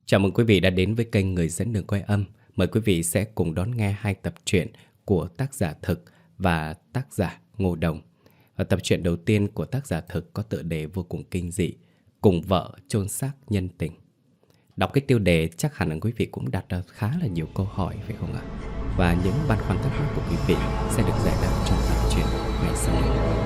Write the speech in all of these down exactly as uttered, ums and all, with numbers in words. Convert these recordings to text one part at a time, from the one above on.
Chào mừng quý vị đã đến với kênh Người dẫn đường quay âm. Mời quý vị sẽ cùng đón nghe hai tập truyện của tác giả Thực và tác giả Ngô Đồng. Ở tập truyện đầu tiên của tác giả Thực có tựa đề vô cùng kinh dị, Cùng vợ chôn xác nhân tình. Đọc cái tiêu đề chắc hẳn là quý vị cũng đặt ra khá là nhiều câu hỏi phải không ạ? Và những băn khoăn thắc mắc của quý vị sẽ được giải đáp trong tập truyện ngày sau đây.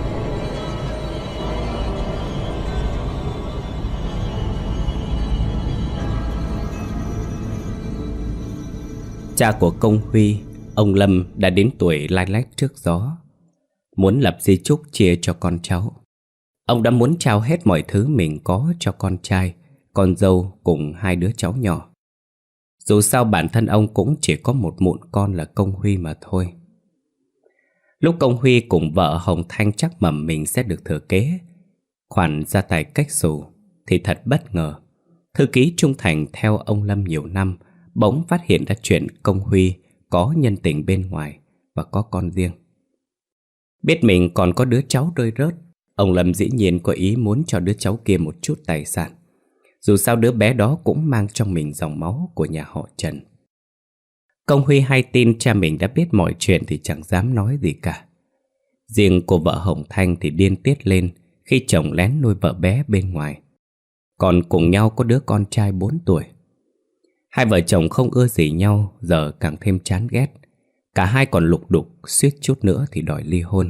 Cha của Công Huy, ông Lâm đã đến tuổi lai lách trước gió, muốn lập di chúc chia cho con cháu. Ông đã muốn trao hết mọi thứ mình có cho con trai, con dâu cùng hai đứa cháu nhỏ. Dù sao bản thân ông cũng chỉ có một mụn con là Công Huy mà thôi. Lúc Công Huy cùng vợ Hồng Thanh chắc mẩm mình sẽ được thừa kế khoản gia tài cách xù, thì thật bất ngờ, thư ký trung thành theo ông Lâm nhiều năm bỗng phát hiện ra chuyện Công Huy có nhân tình bên ngoài và có con riêng. Biết mình còn có đứa cháu rơi rớt, ông Lâm dĩ nhiên có ý muốn cho đứa cháu kia một chút tài sản. Dù sao đứa bé đó cũng mang trong mình dòng máu của nhà họ Trần. Công Huy hay tin cha mình đã biết mọi chuyện thì chẳng dám nói gì cả. Riêng cô vợ Hồng Thanh thì điên tiết lên khi chồng lén nuôi vợ bé bên ngoài. Còn cùng nhau có đứa con trai bốn tuổi. Hai vợ chồng không ưa gì nhau, giờ càng thêm chán ghét. Cả hai còn lục đục, suýt chút nữa thì đòi ly hôn.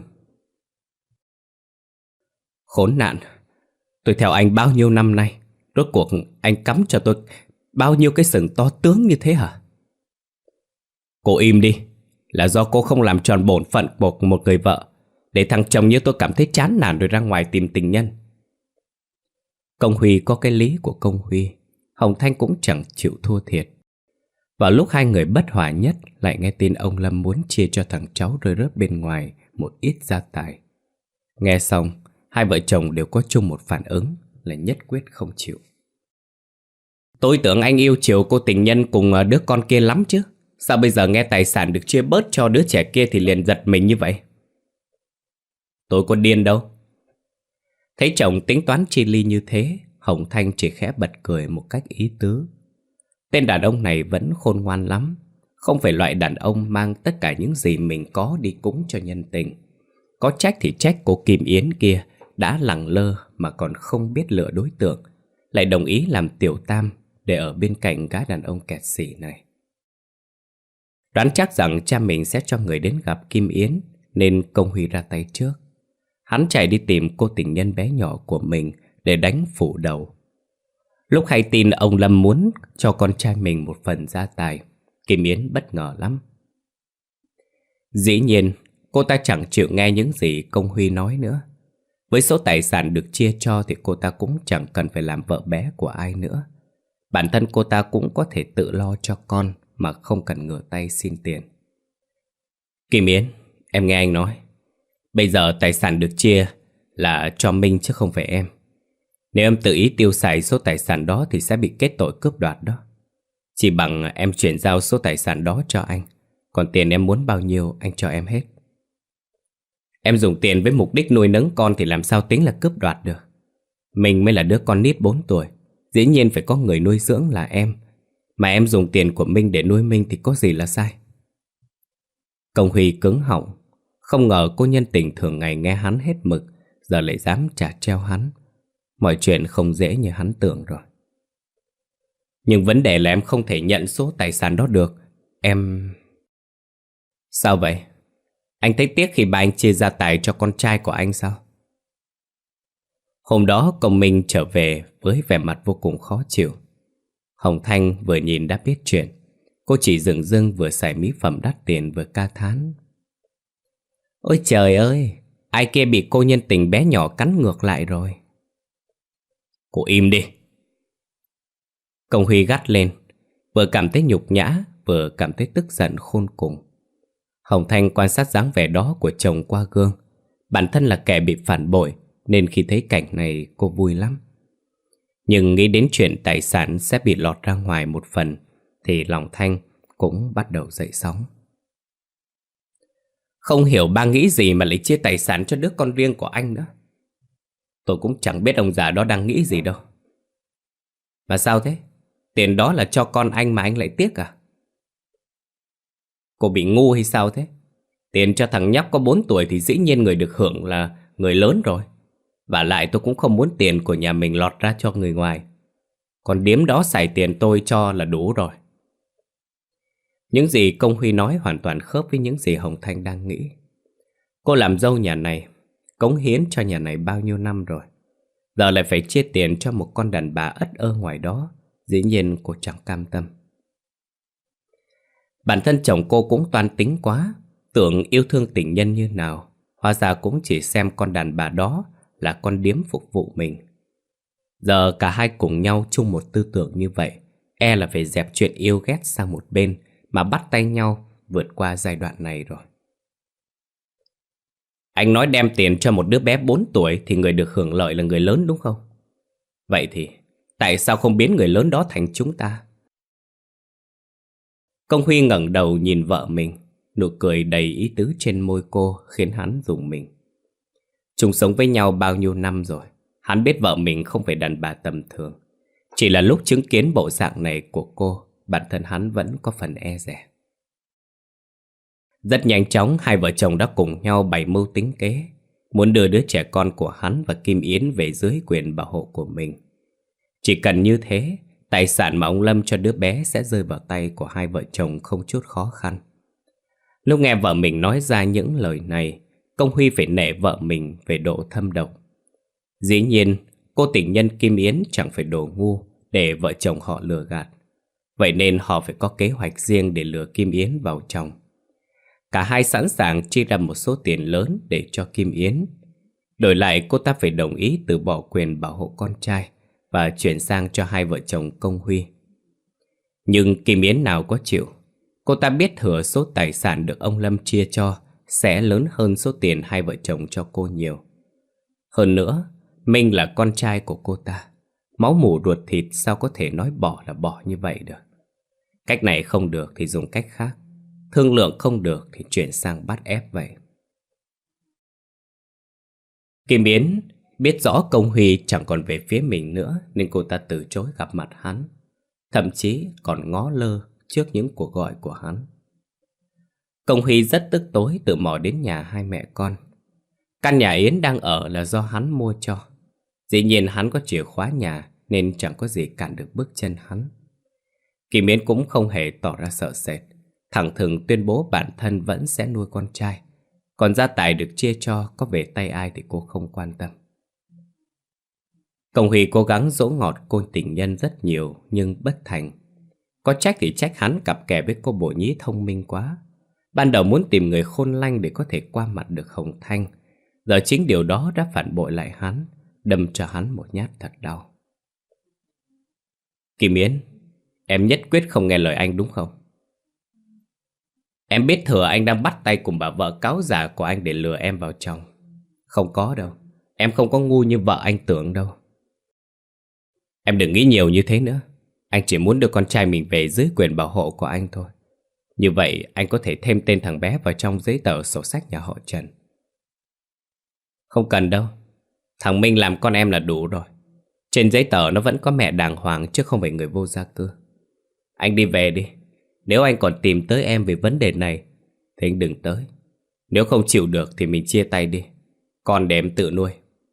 Khốn nạn, tôi theo anh bao nhiêu năm nay, rốt cuộc anh cắm cho tôi bao nhiêu cái sừng to tướng như thế hả? Cô im đi, là do cô không làm tròn bổn phận của một người vợ, để thằng chồng như tôi cảm thấy chán nản rồi ra ngoài tìm tình nhân. Công Huy có cái lý của Công Huy, Hồng Thanh cũng chẳng chịu thua thiệt. Vào lúc hai người bất hòa nhất, lại nghe tin ông Lâm muốn chia cho thằng cháu rơi rớt bên ngoài một ít gia tài. Nghe xong, hai vợ chồng đều có chung một phản ứng là nhất quyết không chịu. Tôi tưởng anh yêu chiều cô tình nhân cùng đứa con kia lắm chứ. Sao bây giờ nghe tài sản được chia bớt cho đứa trẻ kia thì liền giật mình như vậy? Tôi có điên đâu. Thấy chồng tính toán chi ly như thế, Hồng Thanh chỉ khẽ bật cười một cách ý tứ. Tên đàn ông này vẫn khôn ngoan lắm. Không phải loại đàn ông mang tất cả những gì mình có đi cúng cho nhân tình. Có trách thì trách cô Kim Yến kia đã lẳng lơ mà còn không biết lựa đối tượng, lại đồng ý làm tiểu tam để ở bên cạnh gã đàn ông kẹt xỉ này. Đoán chắc rằng cha mình sẽ cho người đến gặp Kim Yến, nên Công Huy ra tay trước. Hắn chạy đi tìm cô tình nhân bé nhỏ của mình để đánh phủ đầu. Lúc hay tin ông Lâm muốn cho con trai mình một phần gia tài, Kim Yến bất ngờ lắm. Dĩ nhiên, cô ta chẳng chịu nghe những gì Công Huy nói nữa. Với số tài sản được chia cho thì cô ta cũng chẳng cần phải làm vợ bé của ai nữa. Bản thân cô ta cũng có thể tự lo cho con mà không cần ngửa tay xin tiền. Kim Yến, em nghe anh nói. Bây giờ tài sản được chia là cho Minh chứ không phải em. Nếu em tự ý tiêu xài số tài sản đó thì sẽ bị kết tội cướp đoạt đó. Chỉ bằng em chuyển giao số tài sản đó cho anh. Còn tiền em muốn bao nhiêu anh cho em hết. Em dùng tiền với mục đích nuôi nấng con thì làm sao tính là cướp đoạt được. Mình mới là đứa con nít bốn tuổi, dĩ nhiên phải có người nuôi dưỡng là em. Mà em dùng tiền của Minh để nuôi Minh thì có gì là sai. Công Huy cứng họng. Không ngờ cô nhân tình thường ngày nghe hắn hết mực, giờ lại dám trả treo hắn. Mọi chuyện không dễ như hắn tưởng rồi. Nhưng vấn đề là em không thể nhận số tài sản đó được. Em... Sao vậy? Anh thấy tiếc khi ba anh chia gia tài cho con trai của anh sao? Hôm đó Công Minh trở về với vẻ mặt vô cùng khó chịu. Hồng Thanh vừa nhìn đã biết chuyện. Cô chỉ dửng dưng vừa xài mỹ phẩm đắt tiền vừa ca thán. Ôi trời ơi, ai kia bị cô nhân tình bé nhỏ cắn ngược lại rồi. Cô im đi. Công Huy gắt lên, vừa cảm thấy nhục nhã, vừa cảm thấy tức giận khôn cùng. Hồng Thanh quan sát dáng vẻ đó của chồng qua gương. Bản thân là kẻ bị phản bội, nên khi thấy cảnh này cô vui lắm. Nhưng nghĩ đến chuyện tài sản sẽ bị lọt ra ngoài một phần, thì lòng Thanh cũng bắt đầu dậy sóng. Không hiểu ba nghĩ gì mà lại chia tài sản cho đứa con riêng của anh nữa. Tôi cũng chẳng biết ông già đó đang nghĩ gì đâu. Mà sao thế? Tiền đó là cho con anh mà anh lại tiếc à? Cô bị ngu hay sao thế? Tiền cho thằng nhóc có bốn tuổi thì dĩ nhiên người được hưởng là người lớn rồi. Và lại tôi cũng không muốn tiền của nhà mình lọt ra cho người ngoài. Còn điếm đó xài tiền tôi cho là đủ rồi. Những gì Công Huy nói hoàn toàn khớp với những gì Hồng Thanh đang nghĩ. Cô làm dâu nhà này, cống hiến cho nhà này bao nhiêu năm rồi. Giờ lại phải chia tiền cho một con đàn bà ất ơ ngoài đó. Dĩ nhiên cô chẳng cam tâm. Bản thân chồng cô cũng toan tính quá, tưởng yêu thương tình nhân như nào, hóa ra cũng chỉ xem con đàn bà đó là con điếm phục vụ mình. Giờ cả hai cùng nhau chung một tư tưởng như vậy, e là phải dẹp chuyện yêu ghét sang một bên mà bắt tay nhau vượt qua giai đoạn này rồi. Anh nói đem tiền cho một đứa bé bốn tuổi thì người được hưởng lợi là người lớn đúng không? Vậy thì tại sao không biến người lớn đó thành chúng ta? Công Huy ngẩng đầu nhìn vợ mình, nụ cười đầy ý tứ trên môi cô khiến hắn rùng mình. Chung sống với nhau bao nhiêu năm rồi, hắn biết vợ mình không phải đàn bà tầm thường. Chỉ là lúc chứng kiến bộ dạng này của cô, bản thân hắn vẫn có phần e dè. Rất nhanh chóng, hai vợ chồng đã cùng nhau bày mưu tính kế, muốn đưa đứa trẻ con của hắn và Kim Yến về dưới quyền bảo hộ của mình. Chỉ cần như thế, tài sản mà ông Lâm cho đứa bé sẽ rơi vào tay của hai vợ chồng không chút khó khăn. Lúc nghe vợ mình nói ra những lời này, Công Huy phải nể vợ mình về độ thâm độc. Dĩ nhiên, cô tình nhân Kim Yến chẳng phải đồ ngu để vợ chồng họ lừa gạt. Vậy nên họ phải có kế hoạch riêng để lừa Kim Yến vào chồng. Cả hai sẵn sàng chi ra một số tiền lớn để cho Kim Yến. Đổi lại cô ta phải đồng ý từ bỏ quyền bảo hộ con trai và chuyển sang cho hai vợ chồng Công Huy. Nhưng Kim Yến nào có chịu. Cô ta biết thừa số tài sản được ông Lâm chia cho sẽ lớn hơn số tiền hai vợ chồng cho cô nhiều. Hơn nữa, Minh là con trai của cô ta. Máu mủ ruột thịt sao có thể nói bỏ là bỏ như vậy được. Cách này không được thì dùng cách khác. Thương lượng không được thì chuyển sang bắt ép vậy. Kim Yến biết rõ Công Huy chẳng còn về phía mình nữa nên cô ta từ chối gặp mặt hắn. Thậm chí còn ngó lơ trước những cuộc gọi của hắn. Công Huy rất tức tối tự mò đến nhà hai mẹ con. Căn nhà Yến đang ở là do hắn mua cho. Dĩ nhiên hắn có chìa khóa nhà nên chẳng có gì cản được bước chân hắn. Kim Yến cũng không hề tỏ ra sợ sệt, thẳng thừng tuyên bố bản thân vẫn sẽ nuôi con trai. Còn gia tài được chia cho có về tay ai thì cô không quan tâm. Công Huy cố gắng dỗ ngọt cô tình nhân rất nhiều nhưng bất thành. Có trách thì trách hắn cặp kè với cô bồ nhí thông minh quá. Ban đầu muốn tìm người khôn lanh để có thể qua mặt được Hồng Thanh. Giờ chính điều đó đã phản bội lại hắn, đâm cho hắn một nhát thật đau. Kim Yến, em nhất quyết không nghe lời anh đúng không? Em biết thừa anh đang bắt tay cùng bà vợ cáo già của anh để lừa em vào chồng. Không có đâu, em không có ngu như vợ anh tưởng đâu. Em đừng nghĩ nhiều như thế nữa. Anh chỉ muốn đưa con trai mình về dưới quyền bảo hộ của anh thôi. Như vậy anh có thể thêm tên thằng bé vào trong giấy tờ sổ sách nhà họ Trần. Không cần đâu. Thằng Minh làm con em là đủ rồi. Trên giấy tờ nó vẫn có mẹ đàng hoàng chứ không phải người vô gia cư. Anh đi về đi. Nếu anh còn tìm tới em về vấn đề này thì anh đừng tới. Nếu không chịu được thì mình chia tay đi. Con để em tự nuôi.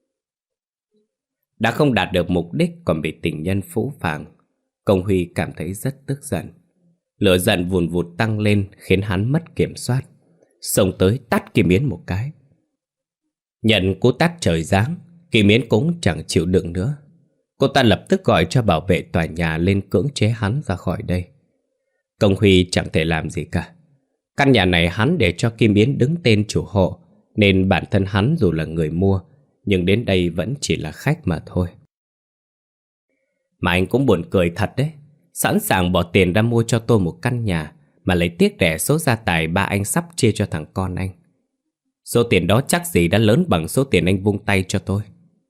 Đã không đạt được mục đích còn bị tình nhân phũ phàng, Công Huy cảm thấy rất tức giận. Lửa giận vùn vụt tăng lên khiến hắn mất kiểm soát, xông tới tát Kim Yến một cái. Nhận cú tát trời giáng, Kim Yến cũng chẳng chịu đựng nữa. Cô ta lập tức gọi cho bảo vệ tòa nhà lên cưỡng chế hắn ra khỏi đây. Công Huy chẳng thể làm gì cả. Căn nhà này hắn để cho Kim Yến đứng tên chủ hộ, nên bản thân hắn dù là người mua nhưng đến đây vẫn chỉ là khách mà thôi. Mà anh cũng buồn cười thật đấy. Sẵn sàng bỏ tiền ra mua cho tôi một căn nhà mà lấy tiếc rẻ số gia tài ba anh sắp chia cho thằng con anh. Số tiền đó chắc gì đã lớn bằng số tiền anh vung tay cho tôi.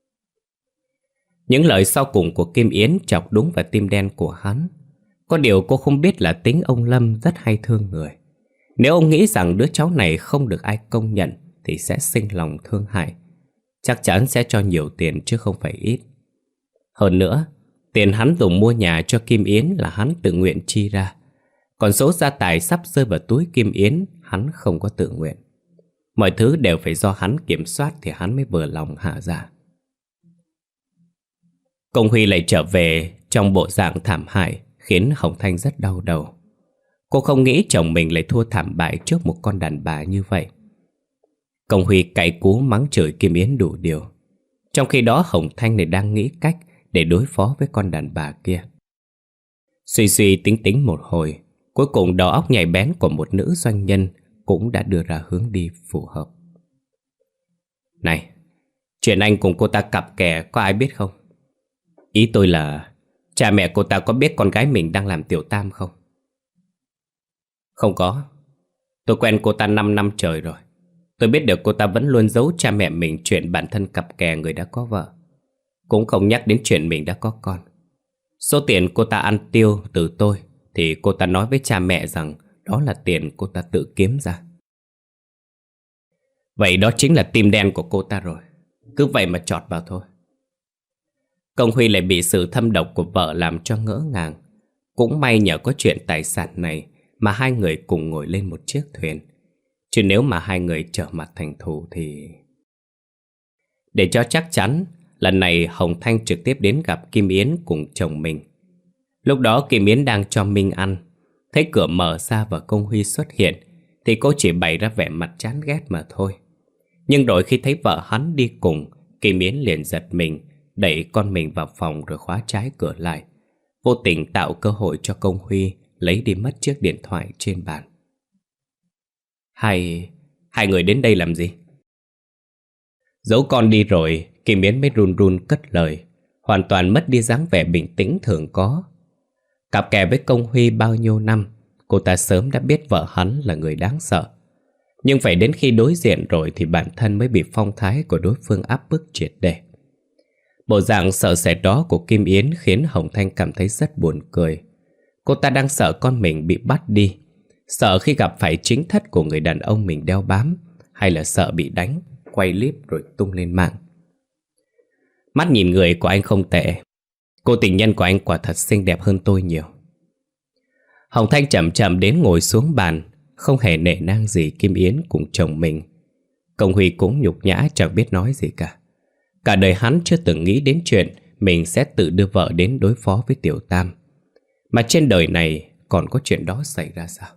Những lời sau cùng của Kim Yến chọc đúng vào tim đen của hắn. Có điều cô không biết là tính ông Lâm rất hay thương người. Nếu ông nghĩ rằng đứa cháu này không được ai công nhận thì sẽ sinh lòng thương hại. Chắc chắn sẽ cho nhiều tiền chứ không phải ít. Hơn nữa, Tiền hắn dùng mua nhà cho Kim Yến là hắn tự nguyện chi ra. Còn số gia tài sắp rơi vào túi Kim Yến, hắn không có tự nguyện. Mọi thứ đều phải do hắn kiểm soát thì hắn mới vừa lòng hạ dạ. Công Huy lại trở về trong bộ dạng thảm hại, khiến Hồng Thanh rất đau đầu. Cô không nghĩ chồng mình lại thua thảm bại trước một con đàn bà như vậy. Công Huy cay cú mắng chửi Kim Yến đủ điều. Trong khi đó Hồng Thanh này đang nghĩ cách để đối phó với con đàn bà kia. Suy suy tính tính một hồi, cuối cùng đầu óc nhạy bén của một nữ doanh nhân cũng đã đưa ra hướng đi phù hợp. Này, chuyện anh cùng cô ta cặp kè có ai biết không? Ý tôi là cha mẹ cô ta có biết con gái mình đang làm tiểu tam không? Không có. Tôi quen cô ta năm năm trời rồi. Tôi biết được cô ta vẫn luôn giấu cha mẹ mình chuyện bản thân cặp kè người đã có vợ. Cũng không nhắc đến chuyện mình đã có con. Số tiền cô ta ăn tiêu từ tôi thì cô ta nói với cha mẹ rằng đó là tiền cô ta tự kiếm ra. Vậy đó chính là tim đen của cô ta rồi. Cứ vậy mà chọt vào thôi. Công Huy lại bị sự thâm độc của vợ làm cho ngỡ ngàng. Cũng may nhờ có chuyện tài sản này mà hai người cùng ngồi lên một chiếc thuyền. Chứ nếu mà hai người trở mặt thành thù thì... Để cho chắc chắn, lần này Hồng Thanh trực tiếp đến gặp Kim Yến cùng chồng mình. Lúc đó Kim Yến đang cho Minh ăn. Thấy cửa mở ra và Công Huy xuất hiện thì cô chỉ bày ra vẻ mặt chán ghét mà thôi. Nhưng rồi khi thấy vợ hắn đi cùng, Kim Yến liền giật mình, đẩy con mình vào phòng rồi khóa trái cửa lại, vô tình tạo cơ hội cho Công Huy lấy đi mất chiếc điện thoại trên bàn. Hai... hai người đến đây làm gì? Giấu con đi rồi, Kim Yến mới run run cất lời, hoàn toàn mất đi dáng vẻ bình tĩnh thường có. Cặp kè với Công Huy bao nhiêu năm, cô ta sớm đã biết vợ hắn là người đáng sợ. Nhưng phải đến khi đối diện rồi thì bản thân mới bị phong thái của đối phương áp bức triệt để. Bộ dạng sợ sệt đó của Kim Yến khiến Hồng Thanh cảm thấy rất buồn cười. Cô ta đang sợ con mình bị bắt đi, sợ khi gặp phải chính thất của người đàn ông mình đeo bám, hay là sợ bị đánh, quay clip rồi tung lên mạng. Mắt nhìn người của anh không tệ. Cô tình nhân của anh quả thật xinh đẹp hơn tôi nhiều. Hồng Thanh chậm chậm đến ngồi xuống bàn, không hề nể nang gì Kim Yến cùng chồng mình. Công Huy cũng nhục nhã chẳng biết nói gì cả. Cả đời hắn chưa từng nghĩ đến chuyện mình sẽ tự đưa vợ đến đối phó với Tiểu Tam. Mà trên đời này còn có chuyện đó xảy ra sao?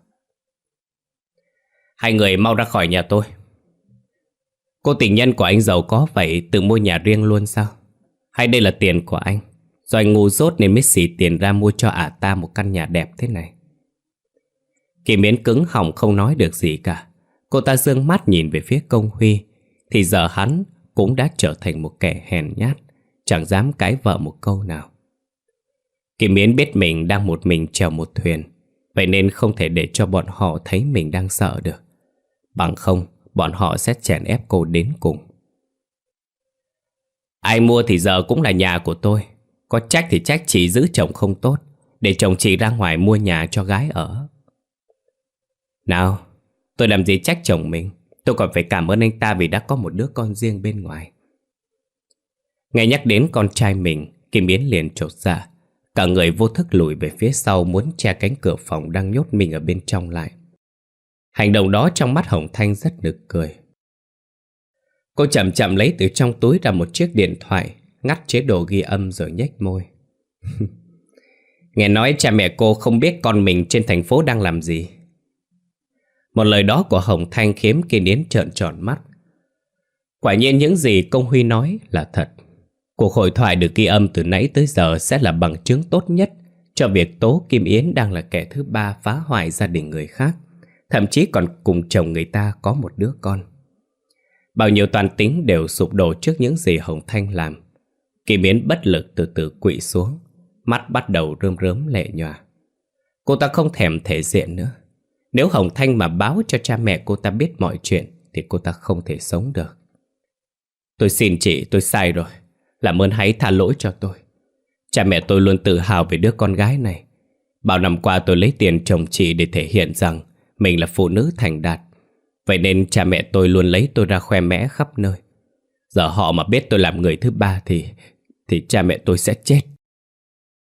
Hai người mau ra khỏi nhà tôi. Cô tình nhân của anh giàu có vậy tự mua nhà riêng luôn sao? Hay đây là tiền của anh, do anh ngu dốt nên mới xỉ tiền ra mua cho ả ta một căn nhà đẹp thế này? Kim Yến cứng họng không nói được gì cả. Cô ta dương mắt nhìn về phía Công Huy, thì giờ hắn cũng đã trở thành một kẻ hèn nhát, chẳng dám cãi vợ một câu nào. Kim Yến biết mình đang một mình chèo một thuyền, vậy nên không thể để cho bọn họ thấy mình đang sợ được. Bằng không, bọn họ sẽ chèn ép cô đến cùng. Ai mua thì giờ cũng là nhà của tôi. Có trách thì trách chị giữ chồng không tốt, để chồng chị ra ngoài mua nhà cho gái ở. Nào, tôi làm gì trách chồng mình. Tôi còn phải cảm ơn anh ta vì đã có một đứa con riêng bên ngoài. Nghe nhắc đến con trai mình, Kim Yến liền chột dạ. Cả người vô thức lùi về phía sau, muốn che cánh cửa phòng đang nhốt mình ở bên trong lại. Hành động đó trong mắt Hồng Thanh rất nực cười. Cô chậm chậm lấy từ trong túi ra một chiếc điện thoại, ngắt chế độ ghi âm rồi nhếch môi. Nghe nói cha mẹ cô không biết con mình trên thành phố đang làm gì. Một lời đó của Hồng Thanh khiến Kim Yến trợn tròn mắt. Quả nhiên những gì Công Huy nói là thật. Cuộc hội thoại được ghi âm từ nãy tới giờ sẽ là bằng chứng tốt nhất cho việc tố Kim Yến đang là kẻ thứ ba phá hoại gia đình người khác, thậm chí còn cùng chồng người ta có một đứa con. Bao nhiêu toan tính đều sụp đổ trước những gì Hồng Thanh làm. Kim Yến bất lực từ từ quỵ xuống, mắt bắt đầu rơm rớm lệ nhòa. Cô ta không thèm thể diện nữa. Nếu Hồng Thanh mà báo cho cha mẹ cô ta biết mọi chuyện thì cô ta không thể sống được. Tôi xin chị, tôi sai rồi. Làm ơn hãy tha lỗi cho tôi. Cha mẹ tôi luôn tự hào về đứa con gái này. Bao năm qua tôi lấy tiền chồng chị để thể hiện rằng mình là phụ nữ thành đạt. Vậy nên cha mẹ tôi luôn lấy tôi ra khoe mẽ khắp nơi. Giờ họ mà biết tôi làm người thứ ba thì Thì cha mẹ tôi sẽ chết.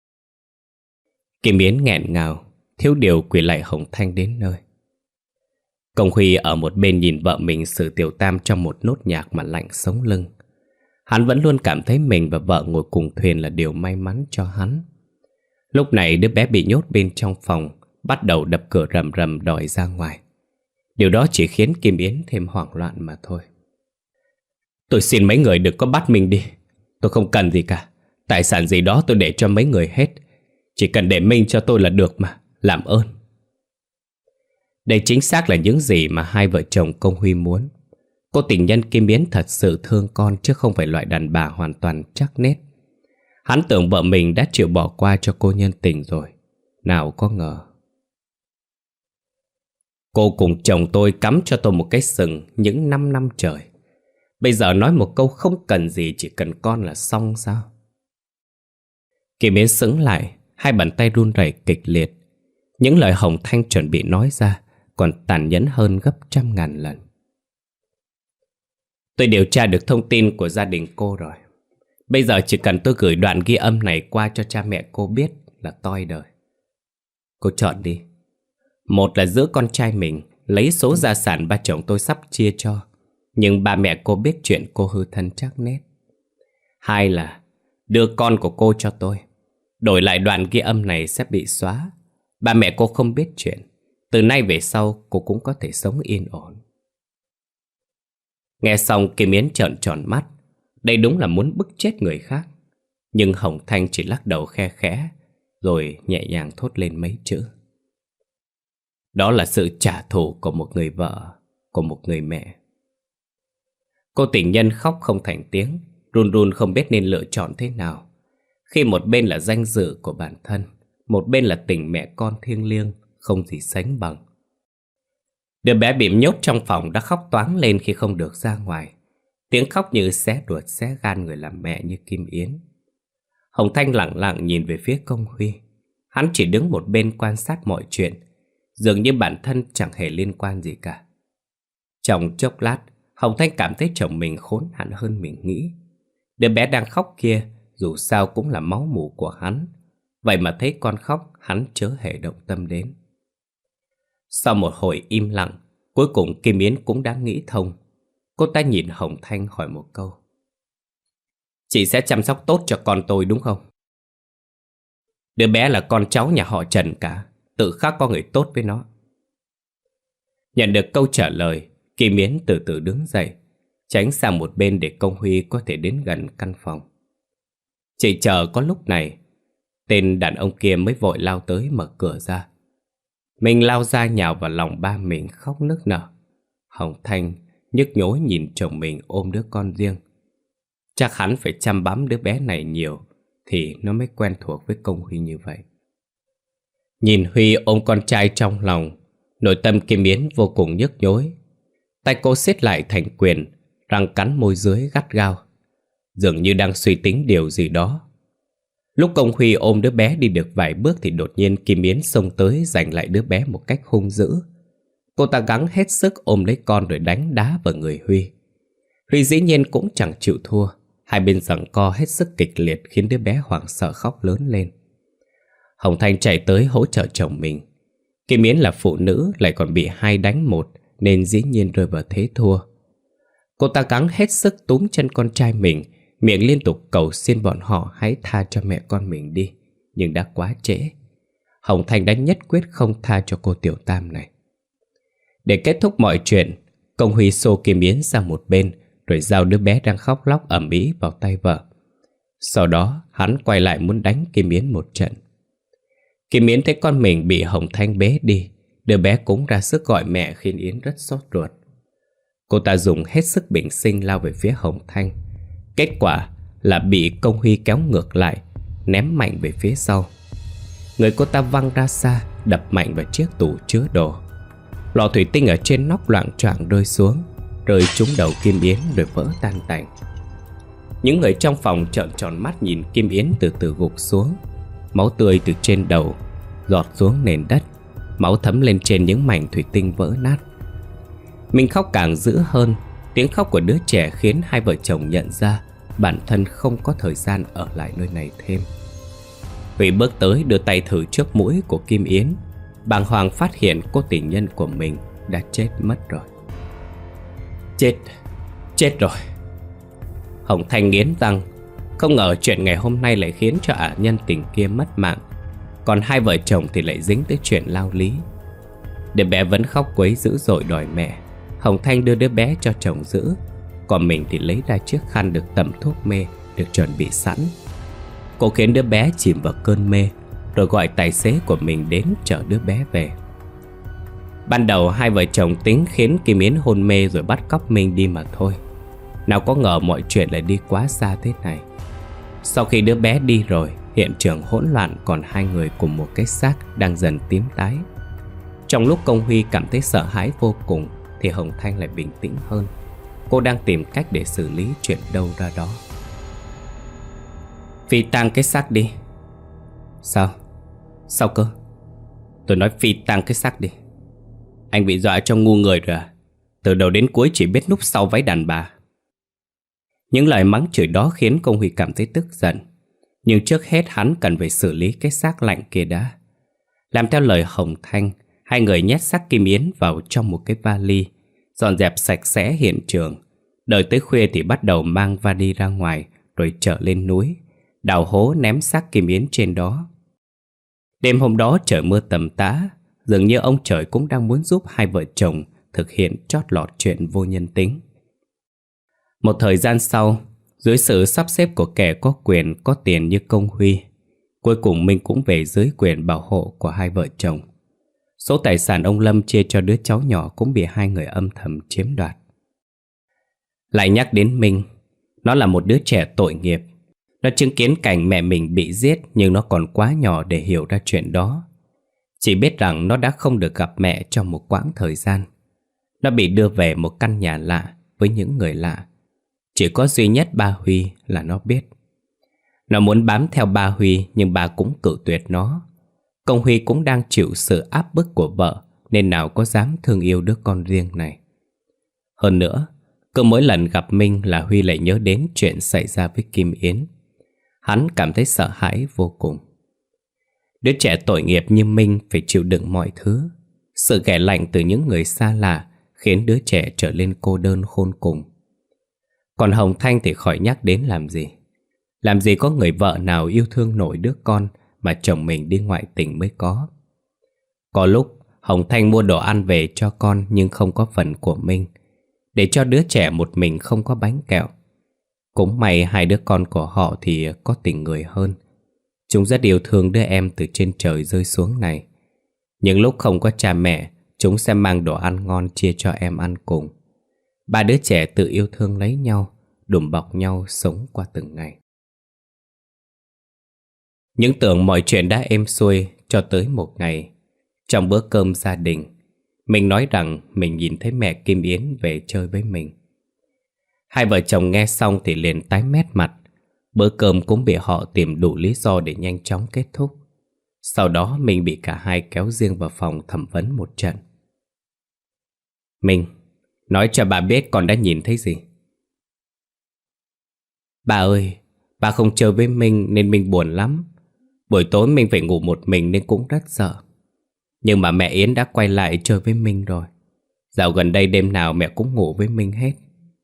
Kim Yến nghẹn ngào, thiếu điều quỳ lạy Hồng Thanh đến nơi. Công Huy ở một bên nhìn vợ mình xử tiểu tam trong một nốt nhạc mà lạnh sống lưng. Hắn vẫn luôn cảm thấy mình và vợ ngồi cùng thuyền là điều may mắn cho hắn. Lúc này đứa bé bị nhốt bên trong phòng, bắt đầu đập cửa rầm rầm đòi ra ngoài. Điều đó chỉ khiến Kim Yến thêm hoảng loạn mà thôi. Tôi xin mấy người đừng có bắt mình đi. Tôi không cần gì cả. Tài sản gì đó tôi để cho mấy người hết. Chỉ cần để Minh cho tôi là được mà. Làm ơn. Đây chính xác là những gì mà hai vợ chồng Công Huy muốn. Cô tình nhân Kim Yến thật sự thương con, chứ không phải loại đàn bà hoàn toàn chắc nết. Hắn tưởng vợ mình đã chịu bỏ qua cho cô nhân tình rồi. Nào có ngờ. Cô cùng chồng tôi cắm cho tôi một cái sừng những năm năm trời. Bây giờ nói một câu không cần gì, chỉ cần con là xong sao? Kim Yến sững lại, hai bàn tay run rẩy kịch liệt. Những lời Hồng Thanh chuẩn bị nói ra còn tàn nhẫn hơn gấp trăm ngàn lần. Tôi điều tra được thông tin của gia đình cô rồi. Bây giờ chỉ cần tôi gửi đoạn ghi âm này qua cho cha mẹ cô biết là toi đời. Cô chọn đi. Một là giữ con trai mình, lấy số gia sản ba chồng tôi sắp chia cho, nhưng ba mẹ cô biết chuyện cô hư thân chắc nét. Hai là đưa con của cô cho tôi. Đổi lại đoạn ghi âm này sẽ bị xóa. Ba mẹ cô không biết chuyện. Từ nay về sau cô cũng có thể sống yên ổn. Nghe xong Kim Yến trợn tròn mắt. Đây đúng là muốn bức chết người khác. Nhưng Hồng Thanh chỉ lắc đầu khe khẽ, rồi nhẹ nhàng thốt lên mấy chữ. Đó là sự trả thù của một người vợ, của một người mẹ. Cô tình nhân khóc không thành tiếng, run run không biết nên lựa chọn thế nào. Khi một bên là danh dự của bản thân, một bên là tình mẹ con thiêng liêng, không gì sánh bằng. Đứa bé bị nhốt trong phòng đã khóc toáng lên khi không được ra ngoài. Tiếng khóc như xé ruột xé gan người làm mẹ như Kim Yến. Hồng Thanh lặng lặng nhìn về phía Công Huy. Hắn chỉ đứng một bên quan sát mọi chuyện, dường như bản thân chẳng hề liên quan gì cả. Trong chốc lát, Hồng Thanh cảm thấy chồng mình khốn nạn hơn mình nghĩ. Đứa bé đang khóc kia dù sao cũng là máu mủ của hắn. Vậy mà thấy con khóc, hắn chớ hề động tâm đến. Sau một hồi im lặng, cuối cùng Kim Yến cũng đã nghĩ thông. Cô ta nhìn Hồng Thanh hỏi một câu. Chị sẽ chăm sóc tốt cho con tôi đúng không? Đứa bé là con cháu nhà họ Trần cả, tự khắc có người tốt với nó. Nhận được câu trả lời, Kim Yến từ từ đứng dậy, tránh sang một bên để Công Huy có thể đến gần căn phòng. Chỉ chờ có lúc này, tên đàn ông kia mới vội lao tới mở cửa ra. Mình lao ra nhào vào lòng ba mình khóc nức nở. Hồng Thanh nhức nhối nhìn chồng mình ôm đứa con riêng. Chắc hắn phải chăm bẵm đứa bé này nhiều thì nó mới quen thuộc với Công Huy như vậy. Nhìn Huy ôm con trai trong lòng, nội tâm Kim Yến vô cùng nhức nhối. Tay cô siết lại thành quyền, răng cắn môi dưới gắt gao, dường như đang suy tính điều gì đó. Lúc Công Huy ôm đứa bé đi được vài bước thì đột nhiên Kim Yến xông tới giành lại đứa bé một cách hung dữ. Cô ta gắng hết sức ôm lấy con rồi đánh đá vào người Huy. Huy dĩ nhiên cũng chẳng chịu thua. Hai bên giằng co hết sức kịch liệt khiến đứa bé hoảng sợ khóc lớn lên. Hồng Thanh chạy tới hỗ trợ chồng mình. Kim Yến là phụ nữ lại còn bị hai đánh một nên dĩ nhiên rơi vào thế thua. Cô ta gắng hết sức túm chân con trai mình, miệng liên tục cầu xin bọn họ hãy tha cho mẹ con mình đi. Nhưng đã quá trễ. Hồng Thanh đã nhất quyết không tha cho cô tiểu tam này. Để kết thúc mọi chuyện, Công Huy xô Kim Yến sang một bên rồi giao đứa bé đang khóc lóc ầm ĩ vào tay vợ. Sau đó hắn quay lại muốn đánh Kim Yến một trận. Kim Yến thấy con mình bị Hồng Thanh bế đi, đứa bé cũng ra sức gọi mẹ khiến Yến rất sốt ruột. Cô ta dùng hết sức bình sinh lao về phía Hồng Thanh. Kết quả là bị Công Huy kéo ngược lại, ném mạnh về phía sau. Người cô ta văng ra xa, đập mạnh vào chiếc tủ chứa đồ. Lọ thủy tinh ở trên nóc loạng choạng rơi xuống, rơi trúng đầu Kim Yến rồi vỡ tan tành. Những người trong phòng trợn tròn mắt nhìn Kim Yến từ từ gục xuống. Máu tươi từ trên đầu giọt xuống nền đất, máu thấm lên trên những mảnh thủy tinh vỡ nát. Mình khóc càng dữ hơn. Tiếng khóc của đứa trẻ khiến hai vợ chồng nhận ra bản thân không có thời gian ở lại nơi này thêm. Huy bước tới đưa tay thử trước mũi của Kim Yến, bàng hoàng phát hiện cô tình nhân của mình đã chết mất rồi. Chết, chết rồi. Hồng Thanh nghiến răng. Không ngờ chuyện ngày hôm nay lại khiến cho ả nhân tình kia mất mạng, còn hai vợ chồng thì lại dính tới chuyện lao lý. Đứa bé vẫn khóc quấy dữ dội đòi mẹ. Hồng Thanh đưa đứa bé cho chồng giữ, còn mình thì lấy ra chiếc khăn được tẩm thuốc mê được chuẩn bị sẵn. Cô khiến đứa bé chìm vào cơn mê, rồi gọi tài xế của mình đến chở đứa bé về. Ban đầu hai vợ chồng tính khiến Kim Yến hôn mê rồi bắt cóc Minh đi mà thôi. Nào có ngờ mọi chuyện lại đi quá xa thế này. Sau khi đứa bé đi rồi, hiện trường hỗn loạn, còn hai người cùng một cái xác đang dần tím tái. Trong lúc Công Huy cảm thấy sợ hãi vô cùng thì Hồng Thanh lại bình tĩnh hơn. Cô đang tìm cách để xử lý chuyện đâu ra đó. Phi tang cái xác đi. Sao? Sao cơ? Tôi nói phi tang cái xác đi. Anh bị dọa cho ngu người rồi à? Từ đầu đến cuối chỉ biết núp sau váy đàn bà. Những lời mắng chửi đó khiến Công Huy cảm thấy tức giận. Nhưng trước hết hắn cần phải xử lý cái xác lạnh kia đã. Làm theo lời Hồng Thanh, hai người nhét xác Kim Yến vào trong một cái vali, dọn dẹp sạch sẽ hiện trường. Đợi tới khuya thì bắt đầu mang vali ra ngoài, rồi trở lên núi, đào hố ném xác Kim Yến trên đó. Đêm hôm đó trời mưa tầm tã, dường như ông trời cũng đang muốn giúp hai vợ chồng thực hiện trót lọt chuyện vô nhân tính. Một thời gian sau, dưới sự sắp xếp của kẻ có quyền có tiền như Công Huy, cuối cùng Minh cũng về dưới quyền bảo hộ của hai vợ chồng. Số tài sản ông Lâm chia cho đứa cháu nhỏ cũng bị hai người âm thầm chiếm đoạt. Lại nhắc đến Minh, nó là một đứa trẻ tội nghiệp. Nó chứng kiến cảnh mẹ mình bị giết, nhưng nó còn quá nhỏ để hiểu ra chuyện đó. Chỉ biết rằng nó đã không được gặp mẹ trong một quãng thời gian. Nó bị đưa về một căn nhà lạ với những người lạ. Chỉ có duy nhất ba Huy là nó biết. Nó muốn bám theo ba Huy, nhưng ba cũng cự tuyệt nó. Công Huy cũng đang chịu sự áp bức của vợ, nên nào có dám thương yêu đứa con riêng này. Hơn nữa, cứ mỗi lần gặp Minh là Huy lại nhớ đến chuyện xảy ra với Kim Yến. Hắn cảm thấy sợ hãi vô cùng. Đứa trẻ tội nghiệp như Minh phải chịu đựng mọi thứ. Sự ghẻ lạnh từ những người xa lạ khiến đứa trẻ trở nên cô đơn khôn cùng. Còn Hồng Thanh thì khỏi nhắc đến làm gì. Làm gì có người vợ nào yêu thương nổi đứa con mà chồng mình đi ngoại tình mới có. Có lúc Hồng Thanh mua đồ ăn về cho con nhưng không có phần của Minh, để cho đứa trẻ một mình không có bánh kẹo. Cũng may hai đứa con của họ thì có tình người hơn. Chúng rất yêu thương đứa em từ trên trời rơi xuống này. Những lúc không có cha mẹ, chúng sẽ mang đồ ăn ngon chia cho em ăn cùng. Ba đứa trẻ tự yêu thương lấy nhau, đùm bọc nhau sống qua từng ngày. Những tưởng mọi chuyện đã êm xuôi cho tới một ngày. Trong bữa cơm gia đình, mình nói rằng mình nhìn thấy mẹ Kim Yến về chơi với mình. Hai vợ chồng nghe xong thì liền tái mét mặt. Bữa cơm cũng bị họ tìm đủ lý do để nhanh chóng kết thúc. Sau đó mình bị cả hai kéo riêng vào phòng thẩm vấn một trận. Mình, nói cho bà biết con đã nhìn thấy gì. Bà ơi, bà không chơi với Minh nên mình buồn lắm. Buổi tối mình phải ngủ một mình nên cũng rất sợ. Nhưng mà mẹ Yến đã quay lại chơi với Minh rồi. Dạo gần đây đêm nào mẹ cũng ngủ với Minh hết.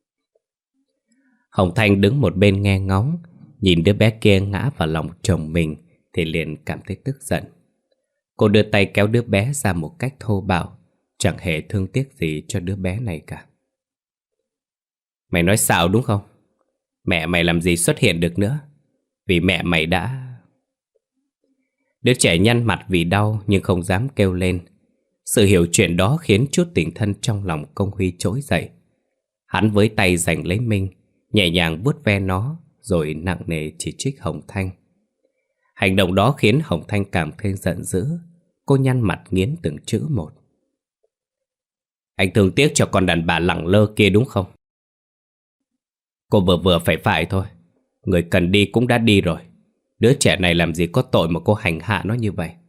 Hồng Thanh đứng một bên nghe ngóng, nhìn đứa bé kia ngã vào lòng chồng mình thì liền cảm thấy tức giận. Cô đưa tay kéo đứa bé ra một cách thô bạo, chẳng hề thương tiếc gì cho đứa bé này cả. Mày nói xạo đúng không? Mẹ mày làm gì xuất hiện được nữa? Vì mẹ mày đã... Đứa trẻ nhăn mặt vì đau nhưng không dám kêu lên. Sự hiểu chuyện đó khiến chút tình thân trong lòng Công Huy trỗi dậy. Hắn với tay giành lấy Minh, nhẹ nhàng vuốt ve nó, rồi nặng nề chỉ trích Hồng Thanh. Hành động đó khiến Hồng Thanh càng thêm giận dữ. Cô nhăn mặt nghiến từng chữ một. Anh thương tiếc cho con đàn bà lẳng lơ kia đúng không? Cô vừa vừa phải phải thôi. Người cần đi cũng đã đi rồi. Đứa trẻ này làm gì có tội mà cô hành hạ nó như vậy.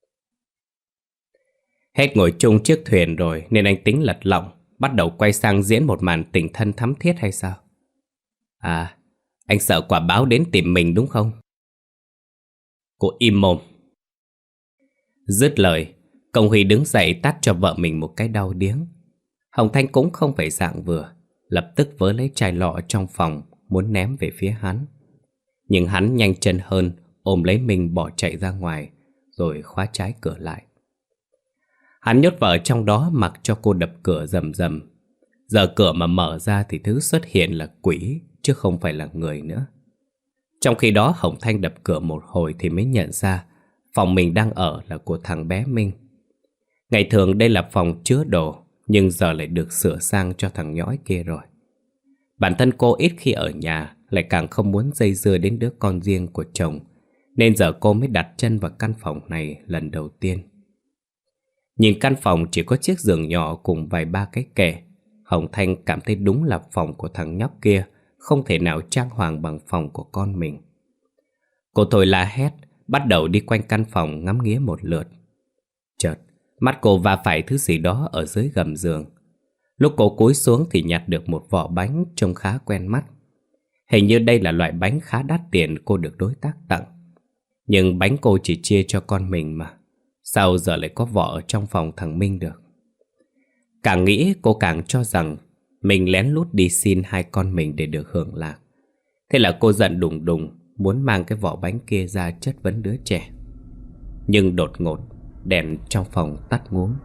Hết ngồi chung chiếc thuyền rồi nên anh tính lật lọng, bắt đầu quay sang diễn một màn tình thân thắm thiết hay sao? À, anh sợ quả báo đến tìm mình đúng không? Cô im mồm. Dứt lời, Công Huy đứng dậy tát cho vợ mình một cái đau điếng. Hồng Thanh cũng không phải dạng vừa, lập tức vớ lấy chai lọ trong phòng muốn ném về phía hắn. Nhưng hắn nhanh chân hơn, ôm lấy mình bỏ chạy ra ngoài, rồi khóa trái cửa lại. Hắn nhốt vợ trong đó mặc cho cô đập cửa rầm rầm. Giờ cửa mà mở ra thì thứ xuất hiện là quỷ, chứ không phải là người nữa. Trong khi đó Hồng Thanh đập cửa một hồi thì mới nhận ra phòng mình đang ở là của thằng bé Minh. Ngày thường đây là phòng chứa đồ, nhưng giờ lại được sửa sang cho thằng nhõi kia rồi. Bản thân cô ít khi ở nhà, lại càng không muốn dây dưa đến đứa con riêng của chồng, nên giờ cô mới đặt chân vào căn phòng này lần đầu tiên. Nhìn căn phòng chỉ có chiếc giường nhỏ cùng vài ba cái kệ, Hồng Thanh cảm thấy đúng là phòng của thằng nhóc kia, không thể nào trang hoàng bằng phòng của con mình. Cô thôi la hét, bắt đầu đi quanh căn phòng ngắm nghía một lượt. Chợt, mắt cô va phải thứ gì đó ở dưới gầm giường. Lúc cô cúi xuống thì nhặt được một vỏ bánh trông khá quen mắt. Hình như đây là loại bánh khá đắt tiền cô được đối tác tặng. Nhưng bánh cô chỉ chia cho con mình mà, sao giờ lại có vỏ ở trong phòng thằng Minh được? Càng nghĩ cô càng cho rằng mình lén lút đi xin hai con mình để được hưởng lạc. Thế là cô giận đùng đùng, muốn mang cái vỏ bánh kia ra chất vấn đứa trẻ. Nhưng đột ngột, đèn trong phòng tắt ngúm.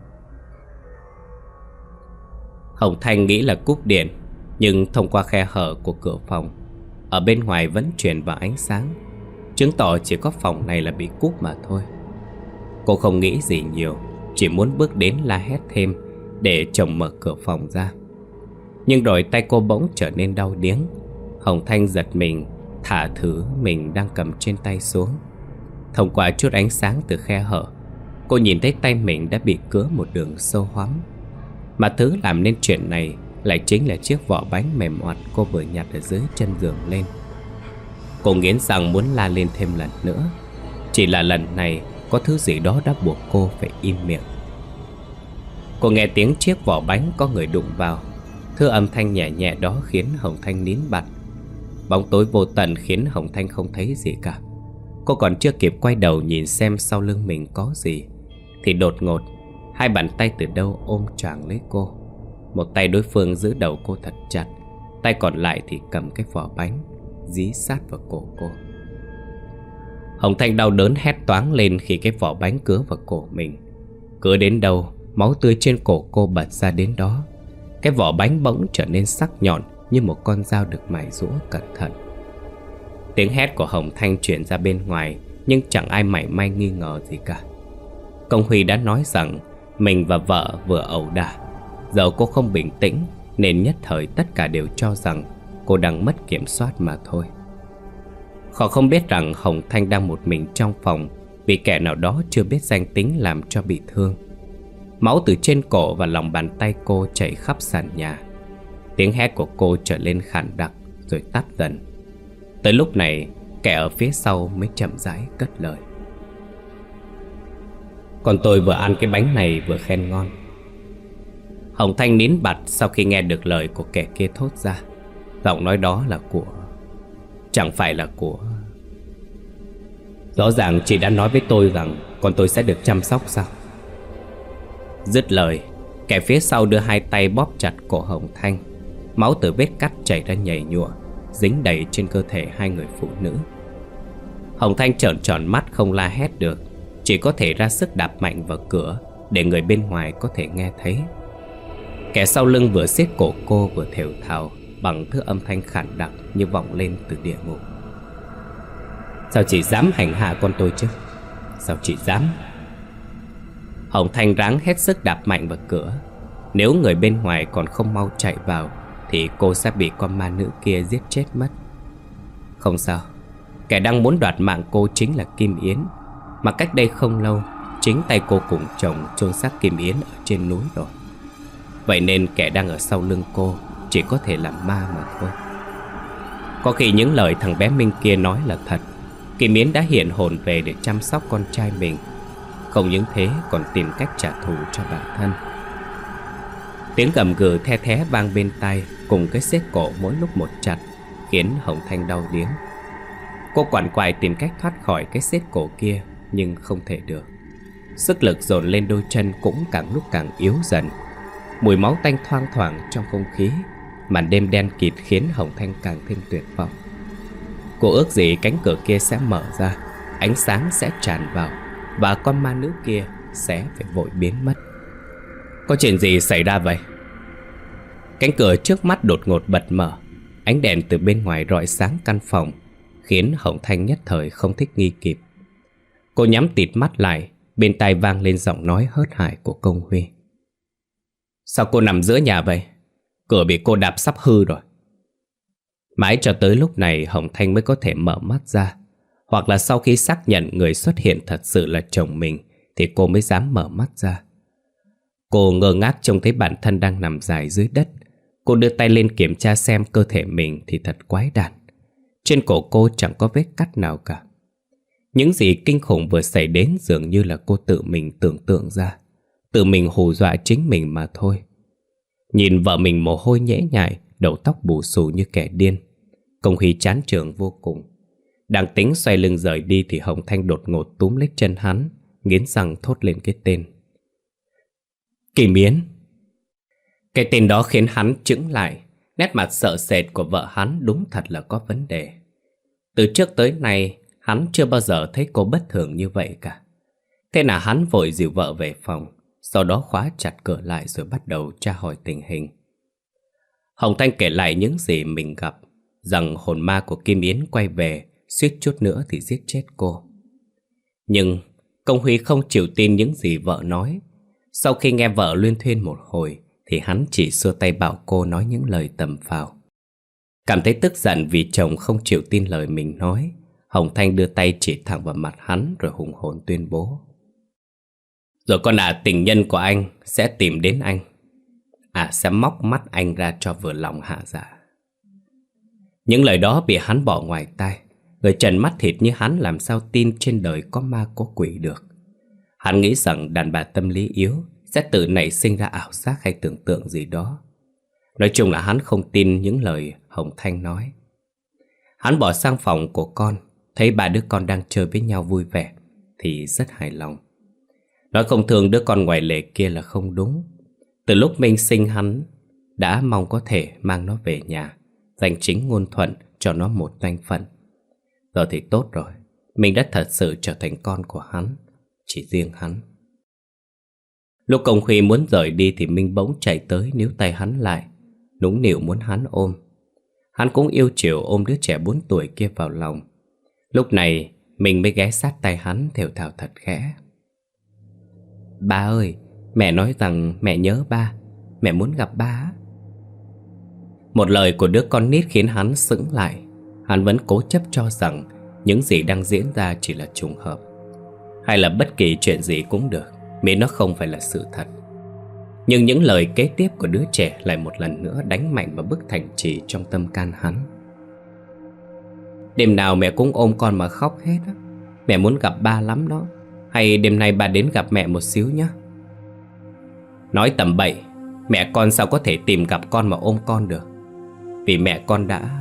Hồng Thanh nghĩ là cúp điện, nhưng thông qua khe hở của cửa phòng, ở bên ngoài vẫn truyền vào ánh sáng, chứng tỏ chỉ có phòng này là bị cúp mà thôi. Cô không nghĩ gì nhiều, chỉ muốn bước đến la hét thêm để chồng mở cửa phòng ra. Nhưng rồi tay cô bỗng trở nên đau điếng. Hồng Thanh giật mình, thả thứ mình đang cầm trên tay xuống. Thông qua chút ánh sáng từ khe hở, cô nhìn thấy tay mình đã bị cứa một đường sâu hoắm. Mà thứ làm nên chuyện này lại chính là chiếc vỏ bánh mềm oặt cô vừa nhặt ở dưới chân giường lên. Cô nghiến răng muốn la lên thêm lần nữa, chỉ là lần này có thứ gì đó đã buộc cô phải im miệng. Cô nghe tiếng chiếc vỏ bánh có người đụng vào. Thứ âm thanh nhẹ nhẹ đó khiến Hồng Thanh nín bặt. Bóng tối vô tận khiến Hồng Thanh không thấy gì cả. Cô còn chưa kịp quay đầu nhìn xem sau lưng mình có gì, thì đột ngột hai bàn tay từ đâu ôm choàng lấy cô. Một tay đối phương giữ đầu cô thật chặt, tay còn lại thì cầm cái vỏ bánh dí sát vào cổ cô. Hồng Thanh đau đớn hét toáng lên khi cái vỏ bánh cứa vào cổ mình. Cứa đến đâu, máu tươi trên cổ cô bật ra đến đó. Cái vỏ bánh bỗng trở nên sắc nhọn như một con dao được mài giũa cẩn thận. Tiếng hét của Hồng Thanh truyền ra bên ngoài, nhưng chẳng ai mảy may nghi ngờ gì cả. Công Huy đã nói rằng mình và vợ vừa ẩu đả. Giờ cô không bình tĩnh, nên nhất thời tất cả đều cho rằng cô đang mất kiểm soát mà thôi. Họ không biết rằng Hồng Thanh đang một mình trong phòng, vì kẻ nào đó chưa biết danh tính làm cho bị thương. Máu từ trên cổ và lòng bàn tay cô chảy khắp sàn nhà. Tiếng hét của cô trở lên khàn đặc rồi tắt dần. Tới lúc này, kẻ ở phía sau mới chậm rãi cất lời. Còn tôi vừa ăn cái bánh này vừa khen ngon. Hồng Thanh nín bặt sau khi nghe được lời của kẻ kia thốt ra. Giọng nói đó là của... Chẳng phải là của... Rõ ràng chị đã nói với tôi rằng con tôi sẽ được chăm sóc sao? Dứt lời, kẻ phía sau đưa hai tay bóp chặt cổ Hồng Thanh. Máu từ vết cắt chảy ra nhầy nhụa, dính đầy trên cơ thể hai người phụ nữ. Hồng Thanh trợn tròn mắt không la hét được, chỉ có thể ra sức đạp mạnh vào cửa để người bên ngoài có thể nghe thấy. Kẻ sau lưng vừa siết cổ cô vừa thều thào bằng thứ âm thanh khản đặc như vọng lên từ địa ngục. Sao chị dám hành hạ con tôi chứ? Sao chị dám? Hồng Thanh ráng hết sức đạp mạnh vào cửa. Nếu người bên ngoài còn không mau chạy vào thì cô sẽ bị con ma nữ kia giết chết mất. Không sao, kẻ đang muốn đoạt mạng cô chính là Kim Yến, mà cách đây không lâu chính tay cô cùng chồng chôn xác Kim Yến ở trên núi rồi. Vậy nên kẻ đang ở sau lưng cô chỉ có thể là ma mà thôi. Có khi những lời thằng bé Minh kia nói là thật. Kim Yến đã hiện hồn về để chăm sóc con trai mình. Không những thế còn tìm cách trả thù cho bản thân. Tiếng gầm gừ the thé vang bên tai cùng cái siết cổ mỗi lúc một chặt khiến Hồng Thanh đau điếng. Cô quằn quại tìm cách thoát khỏi cái xếp cổ kia, nhưng không thể được. Sức lực dồn lên đôi chân cũng càng lúc càng yếu dần. Mùi máu tanh thoang thoảng trong không khí. Màn đêm đen kịt khiến Hồng Thanh càng thêm tuyệt vọng. Cô ước gì cánh cửa kia sẽ mở ra, ánh sáng sẽ tràn vào, và con ma nữ kia sẽ phải vội biến mất. Có chuyện gì xảy ra vậy? Cánh cửa trước mắt đột ngột bật mở. Ánh đèn từ bên ngoài rọi sáng căn phòng, khiến Hồng Thanh nhất thời không thích nghi kịp. Cô nhắm tịt mắt lại, bên tai vang lên giọng nói hớt hải của Công Huy. Sao cô nằm giữa nhà vậy? Cửa bị cô đạp sắp hư rồi. Mãi cho tới lúc này Hồng Thanh mới có thể mở mắt ra. Hoặc là sau khi xác nhận người xuất hiện thật sự là chồng mình, thì cô mới dám mở mắt ra. Cô ngơ ngác trông thấy bản thân đang nằm dài dưới đất. Cô đưa tay lên kiểm tra xem cơ thể mình thì thật quái đản. Trên cổ cô chẳng có vết cắt nào cả. Những gì kinh khủng vừa xảy đến dường như là cô tự mình tưởng tượng ra, tự mình hù dọa chính mình mà thôi. Nhìn vợ mình mồ hôi nhễ nhại, đầu tóc bù xù như kẻ điên, Công Huy chán chường vô cùng. Đang tính xoay lưng rời đi thì Hồng Thanh đột ngột túm lấy chân hắn, nghiến răng thốt lên cái tên Kim Yến. Cái tên đó khiến hắn chững lại. Nét mặt sợ sệt của vợ hắn đúng thật là có vấn đề. Từ trước tới nay hắn chưa bao giờ thấy cô bất thường như vậy cả. Thế là hắn vội dìu vợ về phòng, sau đó khóa chặt cửa lại rồi bắt đầu tra hỏi tình hình. Hồng Thanh kể lại những gì mình gặp, rằng hồn ma của Kim Yến quay về, suýt chút nữa thì giết chết cô. Nhưng Công Huy không chịu tin những gì vợ nói. Sau khi nghe vợ luyên thuyên một hồi thì hắn chỉ xua tay bảo cô nói những lời tầm phào. Cảm thấy tức giận vì chồng không chịu tin lời mình nói, Hồng Thanh đưa tay chỉ thẳng vào mặt hắn rồi hùng hồn tuyên bố. Rồi con à, tình nhân của anh sẽ tìm đến anh. À, sẽ móc mắt anh ra cho vừa lòng hạ dạ. Những lời đó bị hắn bỏ ngoài tai. Người trần mắt thịt như hắn làm sao tin trên đời có ma có quỷ được. Hắn nghĩ rằng đàn bà tâm lý yếu sẽ tự nảy sinh ra ảo giác hay tưởng tượng gì đó. Nói chung là hắn không tin những lời Hồng Thanh nói. Hắn bỏ sang phòng của con, thấy ba đứa con đang chơi với nhau vui vẻ thì rất hài lòng. Nói không thương đứa con ngoài lề kia là không đúng. Từ lúc Minh sinh hắn đã mong có thể mang nó về nhà, danh chính ngôn thuận cho nó một danh phận. Giờ thì tốt rồi, mình đã thật sự trở thành con của hắn, chỉ riêng hắn. Lúc Công Huy muốn rời đi thì Minh bỗng chạy tới níu tay hắn lại, nũng nịu muốn hắn ôm. Hắn cũng yêu chiều ôm đứa trẻ bốn tuổi kia vào lòng. Lúc này mình mới ghé sát tay hắn thều thào thật khẽ. Ba ơi, mẹ nói rằng mẹ nhớ ba, mẹ muốn gặp ba. Một lời của đứa con nít khiến hắn sững lại. Hắn vẫn cố chấp cho rằng những gì đang diễn ra chỉ là trùng hợp, hay là bất kỳ chuyện gì cũng được, miễn nó không phải là sự thật. Nhưng những lời kế tiếp của đứa trẻ lại một lần nữa đánh mạnh vào bức thành trì trong tâm can hắn. Đêm nào mẹ cũng ôm con mà khóc hết á. Mẹ muốn gặp ba lắm đó. Hay đêm nay ba đến gặp mẹ một xíu nhé. Nói tầm bậy, mẹ con sao có thể tìm gặp con mà ôm con được. Vì mẹ con đã...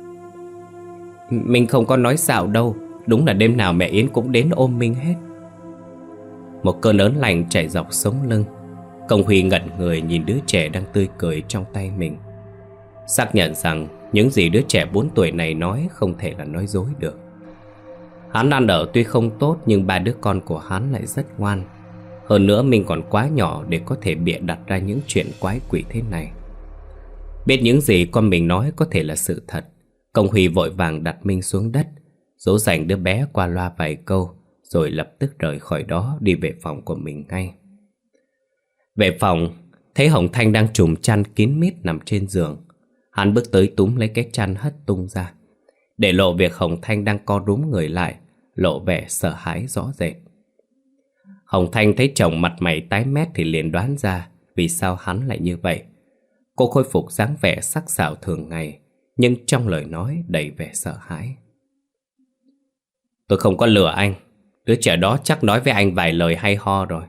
Mình không có nói xạo đâu. Đúng là đêm nào mẹ Yến cũng đến ôm mình hết. Một cơn ớn lạnh chạy dọc sống lưng. Công Huy ngẩn người nhìn đứa trẻ đang tươi cười trong tay mình, xác nhận rằng những gì đứa trẻ bốn tuổi này nói không thể là nói dối được. Hắn ăn ở tuy không tốt nhưng ba đứa con của hắn lại rất ngoan. Hơn nữa mình còn quá nhỏ để có thể bịa đặt ra những chuyện quái quỷ thế này. Biết những gì con mình nói có thể là sự thật, Công Huy vội vàng đặt Minh xuống đất, dỗ dành đứa bé qua loa vài câu, rồi lập tức rời khỏi đó đi về phòng của mình ngay. Về phòng, thấy Hồng Thanh đang trùm chăn kín mít nằm trên giường. Hắn bước tới túm lấy cái chăn hất tung ra, để lộ việc Hồng Thanh đang co rúm người lại, lộ vẻ sợ hãi rõ rệt. Hồng Thanh thấy chồng mặt mày tái mét thì liền đoán ra vì sao hắn lại như vậy. Cô khôi phục dáng vẻ sắc sảo thường ngày, nhưng trong lời nói đầy vẻ sợ hãi. Tôi không có lừa anh. Đứa trẻ đó chắc nói với anh vài lời hay ho rồi.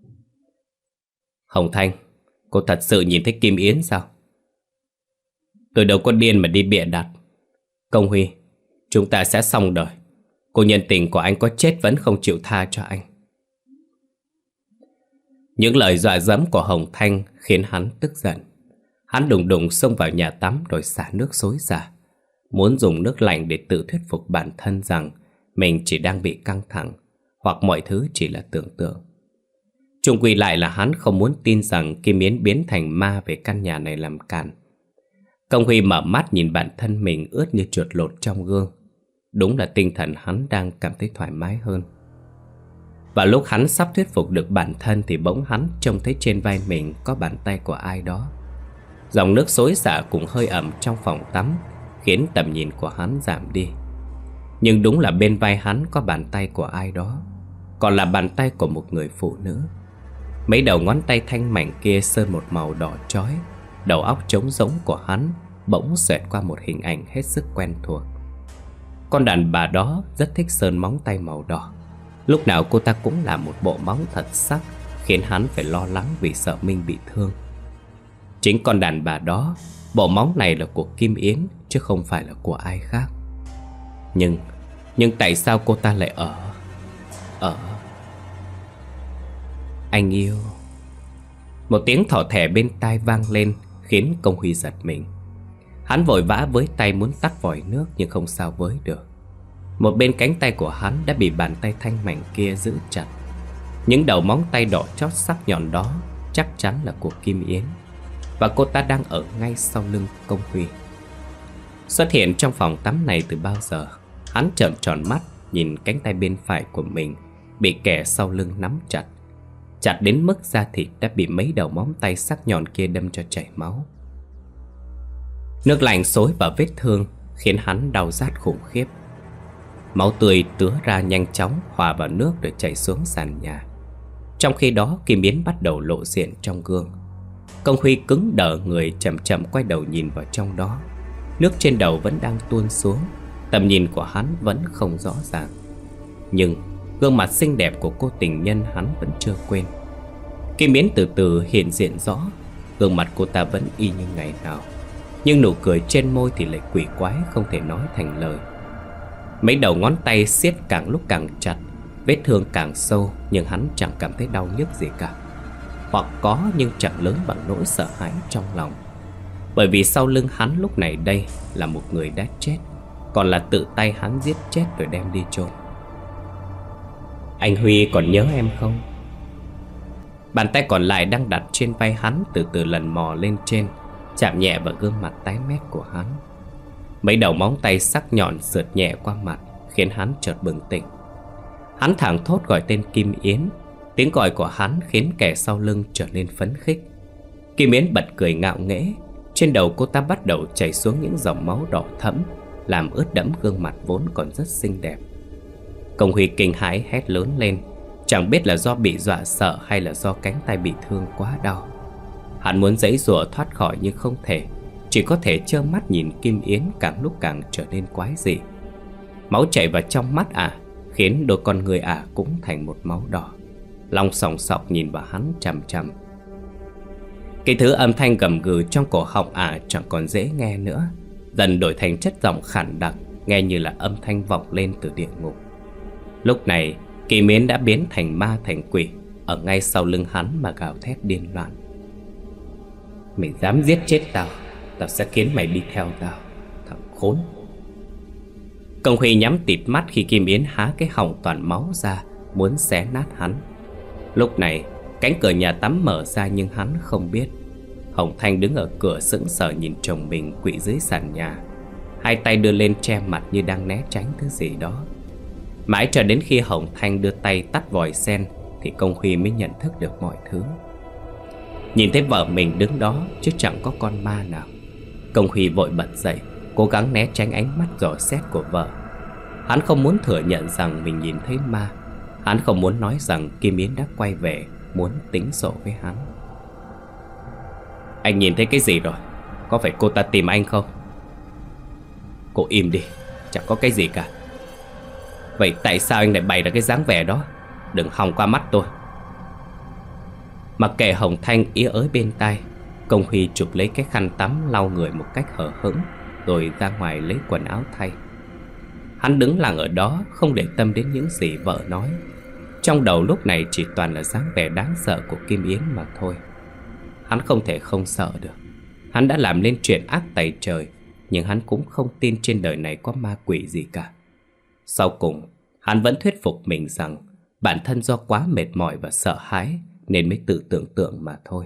Hồng Thanh, cô thật sự nhìn thấy Kim Yến sao? Tôi đâu có điên mà đi bịa đặt. Công Huy, Chúng ta sẽ xong đời. Cô nhân tình của anh có chết vẫn không chịu tha cho anh. Những lời dọa dẫm của Hồng Thanh khiến hắn tức giận. Hắn đùng đùng xông vào nhà tắm rồi xả nước xối ra, muốn dùng nước lạnh để tự thuyết phục bản thân rằng mình chỉ đang bị căng thẳng, hoặc mọi thứ chỉ là tưởng tượng. Chung quy lại là hắn không muốn tin rằng Kim Yến biến thành ma về căn nhà này làm càn. Công Huy mở mắt nhìn bản thân mình ướt như chuột lột trong gương. Đúng là tinh thần hắn đang cảm thấy thoải mái hơn. Và lúc hắn sắp thuyết phục được bản thân thì bỗng hắn trông thấy trên vai mình có bàn tay của ai đó. Dòng nước xối xả cùng hơi ẩm trong phòng tắm khiến tầm nhìn của hắn giảm đi. Nhưng đúng là bên vai hắn có bàn tay của ai đó, còn là bàn tay của một người phụ nữ. Mấy đầu ngón tay thanh mảnh kia sơn một màu đỏ chói. Đầu óc trống rỗng của hắn bỗng xoẹt qua một hình ảnh hết sức quen thuộc. Con đàn bà đó rất thích sơn móng tay màu đỏ. Lúc nào cô ta cũng là một bộ móng thật sắc, khiến hắn phải lo lắng vì sợ Minh bị thương. Chính con đàn bà đó, bộ móng này là của Kim Yến chứ không phải là của ai khác. Nhưng, nhưng tại sao cô ta lại ở, ở... Anh yêu. Một tiếng thỏ thẻ bên tai vang lên khiến Công Huy giật mình. Hắn vội vã với tay muốn tắt vòi nước nhưng không sao với được. Một bên cánh tay của hắn đã bị bàn tay thanh mảnh kia giữ chặt. Những đầu móng tay đỏ chót sắc nhọn đó chắc chắn là của Kim Yến, và cô ta đang ở ngay sau lưng Công Huy. Xuất hiện trong phòng tắm này từ bao giờ, hắn trợn tròn mắt nhìn cánh tay bên phải của mình bị kẻ sau lưng nắm chặt, chặt đến mức da thịt đã bị mấy đầu móng tay sắc nhọn kia đâm cho chảy máu. Nước lạnh xối vào vết thương khiến hắn đau rát khủng khiếp. Máu tươi tứa ra nhanh chóng hòa vào nước rồi chảy xuống sàn nhà. Trong khi đó Kim Yến bắt đầu lộ diện trong gương. Công Huy cứng đờ người, chậm chậm quay đầu nhìn vào trong đó. Nước trên đầu vẫn đang tuôn xuống, tầm nhìn của hắn vẫn không rõ ràng. Nhưng gương mặt xinh đẹp của cô tình nhân hắn vẫn chưa quên. Kim Yến từ từ hiện diện rõ. Gương mặt cô ta vẫn y như ngày nào, nhưng nụ cười trên môi thì lại quỷ quái không thể nói thành lời. Mấy đầu ngón tay siết càng lúc càng chặt, vết thương càng sâu, nhưng hắn chẳng cảm thấy đau nhức gì cả. Hoặc có nhưng chẳng lớn bằng nỗi sợ hãi trong lòng. Bởi vì sau lưng hắn lúc này đây là một người đã chết, còn là tự tay hắn giết chết rồi đem đi chôn. Anh Huy còn nhớ em không? Bàn tay còn lại đang đặt trên vai hắn từ từ lần mò lên trên, chạm nhẹ vào gương mặt tái mét của hắn. Mấy đầu móng tay sắc nhọn sượt nhẹ qua mặt khiến hắn chợt bừng tỉnh. Hắn thảng thốt gọi tên Kim Yến. Tiếng gọi của hắn khiến kẻ sau lưng trở nên phấn khích. Kim Yến bật cười ngạo nghễ. Trên đầu cô ta bắt đầu chảy xuống những dòng máu đỏ thẫm, làm ướt đẫm gương mặt vốn còn rất xinh đẹp. Công Huy kinh hãi hét lớn lên, chẳng biết là do bị dọa sợ hay là do cánh tay bị thương quá đau. Hắn muốn giãy giụa thoát khỏi nhưng không thể, chỉ có thể trơ mắt nhìn Kim Yến càng lúc càng trở nên quái dị. Máu chảy vào trong mắt ả, khiến đôi con người ả cũng thành một máu đỏ. Lòng sòng sọc nhìn vào hắn chằm chằm. Cái thứ âm thanh gầm gừ trong cổ họng ả chẳng còn dễ nghe nữa, dần đổi thành chất giọng khản đặc, nghe như là âm thanh vọng lên từ địa ngục. Lúc này Kim Yến đã biến thành ma thành quỷ, ở ngay sau lưng hắn mà gào thét điên loạn. Mày dám giết chết tao, tao sẽ khiến mày đi theo tao, thằng khốn. Công Huy nhắm tịt mắt khi Kim Yến há cái họng toàn máu ra, muốn xé nát hắn. Lúc này cánh cửa nhà tắm mở ra nhưng hắn không biết. Hồng Thanh đứng ở cửa sững sờ nhìn chồng mình quỵ dưới sàn nhà, hai tay đưa lên che mặt như đang né tránh thứ gì đó. Mãi cho đến khi Hồng Thanh đưa tay tắt vòi sen thì Công Huy mới nhận thức được mọi thứ. Nhìn thấy vợ mình đứng đó chứ chẳng có con ma nào, Công Huy vội bật dậy, cố gắng né tránh ánh mắt dò xét của vợ. Hắn không muốn thừa nhận rằng mình nhìn thấy ma. Hắn không muốn nói rằng Kim Yến đã quay về, muốn tính sổ với hắn. Anh nhìn thấy cái gì rồi? Có phải cô ta tìm anh không? Cô im đi, chẳng có cái gì cả. Vậy tại sao anh lại bày ra cái dáng vẻ đó? Đừng hòng qua mắt tôi. Mặc kệ Hồng Thanh ý ới bên tai, Công Huy chụp lấy cái khăn tắm lau người một cách hở hững, rồi ra ngoài lấy quần áo thay. Hắn đứng lặng ở đó, không để tâm đến những gì vợ nói. Trong đầu lúc này chỉ toàn là dáng vẻ đáng sợ của Kim Yến mà thôi. Hắn không thể không sợ được. Hắn đã làm nên chuyện ác tày trời, nhưng hắn cũng không tin trên đời này có ma quỷ gì cả. Sau cùng, hắn vẫn thuyết phục mình rằng bản thân do quá mệt mỏi và sợ hãi nên mới tự tưởng tượng mà thôi.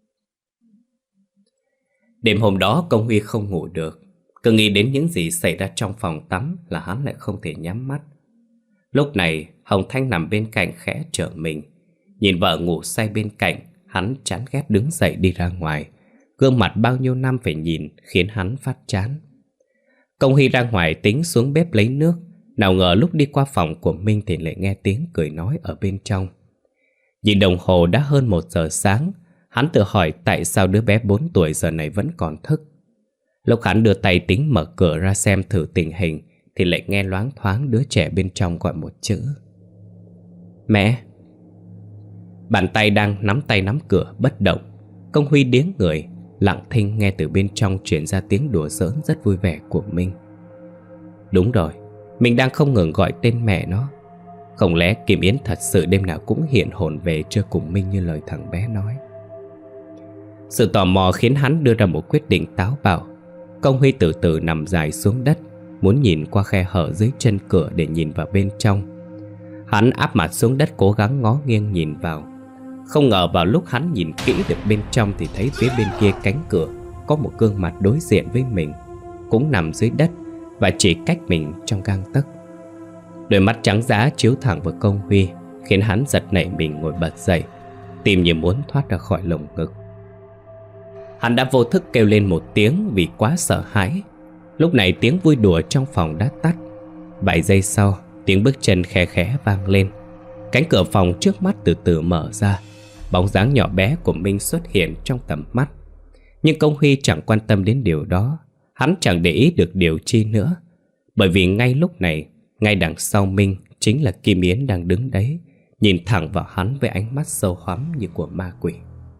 Đêm hôm đó Công Huy không ngủ được. Cứ nghĩ đến những gì xảy ra trong phòng tắm là hắn lại không thể nhắm mắt. Lúc này Hồng Thanh nằm bên cạnh khẽ trở mình. Nhìn vợ ngủ say bên cạnh, hắn chán ghét đứng dậy đi ra ngoài. Gương mặt bao nhiêu năm phải nhìn khiến hắn phát chán. Công Huy ra ngoài tính xuống bếp lấy nước. Nào ngờ lúc đi qua phòng của Minh thì lại nghe tiếng cười nói ở bên trong. Nhìn đồng hồ đã hơn một giờ sáng. Hắn tự hỏi tại sao đứa bé bốn tuổi giờ này vẫn còn thức. Lúc hắn đưa tay tính mở cửa ra xem thử tình hình thì lại nghe loáng thoáng đứa trẻ bên trong gọi một chữ: mẹ. Bàn tay đang nắm tay nắm cửa bất động. Công Huy điếng người, lặng thinh nghe từ bên trong truyền ra tiếng đùa giỡn rất vui vẻ của Minh. Đúng rồi, mình đang không ngừng gọi tên mẹ nó. Không lẽ Kim Yến thật sự đêm nào cũng hiện hồn về trưa cùng Minh như lời thằng bé nói? Sự tò mò khiến hắn đưa ra một quyết định táo bạo. Công Huy từ từ nằm dài xuống đất, muốn nhìn qua khe hở dưới chân cửa để nhìn vào bên trong. Hắn áp mặt xuống đất cố gắng ngó nghiêng nhìn vào. Không ngờ vào lúc hắn nhìn kỹ được bên trong thì thấy phía bên kia cánh cửa có một gương mặt đối diện với mình, cũng nằm dưới đất và chỉ cách mình trong gang tấc. Đôi mắt trắng giá chiếu thẳng vào Công Huy khiến hắn giật nảy mình ngồi bật dậy, tim như muốn thoát ra khỏi lồng ngực. Hắn đã vô thức kêu lên một tiếng vì quá sợ hãi. Lúc này tiếng vui đùa trong phòng đã tắt. Vài giây sau, tiếng bước chân khe khẽ vang lên. Cánh cửa phòng trước mắt từ từ mở ra. Bóng dáng nhỏ bé của Minh xuất hiện trong tầm mắt. Nhưng Công Huy chẳng quan tâm đến điều đó. Hắn chẳng để ý được điều chi nữa. Bởi vì ngay lúc này, ngay đằng sau Minh chính là Kim Yến đang đứng đấy, nhìn thẳng vào hắn với ánh mắt sâu hoắm như của ma quỷ.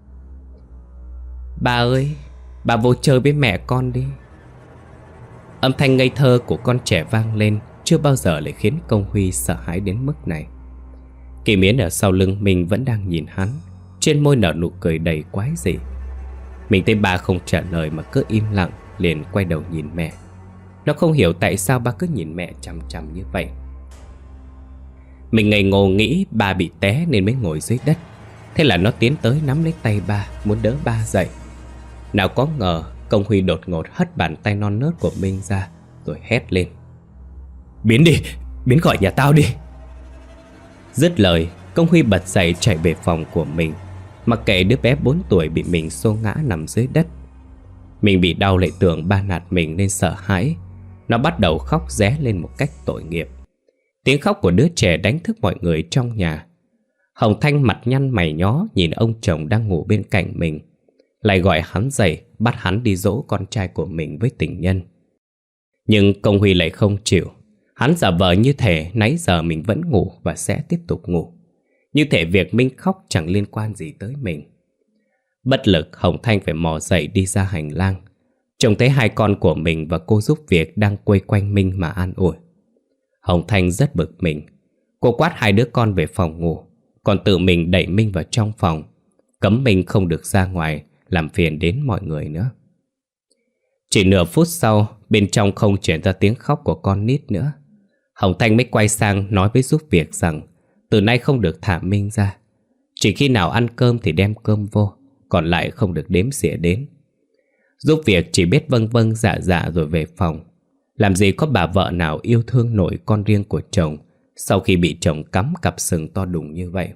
Bà ơi, bà vô chơi với mẹ con đi. Âm thanh ngây thơ của con trẻ vang lên, chưa bao giờ lại khiến Công Huy sợ hãi đến mức này. Kim Yến ở sau lưng mình vẫn đang nhìn hắn, trên môi nở nụ cười đầy quái dị. Mình thấy bà không trả lời mà cứ im lặng, liền quay đầu nhìn mẹ. Nó không hiểu tại sao ba cứ nhìn mẹ chằm chằm như vậy. Mình ngây ngô nghĩ ba bị té nên mới ngồi dưới đất. Thế là nó tiến tới nắm lấy tay ba, muốn đỡ ba dậy. Nào có ngờ Công Huy đột ngột hất bàn tay non nớt của Minh ra, rồi hét lên: Biến đi, biến khỏi nhà tao đi. Dứt lời, Công Huy bật dậy chạy về phòng của mình, mặc kệ đứa bé bốn tuổi bị mình xô ngã nằm dưới đất. Mình bị đau lại tưởng ba nạt mình nên sợ hãi. Nó bắt đầu khóc ré lên một cách tội nghiệp. Tiếng khóc của đứa trẻ đánh thức mọi người trong nhà. Hồng Thanh mặt nhăn mày nhó nhìn ông chồng đang ngủ bên cạnh mình, lại gọi hắn dậy, bắt hắn đi dỗ con trai của mình với tình nhân. Nhưng Công Huy lại không chịu. Hắn giả vờ như thể nãy giờ mình vẫn ngủ và sẽ tiếp tục ngủ, như thể việc Minh khóc chẳng liên quan gì tới mình. Bất lực, Hồng Thanh phải mò dậy đi ra hành lang. Trông thấy hai con của mình và cô giúp việc đang quây quanh Minh mà an ủi. Hồng Thanh rất bực mình. Cô quát hai đứa con về phòng ngủ, còn tự mình đẩy Minh vào trong phòng, cấm Minh không được ra ngoài làm phiền đến mọi người nữa. Chỉ nửa phút sau, bên trong không chuyển ra tiếng khóc của con nít nữa. Hồng Thanh mới quay sang nói với giúp việc rằng từ nay không được thả Minh ra. Chỉ khi nào ăn cơm thì đem cơm vô, còn lại không được đếm xỉa đến. Giúp việc chỉ biết vâng vâng dạ dạ rồi về phòng. Làm gì có bà vợ nào yêu thương nổi con riêng của chồng sau khi bị chồng cắm cặp sừng to đùng như vậy.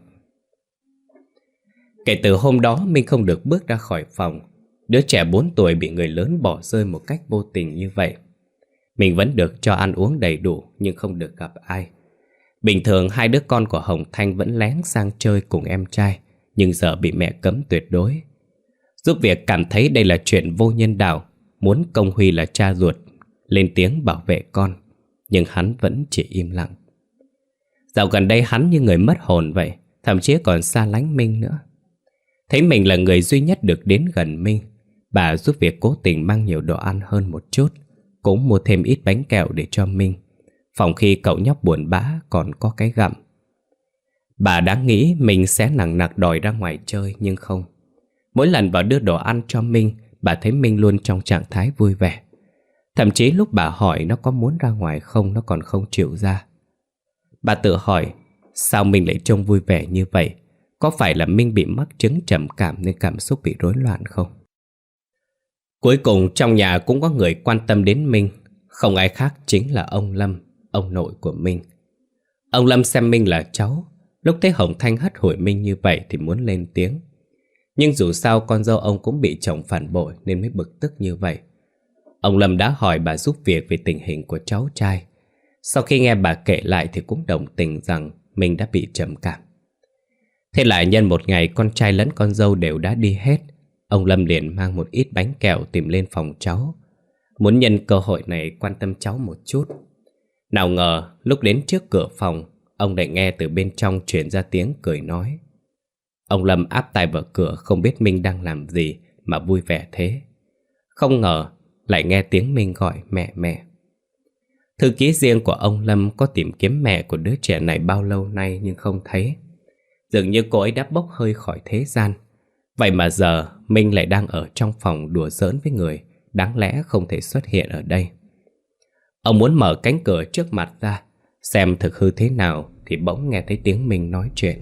Kể từ hôm đó Minh không được bước ra khỏi phòng. Đứa trẻ bốn tuổi bị người lớn bỏ rơi một cách vô tình như vậy. Mình vẫn được cho ăn uống đầy đủ nhưng không được gặp ai. Bình thường hai đứa con của Hồng Thanh vẫn lén sang chơi cùng em trai, nhưng giờ bị mẹ cấm tuyệt đối. Giúp việc cảm thấy đây là chuyện vô nhân đạo, muốn Công Huy là cha ruột lên tiếng bảo vệ con, nhưng hắn vẫn chỉ im lặng. Dạo gần đây hắn như người mất hồn vậy, thậm chí còn xa lánh Minh nữa. Thấy mình là người duy nhất được đến gần Minh, bà giúp việc cố tình mang nhiều đồ ăn hơn một chút, cũng mua thêm ít bánh kẹo để cho Minh. phòng khi cậu nhóc buồn bã còn có cái gặm. Bà đã nghĩ mình sẽ nằng nặc đòi ra ngoài chơi, nhưng không. Mỗi lần vào đưa đồ ăn cho Minh, bà thấy Minh luôn trong trạng thái vui vẻ. Thậm chí lúc bà hỏi nó có muốn ra ngoài không, nó còn không chịu ra. Bà tự hỏi, sao Minh lại trông vui vẻ như vậy? Có phải là Minh bị mắc chứng trầm cảm nên cảm xúc bị rối loạn không? Cuối cùng trong nhà cũng có người quan tâm đến Minh. Không ai khác chính là ông Lâm, ông nội của Minh. Ông Lâm xem Minh là cháu. Lúc thấy Hồng Thanh hất hủi Minh như vậy thì muốn lên tiếng. Nhưng dù sao con dâu ông cũng bị chồng phản bội nên mới bực tức như vậy. Ông Lâm đã hỏi bà giúp việc về tình hình của cháu trai. Sau khi nghe bà kể lại thì cũng đồng tình rằng mình đã bị trầm cảm. Thế lại nhân một ngày con trai lẫn con dâu đều đã đi hết, ông Lâm liền mang một ít bánh kẹo tìm lên phòng cháu, muốn nhân cơ hội này quan tâm cháu một chút. Nào ngờ lúc đến trước cửa phòng, ông lại nghe từ bên trong truyền ra tiếng cười nói. Ông Lâm áp tai vào cửa không biết Minh đang làm gì mà vui vẻ thế. Không ngờ lại nghe tiếng Minh gọi mẹ mẹ. Thư ký riêng của ông Lâm có tìm kiếm mẹ của đứa trẻ này bao lâu nay nhưng không thấy. Dường như cô ấy đã bốc hơi khỏi thế gian. Vậy mà giờ Minh lại đang ở trong phòng đùa giỡn với người đáng lẽ không thể xuất hiện ở đây. Ông muốn mở cánh cửa trước mặt ra xem thực hư thế nào thì bỗng nghe thấy tiếng Minh nói chuyện.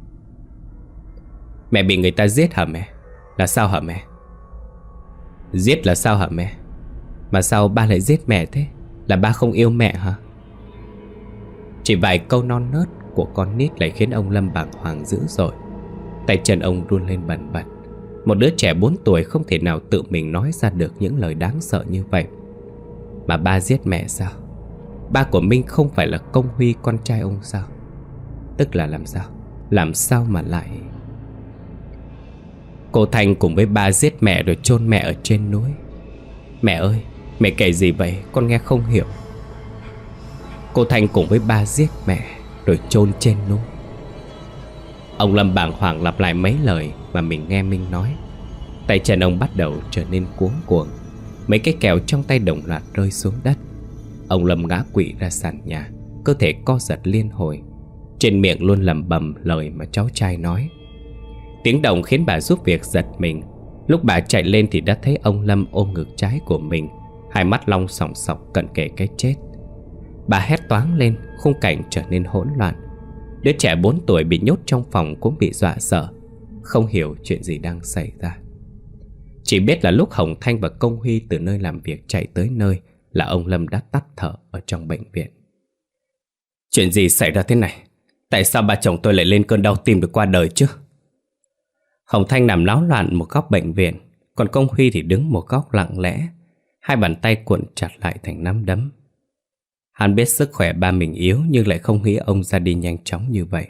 Mẹ bị người ta giết hả mẹ? Là sao hả mẹ? Giết là sao hả mẹ? Mà sao ba lại giết mẹ thế? Là ba không yêu mẹ hả? Chỉ vài câu non nớt của con nít lại khiến ông Lâm bàng hoàng dữ dội. Tay chân ông run lên bần bật. Một đứa trẻ bốn tuổi không thể nào tự mình nói ra được những lời đáng sợ như vậy. Mà ba giết mẹ sao? Ba của Minh không phải là Công Huy con trai ông sao? Tức là làm sao? Làm sao mà lại... Cô Thanh cùng với ba giết mẹ rồi chôn mẹ ở trên núi. Mẹ ơi, mẹ kể gì vậy? Con nghe không hiểu. Cô Thanh cùng với ba giết mẹ rồi chôn trên núi. Ông Lâm bàng hoàng lặp lại mấy lời mà mình nghe Minh nói. Tay chân ông bắt đầu trở nên cuống cuồng. Mấy cái kẹo trong tay đồng loạt rơi xuống đất. Ông Lâm ngã quỵ ra sàn nhà, cơ thể co giật liên hồi. Trên miệng luôn lẩm bẩm lời mà cháu trai nói. Tiếng động khiến bà giúp việc giật mình. Lúc bà chạy lên thì đã thấy ông Lâm ôm ngực trái của mình, hai mắt long sòng sọc cận kề cái chết. Bà hét toáng lên, khung cảnh trở nên hỗn loạn. Đứa trẻ bốn tuổi bị nhốt trong phòng cũng bị dọa sợ, không hiểu chuyện gì đang xảy ra. Chỉ biết là lúc Hồng Thanh và Công Huy từ nơi làm việc chạy tới nơi là ông Lâm đã tắt thở ở trong bệnh viện. Chuyện gì xảy ra thế này? Tại sao bà chồng tôi lại lên cơn đau tim được qua đời chứ? Hồng Thanh nằm náo loạn một góc bệnh viện, còn Công Huy thì đứng một góc lặng lẽ, hai bàn tay cuộn chặt lại thành nắm đấm. Hắn biết sức khỏe ba mình yếu nhưng lại không nghĩ ông ra đi nhanh chóng như vậy.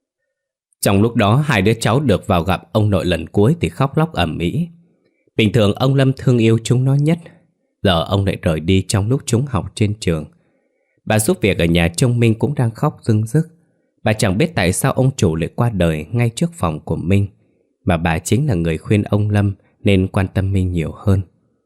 Trong lúc đó hai đứa cháu được vào gặp ông nội lần cuối thì khóc lóc ầm ĩ. Bình thường ông Lâm thương yêu chúng nó nhất, giờ ông lại rời đi trong lúc chúng học trên trường. Bà giúp việc ở nhà trông Minh cũng đang khóc rưng rức. Bà chẳng biết tại sao ông chủ lại qua đời ngay trước phòng của Minh, mà bà chính là người khuyên ông Lâm nên quan tâm Minh nhiều hơn.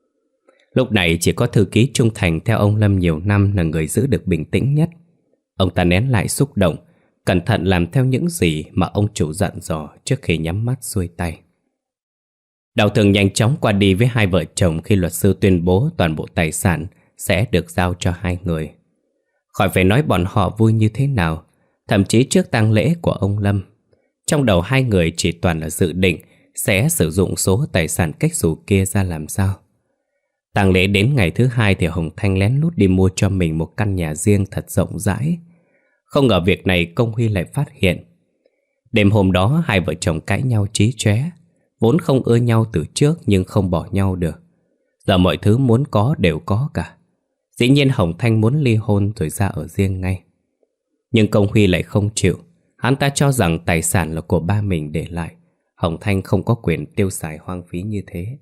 Lúc này chỉ có thư ký trung thành theo ông Lâm nhiều năm là người giữ được bình tĩnh nhất. Ông ta nén lại xúc động, cẩn thận làm theo những gì mà ông chủ dặn dò trước khi nhắm mắt xuôi tay. Đau thương nhanh chóng qua đi với hai vợ chồng khi luật sư tuyên bố toàn bộ tài sản sẽ được giao cho hai người. Khỏi phải nói bọn họ vui như thế nào, thậm chí trước tang lễ của ông Lâm, trong đầu hai người chỉ toàn là dự định sẽ sử dụng số tài sản cách xù kia ra làm sao. Tang lễ đến ngày thứ hai thì Hồng Thanh lén lút đi mua cho mình một căn nhà riêng thật rộng rãi. Không ngờ việc này Công Huy lại phát hiện. Đêm hôm đó hai vợ chồng cãi nhau chí chóe, vốn không ưa nhau từ trước nhưng không bỏ nhau được. Giờ mọi thứ muốn có đều có cả. Dĩ nhiên Hồng Thanh muốn ly hôn rồi ra ở riêng ngay. Nhưng Công Huy lại không chịu. Hắn ta cho rằng tài sản là của ba mình để lại, Hồng Thanh không có quyền tiêu xài hoang phí như thế.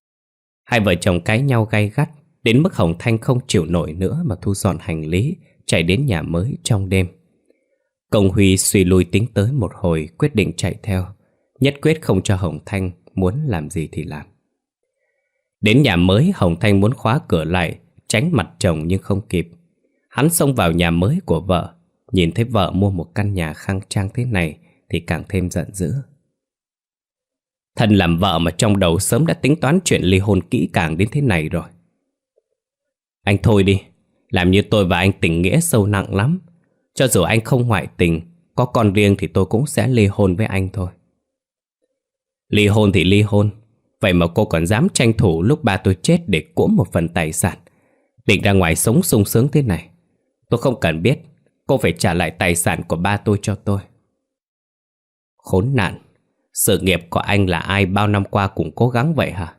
Hai vợ chồng cãi nhau gay gắt, đến mức Hồng Thanh không chịu nổi nữa mà thu dọn hành lý, chạy đến nhà mới trong đêm. Công Huy suy lui tính tới một hồi, quyết định chạy theo, nhất quyết không cho Hồng Thanh muốn làm gì thì làm. Đến nhà mới, Hồng Thanh muốn khóa cửa lại, tránh mặt chồng nhưng không kịp. Hắn xông vào nhà mới của vợ, nhìn thấy vợ mua một căn nhà khang trang thế này thì càng thêm giận dữ. Thân làm vợ mà trong đầu sớm đã tính toán chuyện ly hôn kỹ càng đến thế này rồi. Anh thôi đi, làm như tôi và anh tình nghĩa sâu nặng lắm. Cho dù anh không ngoại tình, có con riêng thì tôi cũng sẽ ly hôn với anh thôi. Ly hôn thì ly hôn, vậy mà cô còn dám tranh thủ lúc ba tôi chết để cuỗm một phần tài sản, định ra ngoài sống sung sướng thế này. Tôi không cần biết, cô phải trả lại tài sản của ba tôi cho tôi. Khốn nạn, sự nghiệp của anh là ai bao năm qua cũng cố gắng vậy hả?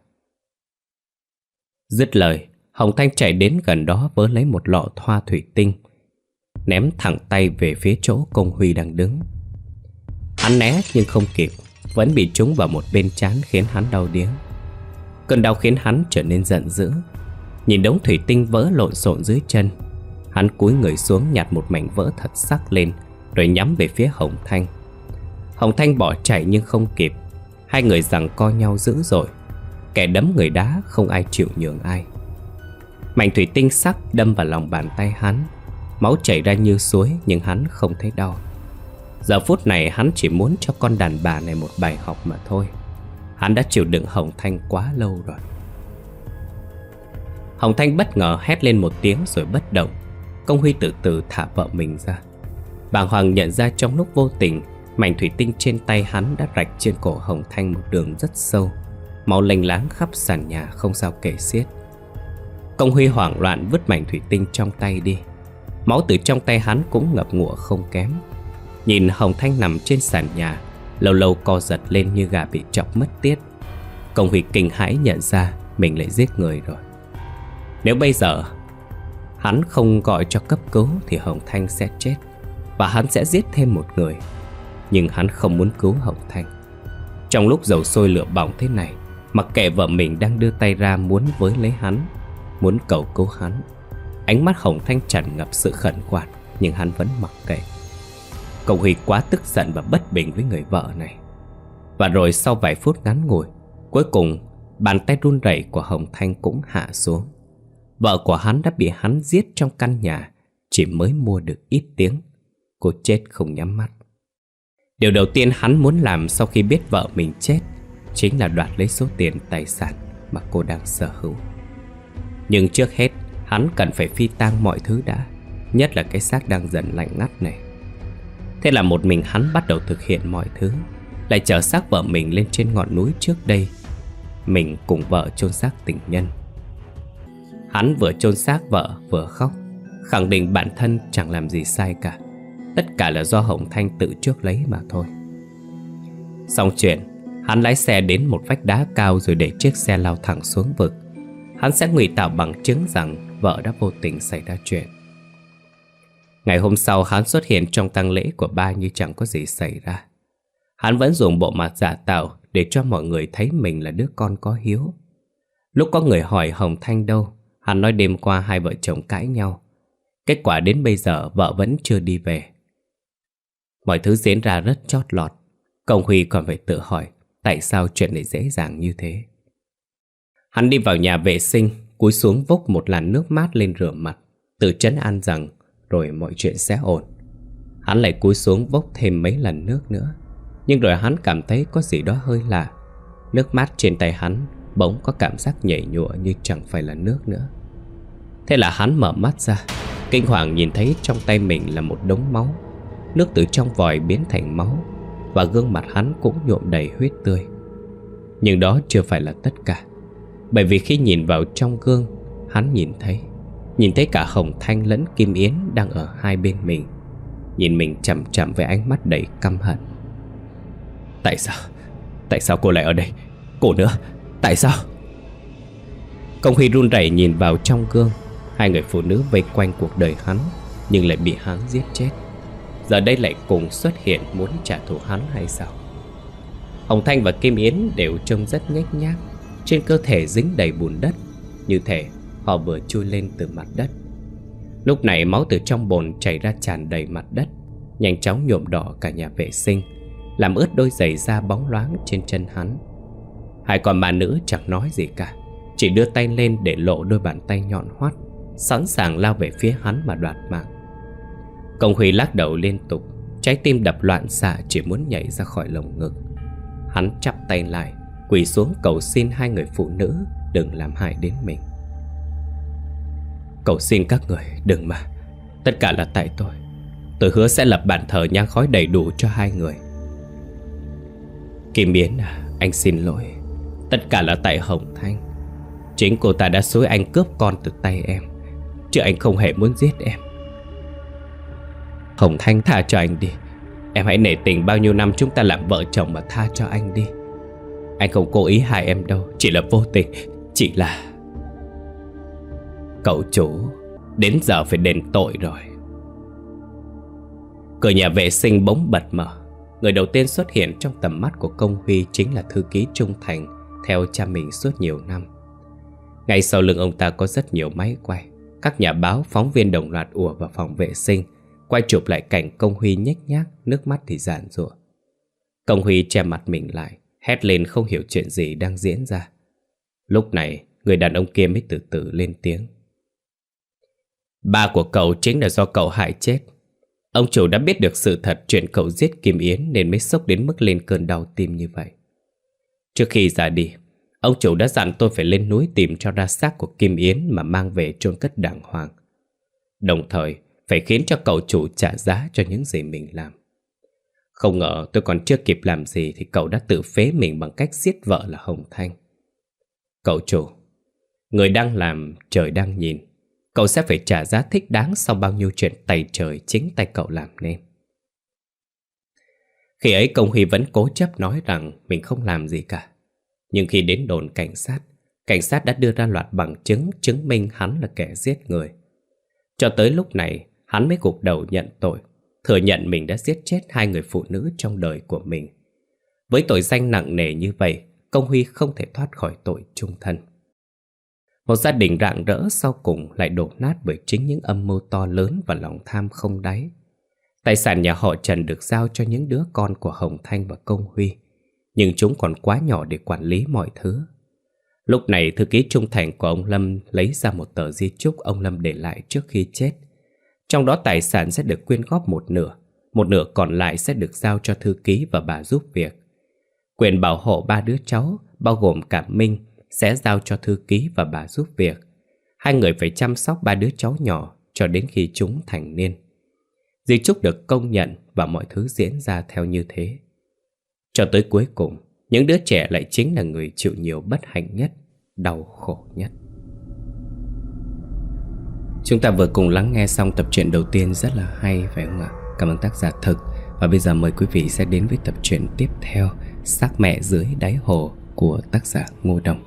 Dứt lời, Hồng Thanh chạy đến gần đó vớ lấy một lọ thoa thủy tinh, ném thẳng tay về phía chỗ Công Huy đang đứng. Hắn né nhưng không kịp, vẫn bị trúng vào một bên trán khiến hắn đau điếng. Cơn đau khiến hắn trở nên giận dữ. Nhìn đống thủy tinh vỡ lộn xộn dưới chân, hắn cúi người xuống nhặt một mảnh vỡ thật sắc lên, rồi nhắm về phía Hồng Thanh. Hồng Thanh bỏ chạy nhưng không kịp. Hai người giằng co nhau dữ dội, kẻ đấm người đá không ai chịu nhường ai. Mảnh thủy tinh sắc đâm vào lòng bàn tay hắn, máu chảy ra như suối nhưng hắn không thấy đau. Giờ phút này hắn chỉ muốn cho con đàn bà này một bài học mà thôi. Hắn đã chịu đựng Hồng Thanh quá lâu rồi. Hồng Thanh bất ngờ hét lên một tiếng rồi bất động. Công Huy từ từ thả vợ mình ra. Bàng hoàng nhận ra trong lúc vô tình, mảnh thủy tinh trên tay hắn đã rạch trên cổ Hồng Thanh một đường rất sâu. Máu lênh láng khắp sàn nhà không sao kể xiết. Công Huy hoảng loạn vứt mảnh thủy tinh trong tay đi. Máu từ trong tay hắn cũng ngập ngụa không kém. Nhìn Hồng Thanh nằm trên sàn nhà, lâu lâu co giật lên như gà bị chọc mất tiết. Công Huy kinh hãi nhận ra mình lại giết người rồi. Nếu bây giờ hắn không gọi cho cấp cứu thì Hồng Thanh sẽ chết, và hắn sẽ giết thêm một người. Nhưng hắn không muốn cứu Hồng Thanh. Trong lúc dầu sôi lửa bỏng thế này, mặc kệ vợ mình đang đưa tay ra muốn với lấy hắn, muốn cầu cứu hắn, ánh mắt Hồng Thanh tràn ngập sự khẩn khoản, nhưng hắn vẫn mặc kệ. Công Huy quá tức giận và bất bình với người vợ này. Và rồi sau vài phút ngắn ngủi, cuối cùng bàn tay run rẩy của Hồng Thanh cũng hạ xuống. Vợ của hắn đã bị hắn giết trong căn nhà chỉ mới mua được ít tiếng. Cô chết không nhắm mắt. Điều đầu tiên hắn muốn làm sau khi biết vợ mình chết chính là đoạt lấy số tiền tài sản mà cô đang sở hữu. Nhưng trước hết hắn cần phải phi tang mọi thứ đã, nhất là cái xác đang dần lạnh ngắt này. Thế là một mình hắn bắt đầu thực hiện mọi thứ, lại chở xác vợ mình lên trên ngọn núi trước đây. Mình cùng vợ chôn xác tình nhân. Hắn vừa chôn xác vợ vừa khóc, khẳng định bản thân chẳng làm gì sai cả. Tất cả là do Hồng Thanh tự chuốc lấy mà thôi. Xong chuyện, hắn lái xe đến một vách đá cao rồi để chiếc xe lao thẳng xuống vực. Hắn sẽ ngụy tạo bằng chứng rằng vợ đã vô tình xảy ra chuyện. Ngày hôm sau hắn xuất hiện trong tang lễ của ba như chẳng có gì xảy ra. Hắn vẫn dùng bộ mặt giả tạo để cho mọi người thấy mình là đứa con có hiếu. Lúc có người hỏi Hồng Thanh đâu, hắn nói đêm qua hai vợ chồng cãi nhau. Kết quả đến bây giờ vợ vẫn chưa đi về. Mọi thứ diễn ra rất chót lọt. Công Huy còn phải tự hỏi tại sao chuyện lại dễ dàng như thế. Hắn đi vào nhà vệ sinh, cúi xuống vốc một làn nước mát lên rửa mặt, tự trấn an rằng rồi mọi chuyện sẽ ổn. Hắn lại cúi xuống vốc thêm mấy lần nước nữa. Nhưng rồi hắn cảm thấy có gì đó hơi lạ. Nước mát trên tay hắn bỗng có cảm giác nhảy nhụa như chẳng phải là nước nữa. Thế là hắn mở mắt ra, kinh hoàng nhìn thấy trong tay mình là một đống máu. Nước từ trong vòi biến thành máu, và gương mặt hắn cũng nhuộm đầy huyết tươi. Nhưng đó chưa phải là tất cả. Bởi vì khi nhìn vào trong gương, hắn nhìn thấy Nhìn thấy cả Hồng Thanh lẫn Kim Yến đang ở hai bên mình, nhìn mình chằm chằm với ánh mắt đầy căm hận. Tại sao? Tại sao cô lại ở đây? Cô nữa, tại sao? Công Huy run rẩy nhìn vào trong gương. Hai người phụ nữ vây quanh cuộc đời hắn, nhưng lại bị hắn giết chết. Giờ đây lại cùng xuất hiện muốn trả thù hắn hay sao? Hồng Thanh và Kim Yến đều trông rất nhếch nhác, trên cơ thể dính đầy bùn đất, như thể họ vừa chui lên từ mặt đất. Lúc này máu từ trong bồn chảy ra tràn đầy mặt đất, nhanh chóng nhuộm đỏ cả nhà vệ sinh, làm ướt đôi giày da bóng loáng trên chân hắn. Hai con bà nữ chẳng nói gì cả, chỉ đưa tay lên để lộ đôi bàn tay nhọn hoắt, sẵn sàng lao về phía hắn mà đoạt mạng. Công Huy lắc đầu liên tục, trái tim đập loạn xạ chỉ muốn nhảy ra khỏi lồng ngực. Hắn chắp tay lại, quỳ xuống cầu xin hai người phụ nữ đừng làm hại đến mình. Cầu xin các người đừng mà, tất cả là tại tôi. Tôi hứa sẽ lập bàn thờ nhang khói đầy đủ cho hai người. Kim Yến à, anh xin lỗi. Tất cả là tại Hồng Thanh. Chính cô ta đã xúi anh cướp con từ tay em, chứ anh không hề muốn giết em. Hồng Thanh, tha cho anh đi. Em hãy nể tình bao nhiêu năm chúng ta làm vợ chồng mà tha cho anh đi. Anh không cố ý hại em đâu, chỉ là vô tình. Chỉ là... Cậu chủ, đến giờ phải đền tội rồi. Cửa nhà vệ sinh bỗng bật mở. Người đầu tiên xuất hiện trong tầm mắt của Công Huy chính là thư ký trung thành theo cha mình suốt nhiều năm. Ngay sau lưng ông ta có rất nhiều máy quay. Các nhà báo, phóng viên đồng loạt ùa vào phòng vệ sinh, quay chụp lại cảnh Công Huy nhếch nhác, nước mắt thì giàn giụa. Công Huy che mặt mình lại, hét lên không hiểu chuyện gì đang diễn ra. Lúc này, người đàn ông kia mới từ từ lên tiếng. Ba của cậu chính là do cậu hại chết. Ông chủ đã biết được sự thật chuyện cậu giết Kim Yến nên mới sốc đến mức lên cơn đau tim như vậy. Trước khi ra đi, ông chủ đã dặn tôi phải lên núi tìm cho ra xác của Kim Yến mà mang về chôn cất đàng hoàng. Đồng thời, phải khiến cho cậu chủ trả giá cho những gì mình làm. Không ngờ tôi còn chưa kịp làm gì thì cậu đã tự phế mình bằng cách giết vợ là Hồng Thanh. Cậu chủ, người đang làm, trời đang nhìn. Cậu sẽ phải trả giá thích đáng sau bao nhiêu chuyện tày trời chính tay cậu làm nên. Khi ấy Công Huy vẫn cố chấp nói rằng mình không làm gì cả. Nhưng khi đến đồn cảnh sát, cảnh sát đã đưa ra loạt bằng chứng chứng minh hắn là kẻ giết người. Cho tới lúc này, hắn mới gục đầu nhận tội, thừa nhận mình đã giết chết hai người phụ nữ trong đời của mình. Với tội danh nặng nề như vậy, Công Huy không thể thoát khỏi tội chung thân. Một gia đình rạng rỡ sau cùng lại đổ nát bởi chính những âm mưu to lớn và lòng tham không đáy. Tài sản nhà họ Trần được giao cho những đứa con của Hồng Thanh và Công Huy, nhưng chúng còn quá nhỏ để quản lý mọi thứ. Lúc này thư ký trung thành của ông Lâm lấy ra một tờ di chúc ông Lâm để lại trước khi chết. Trong đó tài sản sẽ được quyên góp một nửa, một nửa còn lại sẽ được giao cho thư ký và bà giúp việc. Quyền bảo hộ ba đứa cháu, bao gồm cả Minh, sẽ giao cho thư ký và bà giúp việc. Hai người phải chăm sóc ba đứa cháu nhỏ cho đến khi chúng thành niên. Di chúc được công nhận và mọi thứ diễn ra theo như thế. Cho tới cuối cùng, những đứa trẻ lại chính là người chịu nhiều bất hạnh nhất, đau khổ nhất. Chúng ta vừa cùng lắng nghe xong tập truyện đầu tiên rất là hay phải không ạ? Cảm ơn tác giả Thực. Và bây giờ mời quý vị sẽ đến với tập truyện tiếp theo, Xác mẹ dưới đáy hồ của tác giả Ngô Đồng.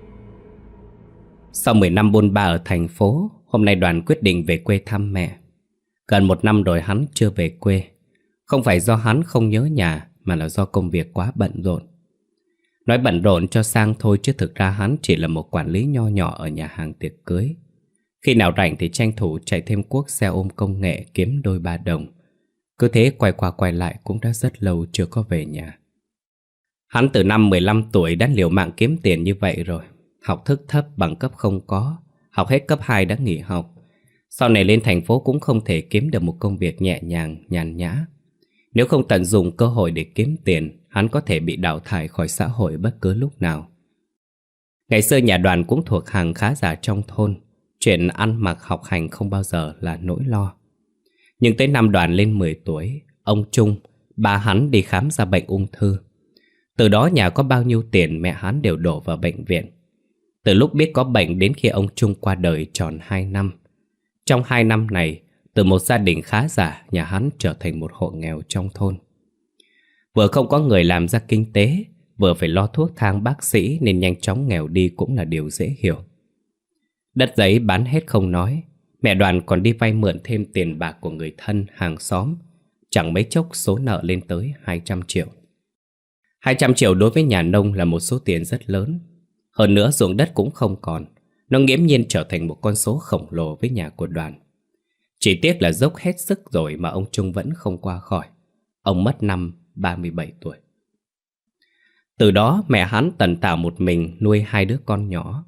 Sau mười năm bôn ba ở thành phố, hôm nay Đoàn quyết định về quê thăm mẹ. Gần một năm rồi hắn chưa về quê. Không phải do hắn không nhớ nhà, mà là do công việc quá bận rộn. Nói bận rộn cho sang thôi, chứ thực ra hắn chỉ là một quản lý nho nhỏ ở nhà hàng tiệc cưới. Khi nào rảnh thì tranh thủ chạy thêm cuốc xe ôm công nghệ kiếm đôi ba đồng. Cứ thế quay qua quay lại cũng đã rất lâu chưa có về nhà. Hắn từ năm mười lăm tuổi đã liều mạng kiếm tiền như vậy rồi. Học thức thấp, bằng cấp không có. Học hết cấp hai đã nghỉ học. Sau này lên thành phố cũng không thể kiếm được một công việc nhẹ nhàng, nhàn nhã. Nếu không tận dụng cơ hội để kiếm tiền, hắn có thể bị đào thải khỏi xã hội bất cứ lúc nào. Ngày xưa nhà Đoàn cũng thuộc hàng khá giả trong thôn. Chuyện ăn mặc học hành không bao giờ là nỗi lo. Nhưng tới năm Đoàn lên mười tuổi, ông Trung, ba hắn đi khám ra bệnh ung thư. Từ đó nhà có bao nhiêu tiền mẹ hắn đều đổ vào bệnh viện. Từ lúc biết có bệnh đến khi ông Trung qua đời tròn hai năm. Trong hai năm này, từ một gia đình khá giả, nhà hắn trở thành một hộ nghèo trong thôn. Vừa không có người làm ra kinh tế, vừa phải lo thuốc thang bác sĩ nên nhanh chóng nghèo đi cũng là điều dễ hiểu. Đất giấy bán hết không nói, mẹ Đoàn còn đi vay mượn thêm tiền bạc của người thân, hàng xóm. Chẳng mấy chốc số nợ lên tới hai trăm triệu. hai trăm triệu đối với nhà nông là một số tiền rất lớn. Hơn nữa ruộng đất cũng không còn. Nó nghiễm nhiên trở thành một con số khổng lồ với nhà của Đoàn. Chỉ tiếc là dốc hết sức rồi mà ông Trung vẫn không qua khỏi. Ông mất năm ba mươi bảy tuổi. Từ đó mẹ hắn tần tảo một mình nuôi hai đứa con nhỏ.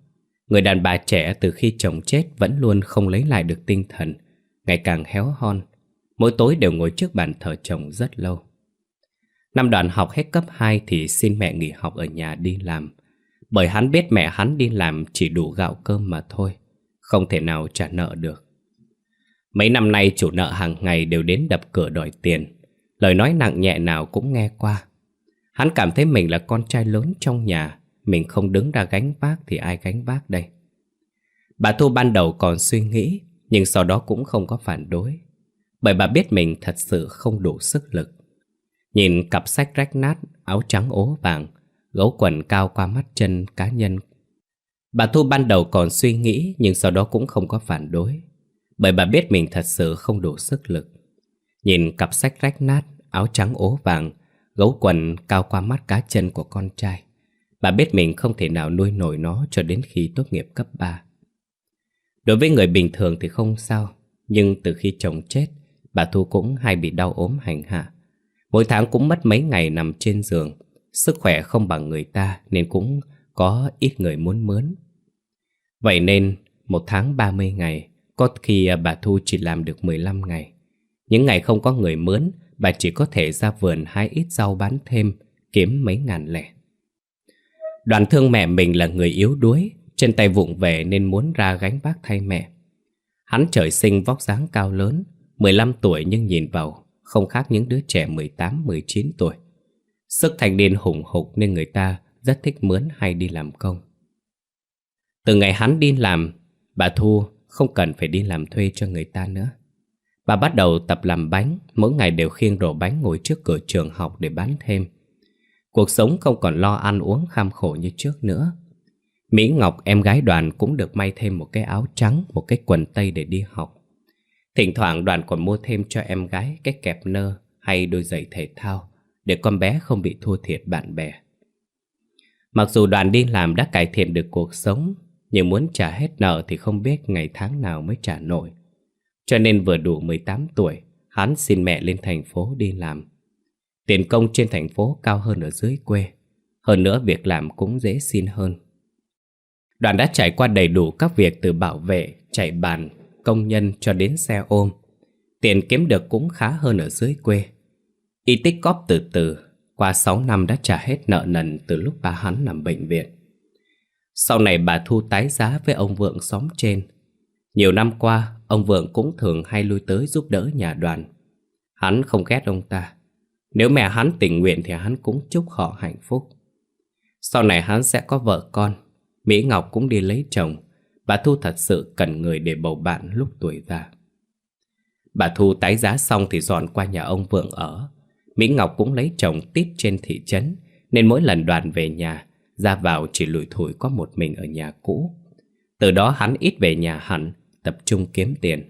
Người đàn bà trẻ từ khi chồng chết vẫn luôn không lấy lại được tinh thần, ngày càng héo hon. Mỗi tối đều ngồi trước bàn thờ chồng rất lâu. Năm Đoàn học hết cấp hai thì xin mẹ nghỉ học ở nhà đi làm, bởi hắn biết mẹ hắn đi làm chỉ đủ gạo cơm mà thôi, không thể nào trả nợ được. Mấy năm nay chủ nợ hàng ngày đều đến đập cửa đòi tiền, lời nói nặng nhẹ nào cũng nghe qua. Hắn cảm thấy mình là con trai lớn trong nhà, mình không đứng ra gánh vác thì ai gánh vác đây. Bà Thu ban đầu còn suy nghĩ, nhưng sau đó cũng không có phản đối, bởi bà biết mình thật sự không đủ sức lực. Nhìn cặp sách rách nát, áo trắng ố vàng, gấu quần cao qua mắt chân cá nhân, bà Thu ban đầu còn suy nghĩ nhưng sau đó cũng không có phản đối, bởi bà biết mình thật sự không đủ sức lực. Nhìn cặp sách rách nát, áo trắng ố vàng, gấu quần cao qua mắt cá chân của con trai, bà biết mình không thể nào nuôi nổi nó cho đến khi tốt nghiệp cấp ba. Đối với người bình thường thì không sao, nhưng từ khi chồng chết, bà Thu cũng hay bị đau ốm hành hạ. Mỗi tháng cũng mất mấy ngày nằm trên giường, sức khỏe không bằng người ta nên cũng có ít người muốn mướn. Vậy nên một tháng ba mươi ngày, có khi bà Thu chỉ làm được mười lăm ngày. Những ngày không có người mướn, bà chỉ có thể ra vườn hái ít rau bán thêm, kiếm mấy ngàn lẻ. Đoàn thương mẹ mình là người yếu đuối, chân tay vụng về nên muốn ra gánh vác thay mẹ. Hắn trời sinh vóc dáng cao lớn, mười lăm tuổi nhưng nhìn vào không khác những đứa trẻ mười tám mười chín tuổi. Sức thanh niên hùng hục nên người ta rất thích mướn hay đi làm công. Từ ngày hắn đi làm, bà Thu không cần phải đi làm thuê cho người ta nữa. Bà bắt đầu tập làm bánh, mỗi ngày đều khiêng rổ bánh ngồi trước cửa trường học để bán thêm. Cuộc sống không còn lo ăn uống kham khổ như trước nữa. Mỹ Ngọc, em gái Đoàn, cũng được may thêm một cái áo trắng, một cái quần tây để đi học. Thỉnh thoảng Đoàn còn mua thêm cho em gái cái kẹp nơ hay đôi giày thể thao, để con bé không bị thua thiệt bạn bè. Mặc dù Đoàn đi làm đã cải thiện được cuộc sống, nhưng muốn trả hết nợ thì không biết ngày tháng nào mới trả nổi. Cho nên vừa đủ mười tám tuổi, hắn xin mẹ lên thành phố đi làm. Tiền công trên thành phố cao hơn ở dưới quê, hơn nữa việc làm cũng dễ xin hơn. Đoàn đã trải qua đầy đủ các việc từ bảo vệ, chạy bàn, công nhân cho đến xe ôm. Tiền kiếm được cũng khá hơn ở dưới quê. Y tích cóp từ từ, qua sáu năm đã trả hết nợ nần từ lúc bà hắn nằm bệnh viện. Sau này bà Thu tái giá với ông Vượng xóm trên. Nhiều năm qua, ông Vượng cũng thường hay lui tới giúp đỡ nhà Đoàn. Hắn không ghét ông ta. Nếu mẹ hắn tình nguyện thì hắn cũng chúc họ hạnh phúc. Sau này hắn sẽ có vợ con. Mỹ Ngọc cũng đi lấy chồng. Bà Thu thật sự cần người để bầu bạn lúc tuổi già. Bà Thu tái giá xong thì dọn qua nhà ông Vượng ở. Mỹ Ngọc cũng lấy chồng tít trên thị trấn, nên mỗi lần Đoàn về nhà, ra vào chỉ lủi thủi có một mình ở nhà cũ. Từ đó hắn ít về nhà hẳn, tập trung kiếm tiền.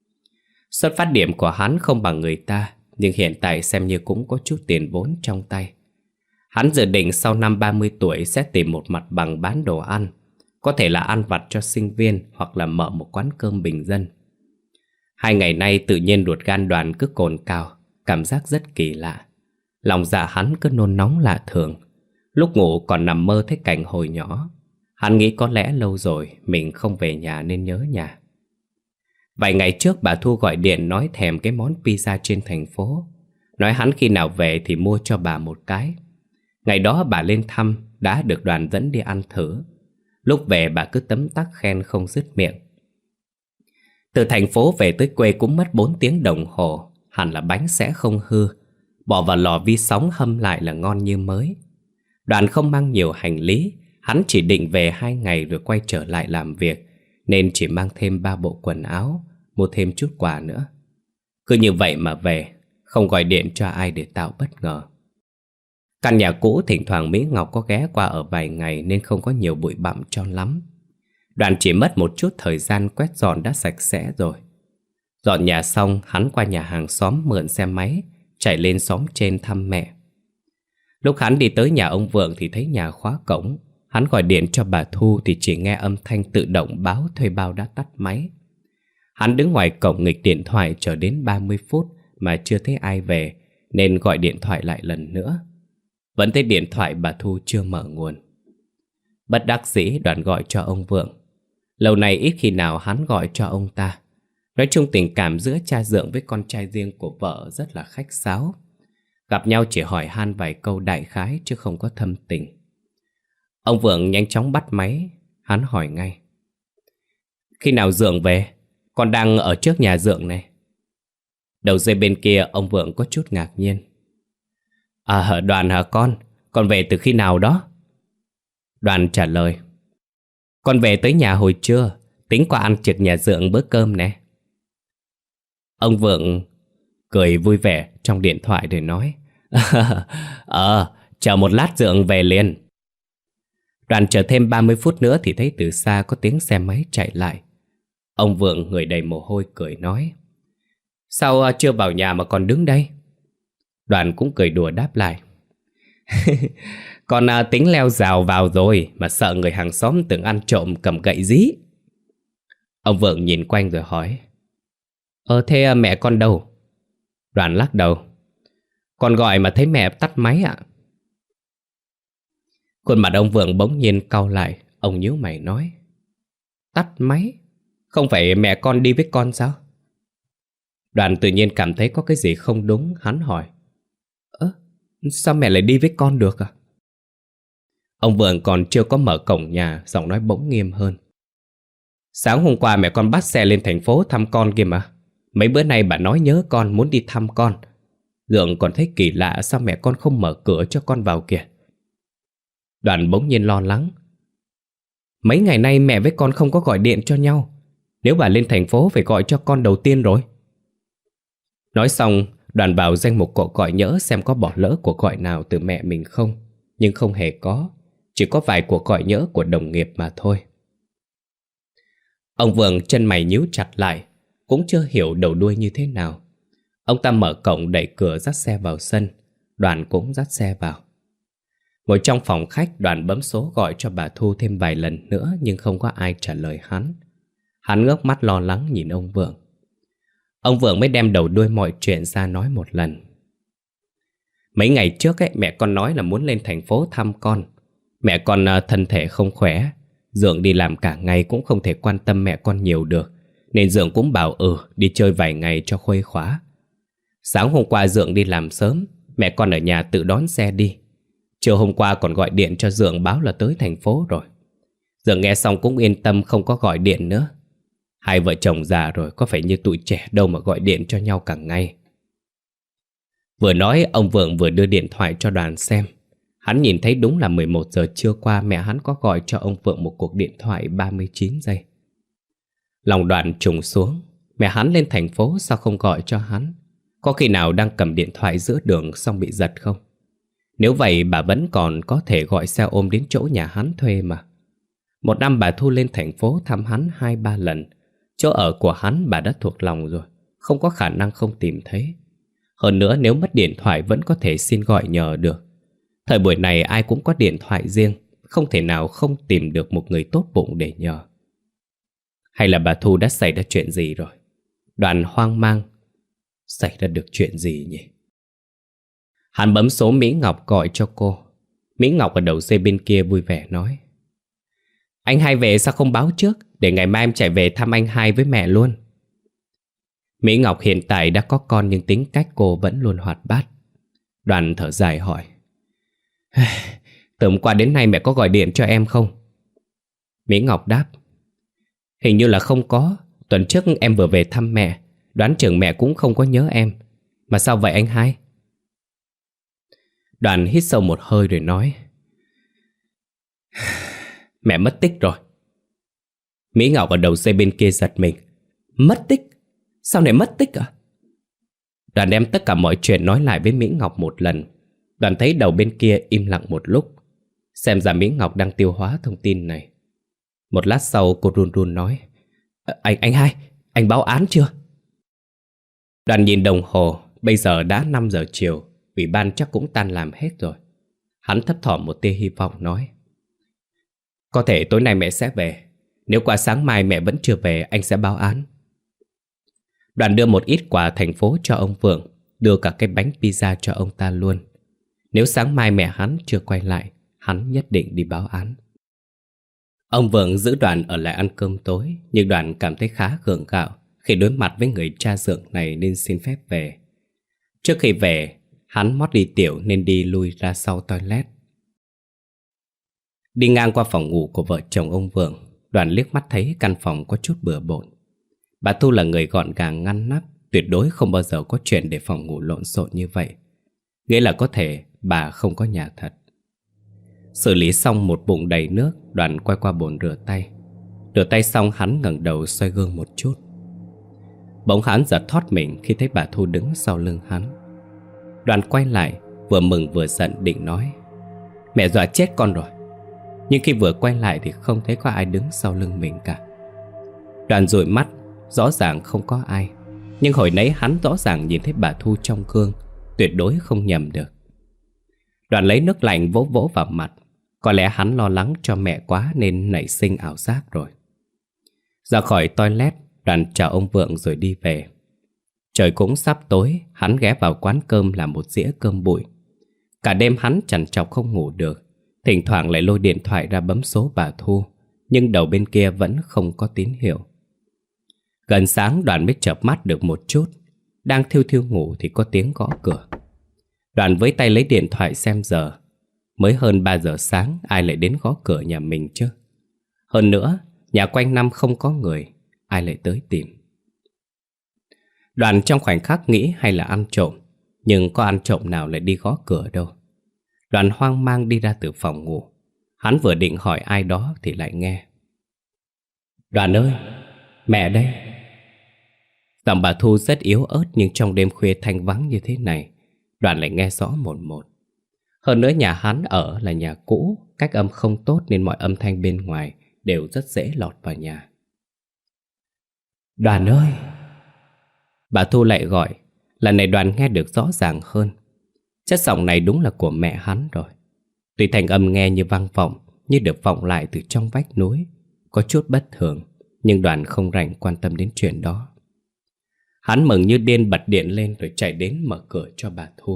Xuất phát điểm của hắn không bằng người ta, nhưng hiện tại xem như cũng có chút tiền vốn trong tay. Hắn dự định sau năm ba mươi tuổi sẽ tìm một mặt bằng bán đồ ăn, có thể là ăn vặt cho sinh viên hoặc là mở một quán cơm bình dân. Hai ngày nay tự nhiên ruột gan Đoàn cứ cồn cào, cảm giác rất kỳ lạ. Lòng dạ hắn cứ nôn nóng lạ thường. Lúc ngủ còn nằm mơ thấy cảnh hồi nhỏ. Hắn nghĩ có lẽ lâu rồi mình không về nhà nên nhớ nhà. Vài ngày trước bà Thu gọi điện nói thèm cái món pizza trên thành phố, nói hắn khi nào về thì mua cho bà một cái. Ngày đó bà lên thăm, đã được Đoàn dẫn đi ăn thử. Lúc về bà cứ tấm tắc khen không dứt miệng. Từ thành phố về tới quê cũng mất bốn tiếng đồng hồ, hẳn là bánh sẽ không hư. Bỏ vào lò vi sóng hâm lại là ngon như mới. Đoàn không mang nhiều hành lý, hắn chỉ định về hai ngày rồi quay trở lại làm việc, nên chỉ mang thêm ba bộ quần áo, mua thêm chút quà nữa. Cứ như vậy mà về, không gọi điện cho ai để tạo bất ngờ. Căn nhà cũ thỉnh thoảng Mỹ Ngọc có ghé qua ở vài ngày nên không có nhiều bụi bặm cho lắm. Đoàn chỉ mất một chút thời gian quét dọn đã sạch sẽ rồi. Dọn nhà xong, hắn qua nhà hàng xóm mượn xe máy, chạy lên xóm trên thăm mẹ. Lúc hắn đi tới nhà ông Vượng thì thấy nhà khóa cổng. Hắn gọi điện cho bà Thu thì chỉ nghe âm thanh tự động báo thuê bao đã tắt máy. Hắn đứng ngoài cổng nghịch điện thoại chờ đến ba mươi phút mà chưa thấy ai về, nên gọi điện thoại lại lần nữa. Vẫn thấy điện thoại bà Thu chưa mở nguồn. Bất đắc dĩ Đoàn gọi cho ông Vượng. Lâu nay ít khi nào hắn gọi cho ông ta. Nói chung tình cảm giữa cha Dượng với con trai riêng của vợ rất là khách sáo. Gặp nhau chỉ hỏi han vài câu đại khái chứ không có thâm tình. Ông Vượng nhanh chóng bắt máy. Hắn hỏi ngay: khi nào Dượng về? Con đang ở trước nhà Dượng này. Đầu dây bên kia ông Vượng có chút ngạc nhiên. À, Đoàn hả con? Con về từ khi nào đó? Đoàn trả lời: con về tới nhà hồi trưa, tính qua ăn trực nhà Dượng bữa cơm nè. Ông Vượng cười vui vẻ trong điện thoại để nói: Ờ, chờ một lát Dượng về liền. Đoàn chờ thêm ba mươi phút nữa thì thấy từ xa có tiếng xe máy chạy lại. Ông Vượng người đầy mồ hôi cười nói: sao chưa vào nhà mà còn đứng đây? Đoàn cũng cười đùa đáp lại: con à, tính leo rào vào rồi mà sợ người hàng xóm tưởng ăn trộm cầm gậy dí. Ông Vượng nhìn quanh rồi hỏi: Ờ thế mẹ con đâu? Đoàn lắc đầu: con gọi mà thấy mẹ tắt máy ạ. Khuôn mặt ông Vượng bỗng nhiên cau lại. Ông nhíu mày nói: tắt máy? Không phải mẹ con đi với con sao? Đoàn tự nhiên cảm thấy có cái gì không đúng. Hắn hỏi: Ơ, sao mẹ lại đi với con được à? Ông Vượng còn chưa có mở cổng nhà, giọng nói bỗng nghiêm hơn: sáng hôm qua mẹ con bắt xe lên thành phố thăm con kìa mà. Mấy bữa nay bà nói nhớ con, muốn đi thăm con. Dượng còn thấy kỳ lạ sao mẹ con không mở cửa cho con vào kìa. Đoàn bỗng nhiên lo lắng: mấy ngày nay mẹ với con không có gọi điện cho nhau. Nếu bà lên thành phố phải gọi cho con đầu tiên rồi. Nói xong, Đoàn vào danh mục cuộc gọi nhỡ xem có bỏ lỡ cuộc gọi nào từ mẹ mình không. Nhưng không hề có. Chỉ có vài cuộc gọi nhỡ của đồng nghiệp mà thôi. Ông Vượng chân mày nhíu chặt lại, cũng chưa hiểu đầu đuôi như thế nào. Ông ta mở cổng đẩy cửa dắt xe vào sân. Đoàn cũng dắt xe vào. Ngồi trong phòng khách, Đoàn bấm số gọi cho bà Thu thêm vài lần nữa nhưng không có ai trả lời hắn. Hắn ngước mắt lo lắng nhìn ông Vượng. Ông Vượng mới đem đầu đuôi mọi chuyện ra nói một lần. Mấy ngày trước ấy, mẹ con nói là muốn lên thành phố thăm con. Mẹ con uh, thân thể không khỏe. Dượng đi làm cả ngày cũng không thể quan tâm mẹ con nhiều được. Nên Dượng cũng bảo ừ đi chơi vài ngày cho khuây khóa. Sáng hôm qua Dượng đi làm sớm, mẹ con ở nhà tự đón xe đi. Chiều hôm qua còn gọi điện cho Dượng báo là tới thành phố rồi. Dượng nghe xong cũng yên tâm không có gọi điện nữa. Hai vợ chồng già rồi có phải như tụi trẻ đâu mà gọi điện cho nhau cả ngày. Vừa nói ông Vượng vừa đưa điện thoại cho Đoàn xem. Hắn nhìn thấy đúng là mười một giờ trưa qua mẹ hắn có gọi cho ông Vượng một cuộc điện thoại ba mươi chín giây. Lòng Đoàn trùng xuống. Mẹ hắn lên thành phố sao không gọi cho hắn? Có khi nào đang cầm điện thoại giữa đường xong bị giật không? Nếu vậy bà vẫn còn có thể gọi xe ôm đến chỗ nhà hắn thuê mà. Một năm bà Thu lên thành phố thăm hắn hai ba lần. Chỗ ở của hắn bà đã thuộc lòng rồi, không có khả năng không tìm thấy. Hơn nữa nếu mất điện thoại vẫn có thể xin gọi nhờ được. Thời buổi này ai cũng có điện thoại riêng, không thể nào không tìm được một người tốt bụng để nhờ. Hay là bà Thu đã xảy ra chuyện gì rồi? Đoàn hoang mang. Xảy ra được chuyện gì nhỉ? Hắn bấm số Mỹ Ngọc gọi cho cô. Mỹ Ngọc ở đầu dây bên kia vui vẻ nói: anh hai về sao không báo trước, để ngày mai em chạy về thăm anh hai với mẹ luôn. Mỹ Ngọc hiện tại đã có con nhưng tính cách cô vẫn luôn hoạt bát. Đoàn thở dài hỏi: từ hôm qua đến nay mẹ có gọi điện cho em không? Mỹ Ngọc đáp: hình như là không có. Tuần trước em vừa về thăm mẹ, đoán chừng mẹ cũng không có nhớ em. Mà sao vậy anh hai? Đoàn hít sâu một hơi rồi nói: mẹ mất tích rồi. Mỹ Ngọc ở đầu dây bên kia giật mình: mất tích? Sao lại mất tích à? Đoàn đem tất cả mọi chuyện nói lại với Mỹ Ngọc một lần. Đoàn thấy đầu bên kia im lặng một lúc. Xem ra Mỹ Ngọc đang tiêu hóa thông tin này. Một lát sau cô run run nói: Anh anh hai, anh báo án chưa? Đoàn nhìn đồng hồ. Bây giờ đã năm giờ chiều. Ủy ban chắc cũng tan làm hết rồi. Hắn thấp thỏm một tia hy vọng nói: có thể tối nay mẹ sẽ về. Nếu qua sáng mai mẹ vẫn chưa về, anh sẽ báo án. Đoàn đưa một ít quà thành phố cho ông Vượng, đưa cả cái bánh pizza cho ông ta luôn. Nếu sáng mai mẹ hắn chưa quay lại, hắn nhất định đi báo án. Ông Vượng giữ Đoàn ở lại ăn cơm tối, nhưng Đoàn cảm thấy khá gượng gạo khi đối mặt với người cha dượng này nên xin phép về. Trước khi về, hắn mót đi tiểu nên đi lui ra sau toilet. Đi ngang qua phòng ngủ của vợ chồng ông Vượng, Đoàn liếc mắt thấy căn phòng có chút bừa bộn. Bà Thu là người gọn gàng ngăn nắp, tuyệt đối không bao giờ có chuyện để phòng ngủ lộn xộn như vậy. Nghĩa là có thể bà không có nhà thật. Xử lý xong một bụng đầy nước, Đoàn quay qua bồn rửa tay. Rửa tay xong hắn ngẩng đầu xoay gương một chút. Bỗng hắn giật thót mình khi thấy bà Thu đứng sau lưng hắn. Đoàn quay lại, vừa mừng vừa giận định nói: mẹ dọa chết con rồi. Nhưng khi vừa quay lại thì không thấy có ai đứng sau lưng mình cả. Đoàn dụi mắt, rõ ràng không có ai. Nhưng hồi nãy hắn rõ ràng nhìn thấy bà Thu trong gương, tuyệt đối không nhầm được. Đoàn lấy nước lạnh vỗ vỗ vào mặt. Có lẽ hắn lo lắng cho mẹ quá nên nảy sinh ảo giác rồi. Ra khỏi toilet, Đoàn chào ông Vượng rồi đi về. Trời cũng sắp tối, hắn ghé vào quán cơm làm một dĩa cơm bụi. Cả đêm hắn trằn trọc không ngủ được. Thỉnh thoảng lại lôi điện thoại ra bấm số bà Thu, nhưng đầu bên kia vẫn không có tín hiệu. Gần sáng Đoàn mới chợp mắt được một chút. Đang thiêu thiêu ngủ thì có tiếng gõ cửa. Đoàn với tay lấy điện thoại xem giờ. Mới hơn ba giờ sáng, ai lại đến gõ cửa nhà mình chứ? Hơn nữa, nhà quanh năm không có người, ai lại tới tìm? Đoàn trong khoảnh khắc nghĩ hay là ăn trộm, nhưng có ăn trộm nào lại đi gõ cửa đâu. Đoàn hoang mang đi ra từ phòng ngủ. Hắn vừa định hỏi ai đó thì lại nghe: Đoàn ơi, mẹ đây. Giọng bà Thu rất yếu ớt, nhưng trong đêm khuya thanh vắng như thế này, Đoàn lại nghe rõ một một. Hơn nữa nhà hắn ở là nhà cũ, cách âm không tốt nên mọi âm thanh bên ngoài đều rất dễ lọt vào nhà. Đoàn ơi! Bà Thu lại gọi. Lần này Đoàn nghe được rõ ràng hơn. Chất giọng này đúng là của mẹ hắn rồi. Tuy thành âm nghe như vang vọng, như được vọng lại từ trong vách núi, có chút bất thường, nhưng Đoàn không rảnh quan tâm đến chuyện đó. Hắn mừng như điên bật điện lên rồi chạy đến mở cửa cho bà Thu.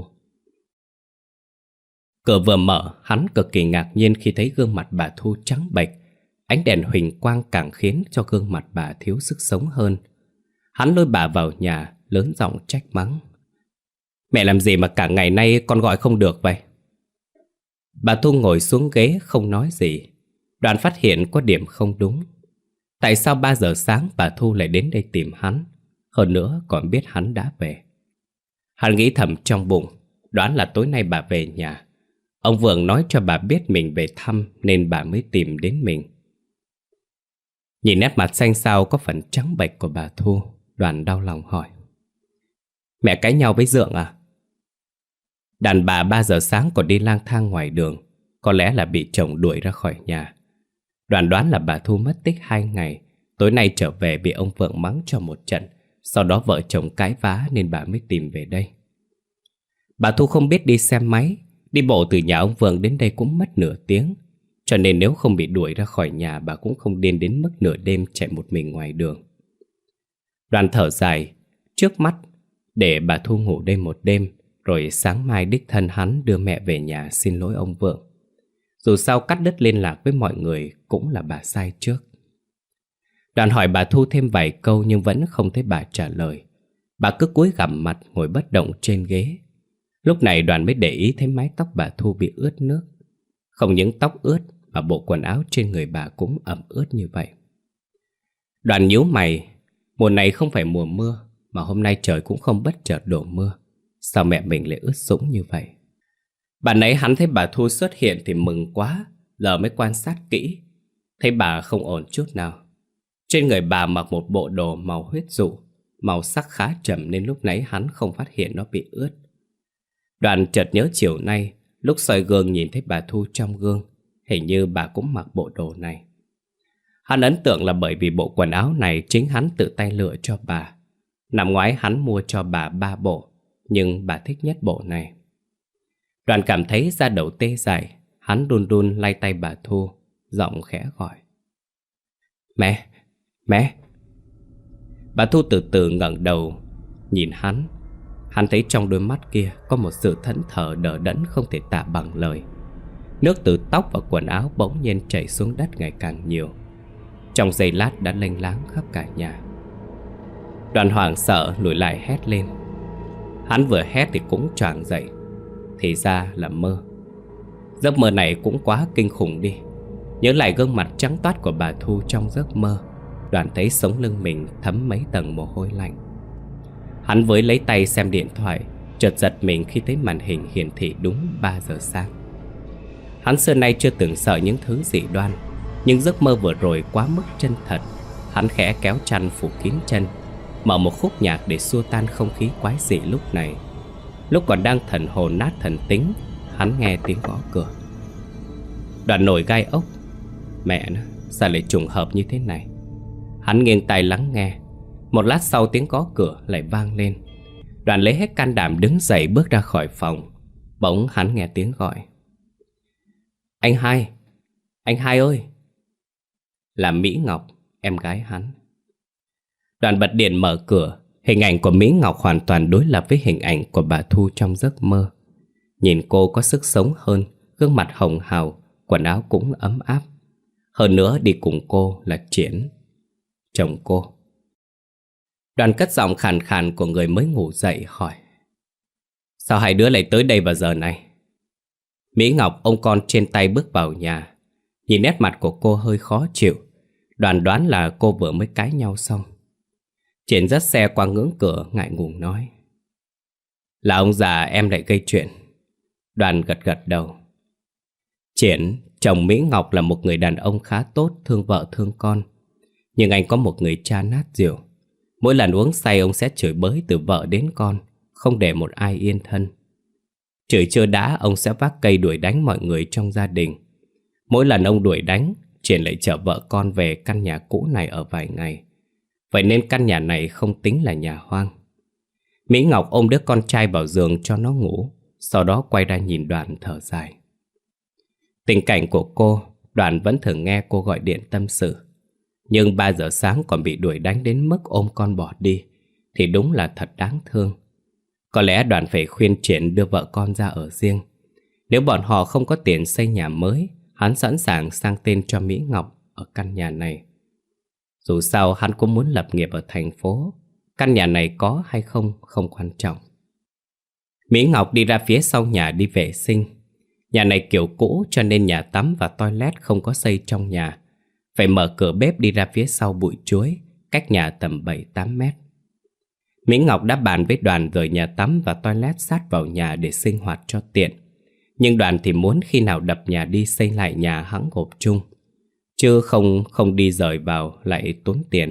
Cửa vừa mở, hắn cực kỳ ngạc nhiên khi thấy gương mặt bà Thu trắng bệch. Ánh đèn huỳnh quang càng khiến cho gương mặt bà thiếu sức sống hơn. Hắn lôi bà vào nhà, lớn giọng trách mắng: Mẹ làm gì mà cả ngày nay con gọi không được vậy? Bà Thu ngồi xuống ghế không nói gì. Đoàn phát hiện có điểm không đúng. Tại sao ba giờ sáng bà Thu lại đến đây tìm hắn? Hơn nữa còn biết hắn đã về. Hắn nghĩ thầm trong bụng, đoán là tối nay bà về nhà. Ông Vượng nói cho bà biết mình về thăm nên bà mới tìm đến mình. Nhìn nét mặt xanh xao có phần trắng bệch của bà Thu, Đoàn đau lòng hỏi: Mẹ cãi nhau với Dượng à? Đàn bà ba giờ sáng còn đi lang thang ngoài đường, có lẽ là bị chồng đuổi ra khỏi nhà. Đoàn đoán là bà Thu mất tích hai ngày, tối nay trở về bị ông Vượng mắng cho một trận. Sau đó vợ chồng cãi vã nên bà mới tìm về đây. Bà Thu không biết đi xe máy, đi bộ từ nhà ông Vượng đến đây cũng mất nửa tiếng. Cho nên nếu không bị đuổi ra khỏi nhà, bà cũng không điên đến mức nửa đêm chạy một mình ngoài đường. Đoàn thở dài, trước mắt để bà Thu ngủ đây một đêm, rồi sáng mai đích thân hắn đưa mẹ về nhà xin lỗi ông Vượng. Dù sao cắt đứt liên lạc với mọi người cũng là bà sai trước. Đoàn hỏi bà Thu thêm vài câu nhưng vẫn không thấy bà trả lời. Bà cứ cúi gằm mặt ngồi bất động trên ghế. Lúc này Đoàn mới để ý thấy mái tóc bà Thu bị ướt nước. Không những tóc ướt mà bộ quần áo trên người bà cũng ẩm ướt như vậy. Đoàn nhíu mày. Mùa này không phải mùa mưa, mà hôm nay trời cũng không bất chợt đổ mưa. Sao mẹ mình lại ướt sũng như vậy? Bạn nãy hắn thấy bà Thu xuất hiện thì mừng quá, giờ mới quan sát kỹ. Thấy bà không ổn chút nào. Trên người bà mặc một bộ đồ màu huyết dụ, màu sắc khá trầm nên lúc nãy hắn không phát hiện nó bị ướt. Đoàn chợt nhớ chiều nay, lúc soi gương nhìn thấy bà Thu trong gương, hình như bà cũng mặc bộ đồ này. Hắn ấn tượng là bởi vì bộ quần áo này chính hắn tự tay lựa cho bà. Năm ngoái hắn mua cho bà ba bộ, nhưng bà thích nhất bộ này. Đoàn cảm thấy da đầu tê dại, hắn đun đun lay tay bà Thu, giọng khẽ gọi: Mẹ, mẹ. Bà Thu từ từ ngẩng đầu, nhìn hắn. Hắn thấy trong đôi mắt kia có một sự thẫn thờ đờ đẫn không thể tả bằng lời. Nước từ tóc và quần áo bỗng nhiên chảy xuống đất ngày càng nhiều. Trong giây lát đã lênh láng khắp cả nhà. Đoàn hoảng sợ lùi lại hét lên. Hắn vừa hét thì cũng choàng dậy. Thì ra là mơ. Giấc mơ này cũng quá kinh khủng đi. Nhớ lại gương mặt trắng toát của bà Thu trong giấc mơ, Đoàn thấy sống lưng mình thấm mấy tầng mồ hôi lạnh. Hắn với lấy tay xem điện thoại, chợt giật mình khi thấy màn hình hiển thị đúng ba giờ sáng. Hắn xưa nay chưa từng sợ những thứ dị đoan, nhưng giấc mơ vừa rồi quá mức chân thật. Hắn khẽ kéo chăn phủ kín chân, mở một khúc nhạc để xua tan không khí quái dị lúc này. Lúc còn đang thần hồn nát thần tính, hắn nghe tiếng gõ cửa. Đoàn nổi gai ốc. Mẹ nó, sao lại trùng hợp như thế này? Hắn nghiêng tai lắng nghe. Một lát sau tiếng gõ cửa lại vang lên. Đoàn lấy hết can đảm đứng dậy bước ra khỏi phòng. Bỗng hắn nghe tiếng gọi. Anh Hai, anh Hai ơi! Là Mỹ Ngọc, em gái hắn. Đoàn bật điện mở cửa. Hình ảnh của Mỹ Ngọc hoàn toàn đối lập với hình ảnh của bà Thu trong giấc mơ. Nhìn cô có sức sống hơn, gương mặt hồng hào, quần áo cũng ấm áp. Hơn nữa đi cùng cô là Triển, chồng cô. Đoàn cất giọng khàn khàn của người mới ngủ dậy hỏi. Sao hai đứa lại tới đây vào giờ này? Mỹ Ngọc ôm con trên tay bước vào nhà. Nhìn nét mặt của cô hơi khó chịu. Đoàn đoán là cô vừa mới cãi nhau xong. Triển dắt xe qua ngưỡng cửa ngại ngùng nói. Là ông già em lại gây chuyện. Đoàn gật gật đầu. Triển, chồng Mỹ Ngọc là một người đàn ông khá tốt, thương vợ thương con. Nhưng anh có một người cha nát rượu. Mỗi lần uống say ông sẽ chửi bới từ vợ đến con, không để một ai yên thân. Chửi chưa đã, ông sẽ vác cây đuổi đánh mọi người trong gia đình. Mỗi lần ông đuổi đánh, Triển lại chở vợ con về căn nhà cũ này ở vài ngày. Vậy nên căn nhà này không tính là nhà hoang. Mỹ Ngọc ôm đứa con trai vào giường cho nó ngủ, sau đó quay ra nhìn Đoàn thở dài. Tình cảnh của cô, Đoàn vẫn thường nghe cô gọi điện tâm sự. Nhưng ba giờ sáng còn bị đuổi đánh đến mức ôm con bỏ đi, thì đúng là thật đáng thương. Có lẽ Đoàn phải khuyên Triển đưa vợ con ra ở riêng. Nếu bọn họ không có tiền xây nhà mới, hắn sẵn sàng sang tên cho Mỹ Ngọc ở căn nhà này. Dù sao hắn cũng muốn lập nghiệp ở thành phố. Căn nhà này có hay không không quan trọng. Mỹ Ngọc đi ra phía sau nhà đi vệ sinh. Nhà này kiểu cũ cho nên nhà tắm và toilet không có xây trong nhà. Phải mở cửa bếp đi ra phía sau bụi chuối, cách nhà tầm bảy tám mét. Mỹ Ngọc đã bàn với Đoàn rời nhà tắm và toilet sát vào nhà để sinh hoạt cho tiện. Nhưng Đoàn thì muốn khi nào đập nhà đi xây lại nhà hãng gộp chung, chứ không không đi rời vào lại tốn tiền.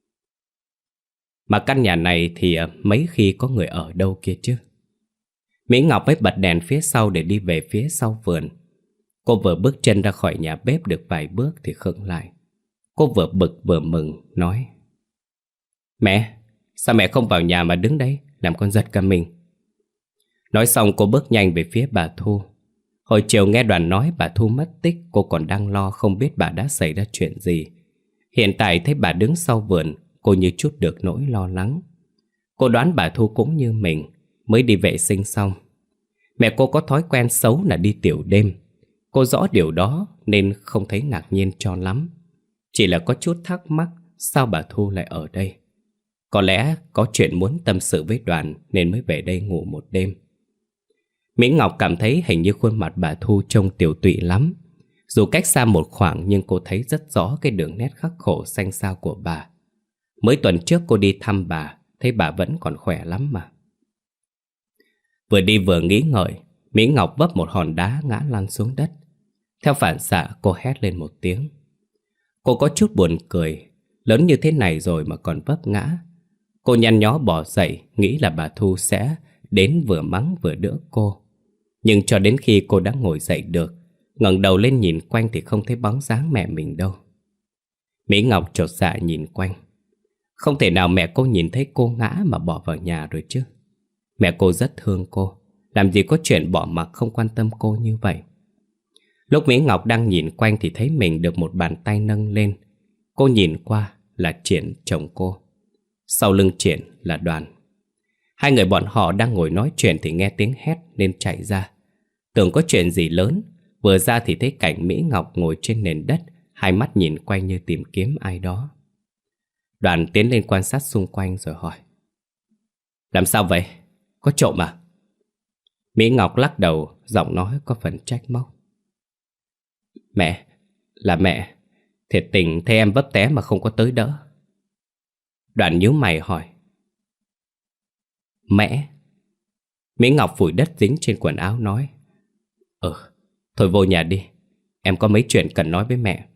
Mà căn nhà này thì mấy khi có người ở đâu kia chứ. Mỹ Ngọc mới bật đèn phía sau để đi về phía sau vườn. Cô vừa bước chân ra khỏi nhà bếp được vài bước thì khựng lại. Cô vừa bực vừa mừng nói. Mẹ, sao mẹ không vào nhà mà đứng đấy, làm con giật cả mình. Nói xong cô bước nhanh về phía bà Thu. Hồi chiều nghe Đoàn nói bà Thu mất tích, cô còn đang lo không biết bà đã xảy ra chuyện gì. Hiện tại thấy bà đứng sau vườn, cô như chút được nỗi lo lắng. Cô đoán bà Thu cũng như mình, mới đi vệ sinh xong. Mẹ cô có thói quen xấu là đi tiểu đêm. Cô rõ điều đó nên không thấy ngạc nhiên cho lắm. Chỉ là có chút thắc mắc sao bà Thu lại ở đây. Có lẽ có chuyện muốn tâm sự với Đoàn nên mới về đây ngủ một đêm. Mỹ Ngọc cảm thấy hình như khuôn mặt bà Thu trông tiều tụy lắm. Dù cách xa một khoảng nhưng cô thấy rất rõ cái đường nét khắc khổ xanh xao của bà. Mới tuần trước cô đi thăm bà, thấy bà vẫn còn khỏe lắm mà. Vừa đi vừa nghĩ ngợi, Mỹ Ngọc vấp một hòn đá ngã lăn xuống đất. Theo phản xạ cô hét lên một tiếng. Cô có chút buồn cười, lớn như thế này rồi mà còn vấp ngã. Cô nhăn nhó bỏ dậy, nghĩ là bà Thu sẽ đến vừa mắng vừa đỡ cô. Nhưng cho đến khi cô đã ngồi dậy được, ngẩng đầu lên nhìn quanh thì không thấy bóng dáng mẹ mình đâu. Mỹ Ngọc chột dạ nhìn quanh. Không thể nào mẹ cô nhìn thấy cô ngã mà bỏ vào nhà rồi chứ. Mẹ cô rất thương cô, làm gì có chuyện bỏ mặc không quan tâm cô như vậy. Lúc Mỹ Ngọc đang nhìn quanh thì thấy mình được một bàn tay nâng lên. Cô nhìn qua là Triển, chồng cô. Sau lưng Triển là Đoàn. Hai người bọn họ đang ngồi nói chuyện thì nghe tiếng hét nên chạy ra. Tưởng có chuyện gì lớn, Vừa ra thì thấy cảnh Mỹ Ngọc ngồi trên nền đất, hai mắt nhìn quanh như tìm kiếm ai đó. Đoàn tiến lên quan sát xung quanh rồi hỏi: Làm sao vậy? Có trộm à? Mỹ Ngọc lắc đầu, giọng nói có phần trách móc: Mẹ, là mẹ. Thiệt tình thấy em vấp té mà không có tới đỡ. Đoàn nhíu mày hỏi: Mẹ? Mỹ Ngọc phủi đất dính trên quần áo nói: Ừ, thôi vô nhà đi. Em có mấy chuyện cần nói với mẹ.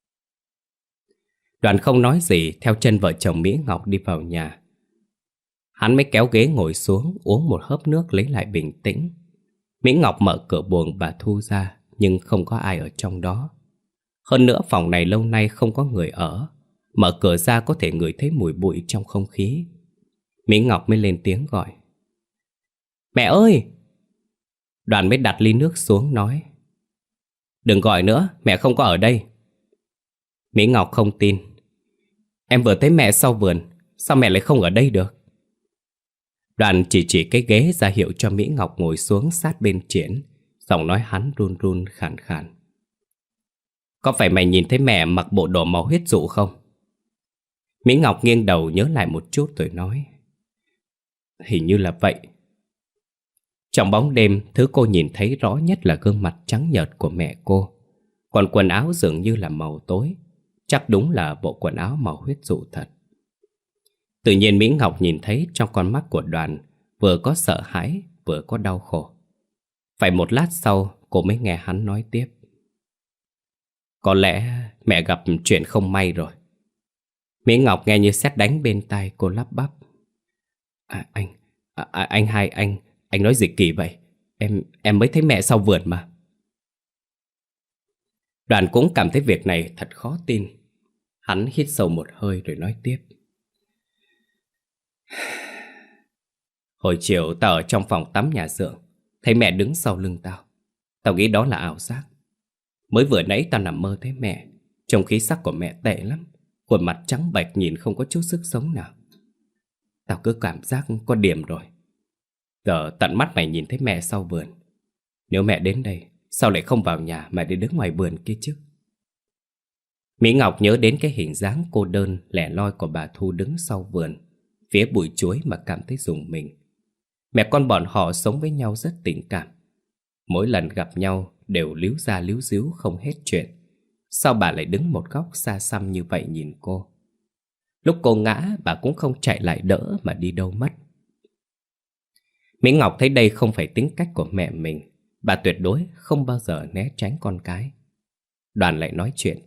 Đoàn không nói gì, theo chân vợ chồng Mỹ Ngọc đi vào nhà. Hắn mới kéo ghế ngồi xuống, uống một hớp nước lấy lại bình tĩnh. Mỹ Ngọc mở cửa buồng bà Thu ra, nhưng không có ai ở trong đó. Hơn nữa phòng này lâu nay không có người ở. Mở cửa ra có thể ngửi thấy mùi bụi trong không khí. Mỹ Ngọc mới lên tiếng gọi: Mẹ ơi! Đoàn mới đặt ly nước xuống nói: Đừng gọi nữa, mẹ không có ở đây. Mỹ Ngọc không tin: Em vừa thấy mẹ sau vườn, sao mẹ lại không ở đây được? Đoàn chỉ chỉ cái ghế ra hiệu cho Mỹ Ngọc ngồi xuống sát bên Triển. Giọng nói hắn run run khàn khàn: Có phải mày nhìn thấy mẹ mặc bộ đồ màu huyết dụ không? Mỹ Ngọc nghiêng đầu nhớ lại một chút rồi nói: Hình như là vậy. Trong bóng đêm, thứ cô nhìn thấy rõ nhất là gương mặt trắng nhợt của mẹ cô. Còn quần áo dường như là màu tối. Chắc đúng là bộ quần áo màu huyết dụ thật. Tự nhiên Mỹ Ngọc nhìn thấy trong con mắt của Đoàn vừa có sợ hãi, vừa có đau khổ. Phải một lát sau, cô mới nghe hắn nói tiếp: Có lẽ mẹ gặp chuyện không may rồi. Mỹ Ngọc nghe như sét đánh bên tai, cô lắp bắp: à, Anh, à, anh hai, anh, anh nói gì kỳ vậy? Em, em mới thấy mẹ sau vườn mà. Đoàn cũng cảm thấy việc này thật khó tin. Hắn hít sâu một hơi rồi nói tiếp: Hồi chiều tao ở trong phòng tắm nhà Dượng, thấy mẹ đứng sau lưng tao. Tao nghĩ đó là ảo giác. Mới vừa nãy tao nằm mơ thấy mẹ. Trông khí sắc của mẹ tệ lắm, khuôn mặt trắng bệch nhìn không có chút sức sống nào. Tao cứ cảm giác có điểm rồi. Giờ tận mắt mày nhìn thấy mẹ sau vườn. Nếu mẹ đến đây, sao lại không vào nhà mà đi đứng ngoài vườn kia chứ? Mỹ Ngọc nhớ đến cái hình dáng cô đơn lẻ loi của bà Thu đứng sau vườn, phía bụi chuối mà cảm thấy rùng mình. Mẹ con bọn họ sống với nhau rất tình cảm. Mỗi lần gặp nhau đều líu ra líu díu không hết chuyện. Sao bà lại đứng một góc xa xăm như vậy nhìn cô? Lúc cô ngã, bà cũng không chạy lại đỡ mà đi đâu mất. Mỹ Ngọc thấy đây không phải tính cách của mẹ mình. Bà tuyệt đối không bao giờ né tránh con cái. Đoàn lại nói chuyện: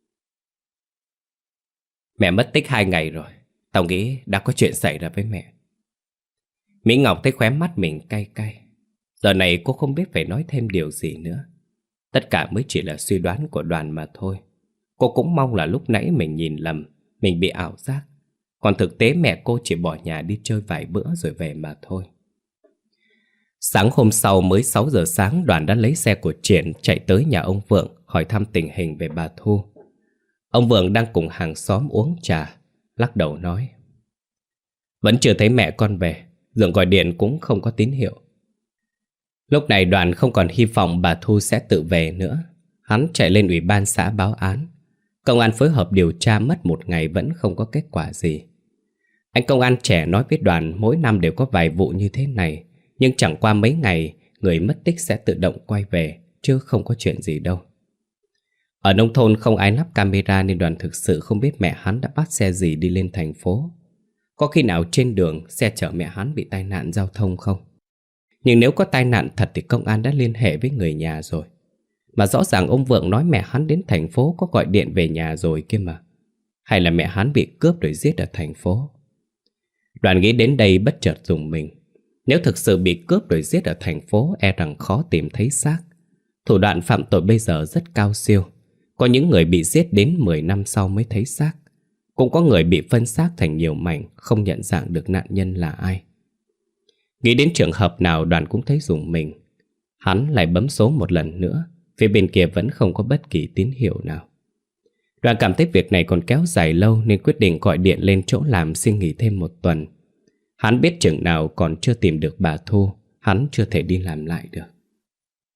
Mẹ mất tích hai ngày rồi. Tao nghĩ đã có chuyện xảy ra với mẹ. Mỹ Ngọc thấy khóe mắt mình cay cay. Giờ này cô không biết phải nói thêm điều gì nữa. Tất cả mới chỉ là suy đoán của Đoàn mà thôi. Cô cũng mong là lúc nãy mình nhìn lầm, mình bị ảo giác. Còn thực tế mẹ cô chỉ bỏ nhà đi chơi vài bữa rồi về mà thôi. Sáng hôm sau mới sáu giờ sáng, Đoàn đã lấy xe của Triển chạy tới nhà ông Vượng hỏi thăm tình hình về bà Thu. Ông Vượng đang cùng hàng xóm uống trà, lắc đầu nói: Vẫn chưa thấy mẹ con về, Dượng gọi điện cũng không có tín hiệu. Lúc này Đoàn không còn hy vọng bà Thu sẽ tự về nữa. Hắn chạy lên ủy ban xã báo án. Công an phối hợp điều tra mất một ngày vẫn không có kết quả gì. Anh công an trẻ nói với Đoàn mỗi năm đều có vài vụ như thế này, nhưng chẳng qua mấy ngày người mất tích sẽ tự động quay về, chứ không có chuyện gì đâu. Ở nông thôn không ai lắp camera nên Đoàn thực sự không biết mẹ hắn đã bắt xe gì đi lên thành phố. Có khi nào trên đường xe chở mẹ hắn bị tai nạn giao thông không? Nhưng nếu có tai nạn thật thì công an đã liên hệ với người nhà rồi. Mà rõ ràng ông Vượng nói mẹ hắn đến thành phố có gọi điện về nhà rồi kia mà. Hay là mẹ hắn bị cướp rồi giết ở thành phố? Đoàn nghĩ đến đây bất chợt rùng mình. Nếu thực sự bị cướp rồi giết ở thành phố, e rằng khó tìm thấy xác. Thủ đoạn phạm tội bây giờ rất cao siêu. Có những người bị giết đến mười năm sau mới thấy xác. Cũng có người bị phân xác thành nhiều mảnh, không nhận dạng được nạn nhân là ai. Nghĩ đến trường hợp nào Đoàn cũng thấy rùng mình. Hắn lại bấm số một lần nữa. Phía bên kia vẫn không có bất kỳ tín hiệu nào. Đoàn cảm thấy việc này còn kéo dài lâu nên quyết định gọi điện lên chỗ làm xin nghỉ thêm một tuần. Hắn biết chừng nào còn chưa tìm được bà Thu, hắn chưa thể đi làm lại được.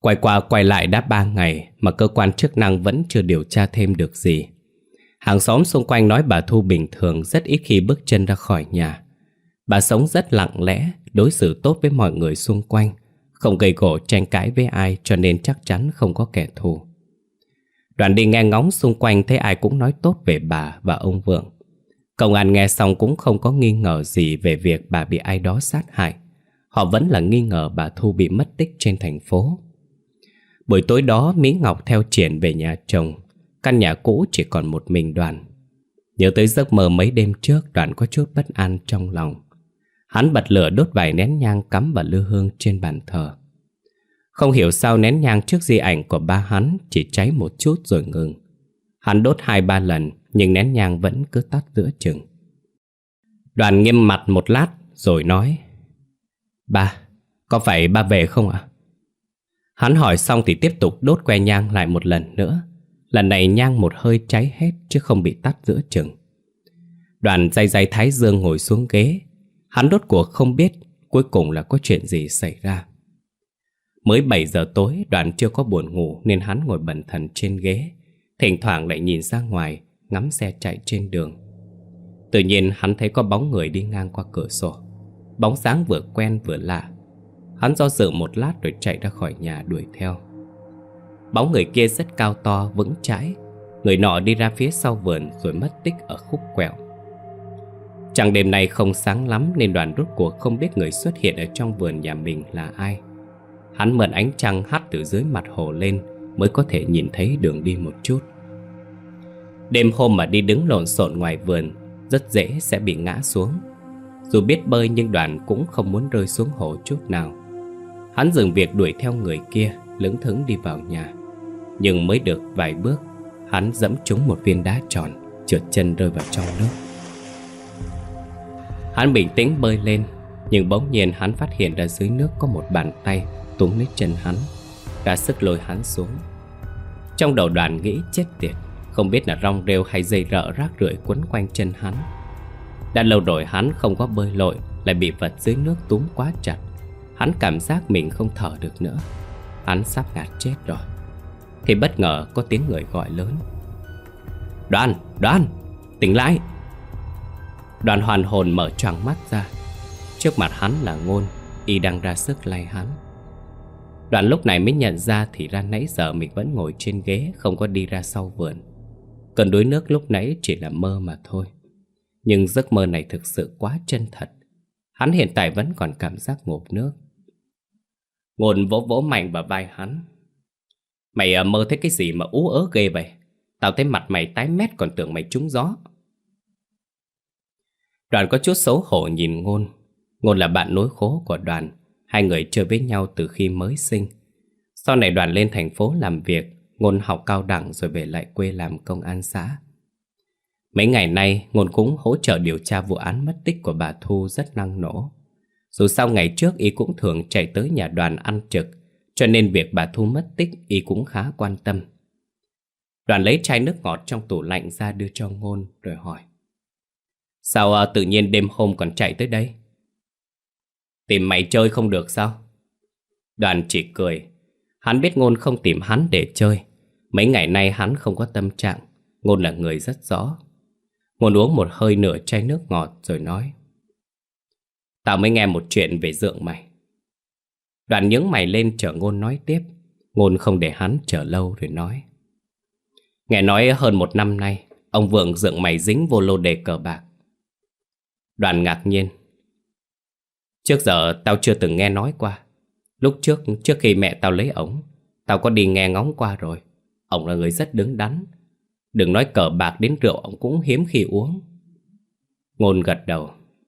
Quay qua quay lại đã ba ngày mà cơ quan chức năng vẫn chưa điều tra thêm được gì. Hàng xóm xung quanh nói bà Thu bình thường, rất ít khi bước chân ra khỏi nhà. Bà sống rất lặng lẽ, đối xử tốt với mọi người xung quanh, không gây gổ tranh cãi với ai, cho nên chắc chắn không có kẻ thù. Đoàn đi nghe ngóng xung quanh thấy ai cũng nói tốt về bà và ông Vượng. Công an nghe xong cũng không có nghi ngờ gì về việc bà bị ai đó sát hại. Họ vẫn là nghi ngờ bà Thu bị mất tích trên thành phố. Buổi tối đó Mỹ Ngọc theo Triển về nhà chồng. Căn nhà cũ chỉ còn một mình Đoàn. Nhớ tới giấc mơ mấy đêm trước, Đoàn có chút bất an trong lòng. Hắn bật lửa đốt vài nén nhang cắm vào lư hương trên bàn thờ. Không hiểu sao nén nhang trước di ảnh của ba hắn chỉ cháy một chút rồi ngừng. Hắn đốt hai ba lần nhưng nén nhang vẫn cứ tắt giữa chừng. Đoàn nghiêm mặt một lát rồi nói: Ba, có phải ba về không ạ? Hắn hỏi xong thì tiếp tục đốt que nhang lại một lần nữa. Lần này nhang một hơi cháy hết chứ không bị tắt giữa chừng. Đoàn day day thái dương ngồi xuống ghế. Hắn rốt cuộc không biết cuối cùng là có chuyện gì xảy ra. Mới bảy giờ tối, Đoàn chưa có buồn ngủ nên hắn ngồi bần thần trên ghế, thỉnh thoảng lại nhìn ra ngoài, ngắm xe chạy trên đường. Tự nhiên hắn thấy có bóng người đi ngang qua cửa sổ. Bóng dáng vừa quen vừa lạ. Hắn do dự một lát rồi chạy ra khỏi nhà đuổi theo. Bóng người kia rất cao to, vững chãi. Người nọ đi ra phía sau vườn rồi mất tích ở khúc quẹo. Trăng đêm nay không sáng lắm nên Đoàn rốt cuộc không biết người xuất hiện ở trong vườn nhà mình là ai. Hắn mượn ánh trăng hắt từ dưới mặt hồ lên mới có thể nhìn thấy đường đi một chút. Đêm hôm mà đi đứng lộn xộn ngoài vườn rất dễ sẽ bị ngã xuống. Dù biết bơi nhưng Đoàn cũng không muốn rơi xuống hồ chút nào. Hắn dừng việc đuổi theo người kia, lững thững đi vào nhà. Nhưng mới được vài bước, hắn giẫm trúng một viên đá tròn, trượt chân rơi vào trong nước. Hắn bình tĩnh bơi lên, nhưng bỗng nhiên hắn phát hiện ra dưới nước có một bàn tay túm lấy chân hắn, ra sức lôi hắn xuống. Trong đầu Đoàn nghĩ chết tiệt, không biết là rong rêu hay dây rợ rác rưởi quấn quanh chân hắn. Đã lâu rồi hắn không có bơi lội, lại bị vật dưới nước túm quá chặt. Hắn cảm giác mình không thở được nữa. Hắn sắp ngạt chết rồi. Thì bất ngờ có tiếng người gọi lớn: Đoàn, Đoàn, tỉnh lại! Đoàn hoàn hồn mở choàng mắt ra. Trước mặt hắn là Ngôn, y đang ra sức lay hắn. Đoàn lúc này mới nhận ra thì ra nãy giờ mình vẫn ngồi trên ghế, không có đi ra sau vườn. Cơn đuối nước lúc nãy chỉ là mơ mà thôi. Nhưng giấc mơ này thực sự quá chân thật. Hắn hiện tại vẫn còn cảm giác ngộp nước. Ngôn vỗ vỗ mạnh vào vai hắn: Mày à, mơ thấy cái gì mà ú ớ ghê vậy? Tao thấy mặt mày tái mét còn tưởng mày trúng gió. Đoàn có chút xấu hổ nhìn Ngôn. Ngôn là bạn nối khố của Đoàn. Hai người chơi với nhau từ khi mới sinh. Sau này Đoàn lên thành phố làm việc, Ngôn học cao đẳng rồi về lại quê làm công an xã. Mấy ngày nay Ngôn cũng hỗ trợ điều tra vụ án mất tích của bà Thu rất năng nổ. Dù sao ngày trước y cũng thường chạy tới nhà Đoàn ăn trực, cho nên việc bà Thu mất tích y cũng khá quan tâm. Đoàn lấy chai nước ngọt trong tủ lạnh ra đưa cho Ngôn rồi hỏi: Sao à, tự nhiên đêm hôm còn chạy tới đây? Tìm mày chơi không được sao? Đoàn chỉ cười. Hắn biết Ngôn không tìm hắn để chơi. Mấy ngày nay hắn không có tâm trạng. Ngôn là người rất rõ. Ngôn uống một hơi nửa chai nước ngọt rồi nói: Tao mới nghe một chuyện về dượng mày. Đoàn nhướng mày lên chờ Ngôn nói tiếp. Ngôn không để hắn chờ lâu rồi nói: Nghe nói hơn một năm nay ông Vượng dượng mày dính vô lô đề cờ bạc. Đoàn ngạc nhiên. Trước giờ tao chưa từng nghe nói qua. Lúc trước, trước khi mẹ tao lấy ổng, tao có đi nghe ngóng qua rồi. Ổng là người rất đứng đắn. Đừng nói cờ bạc, đến rượu ổng cũng hiếm khi uống. Ngôn gật đầu.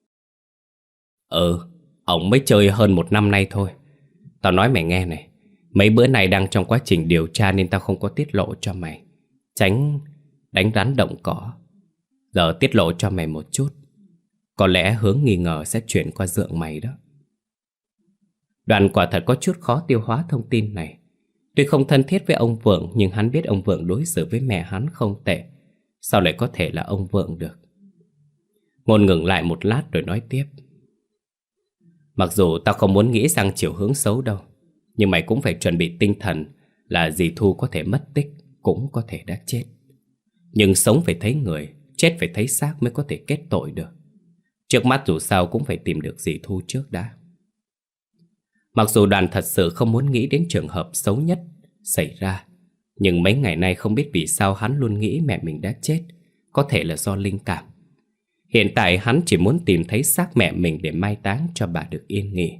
Ừ, ổng mới chơi hơn một năm nay thôi. Tao nói mày nghe này, mấy bữa này đang trong quá trình điều tra nên tao không có tiết lộ cho mày, tránh đánh rắn động cỏ. Giờ tiết lộ cho mày một chút, có lẽ hướng nghi ngờ sẽ chuyển qua dượng mày đó. Đoàn quả thật có chút khó tiêu hóa thông tin này. Tuy không thân thiết với ông Vượng, nhưng hắn biết ông Vượng đối xử với mẹ hắn không tệ. Sao lại có thể là ông Vượng được? Ngôn ngừng lại một lát rồi nói tiếp. Mặc dù tao không muốn nghĩ sang chiều hướng xấu đâu, Nhưng mày cũng phải chuẩn bị tinh thần là dì Thu có thể mất tích, cũng có thể đã chết. Nhưng sống phải thấy người, chết phải thấy xác mới có thể kết tội được. Trước mắt dù sao cũng phải tìm được dì Thu trước đã. Mặc dù Đoàn thật sự không muốn nghĩ đến trường hợp xấu nhất xảy ra, nhưng mấy ngày nay không biết vì sao hắn luôn nghĩ mẹ mình đã chết. Có thể là do linh cảm. Hiện tại hắn chỉ muốn tìm thấy xác mẹ mình để mai táng cho bà được yên nghỉ.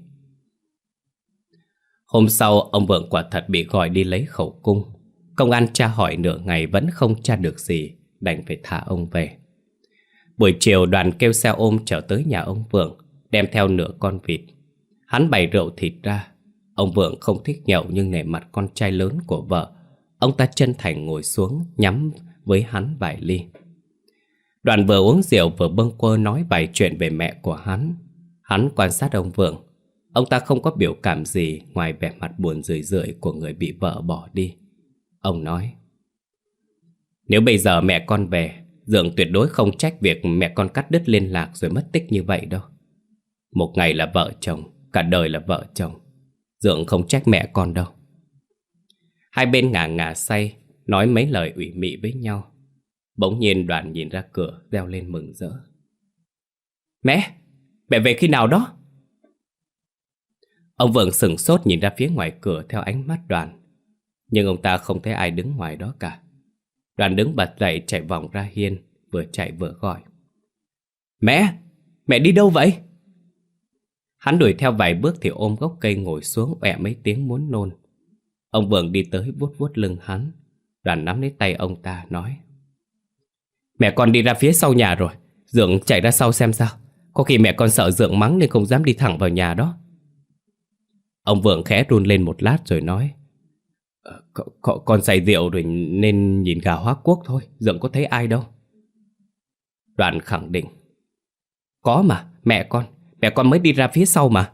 Hôm sau, ông Vượng quả thật bị gọi đi lấy khẩu cung. Công an tra hỏi nửa ngày vẫn không tra được gì, đành phải thả ông về. Buổi chiều, Đoàn kêu xe ôm chở tới nhà ông Vượng, đem theo nửa con vịt. Hắn bày rượu thịt ra. Ông Vượng không thích nhậu nhưng nể mặt con trai lớn của vợ, ông ta chân thành ngồi xuống nhắm với hắn vài ly. Đoàn vừa uống rượu vừa bâng quơ nói vài chuyện về mẹ của hắn. Hắn quan sát ông Vượng. Ông ta không có biểu cảm gì ngoài vẻ mặt buồn rười rượi của người bị vợ bỏ đi. Ông nói: nếu bây giờ mẹ con về, Dượng tuyệt đối không trách việc mẹ con cắt đứt liên lạc rồi mất tích như vậy đâu. Một ngày là vợ chồng, cả đời là vợ chồng. Dượng không trách mẹ con đâu. Hai bên ngả ngả say, nói mấy lời ủy mị với nhau. Bỗng nhiên Đoàn nhìn ra cửa, reo lên mừng rỡ: Mẹ! Mẹ về khi nào đó? Ông Vượng sửng sốt nhìn ra phía ngoài cửa theo ánh mắt Đoàn. Nhưng ông ta không thấy ai đứng ngoài đó cả. Đoàn đứng bật dậy chạy vòng ra hiên, vừa chạy vừa gọi: Mẹ! Mẹ đi đâu vậy? Hắn đuổi theo vài bước thì ôm gốc cây ngồi xuống ọe mấy tiếng muốn nôn. Ông Vượng đi tới vuốt vuốt lưng hắn. Đoàn nắm lấy tay ông ta nói: Mẹ con đi ra phía sau nhà rồi. Dượng chạy ra sau xem sao. Có khi mẹ con sợ Dượng mắng nên không dám đi thẳng vào nhà đó. Ông Vượng khẽ run lên một lát rồi nói: ờ, con, con say rượu rồi nên nhìn gà hóa quốc thôi. Dượng có thấy ai đâu. Đoàn khẳng định: Có mà, mẹ con. Mẹ con mới đi ra phía sau mà.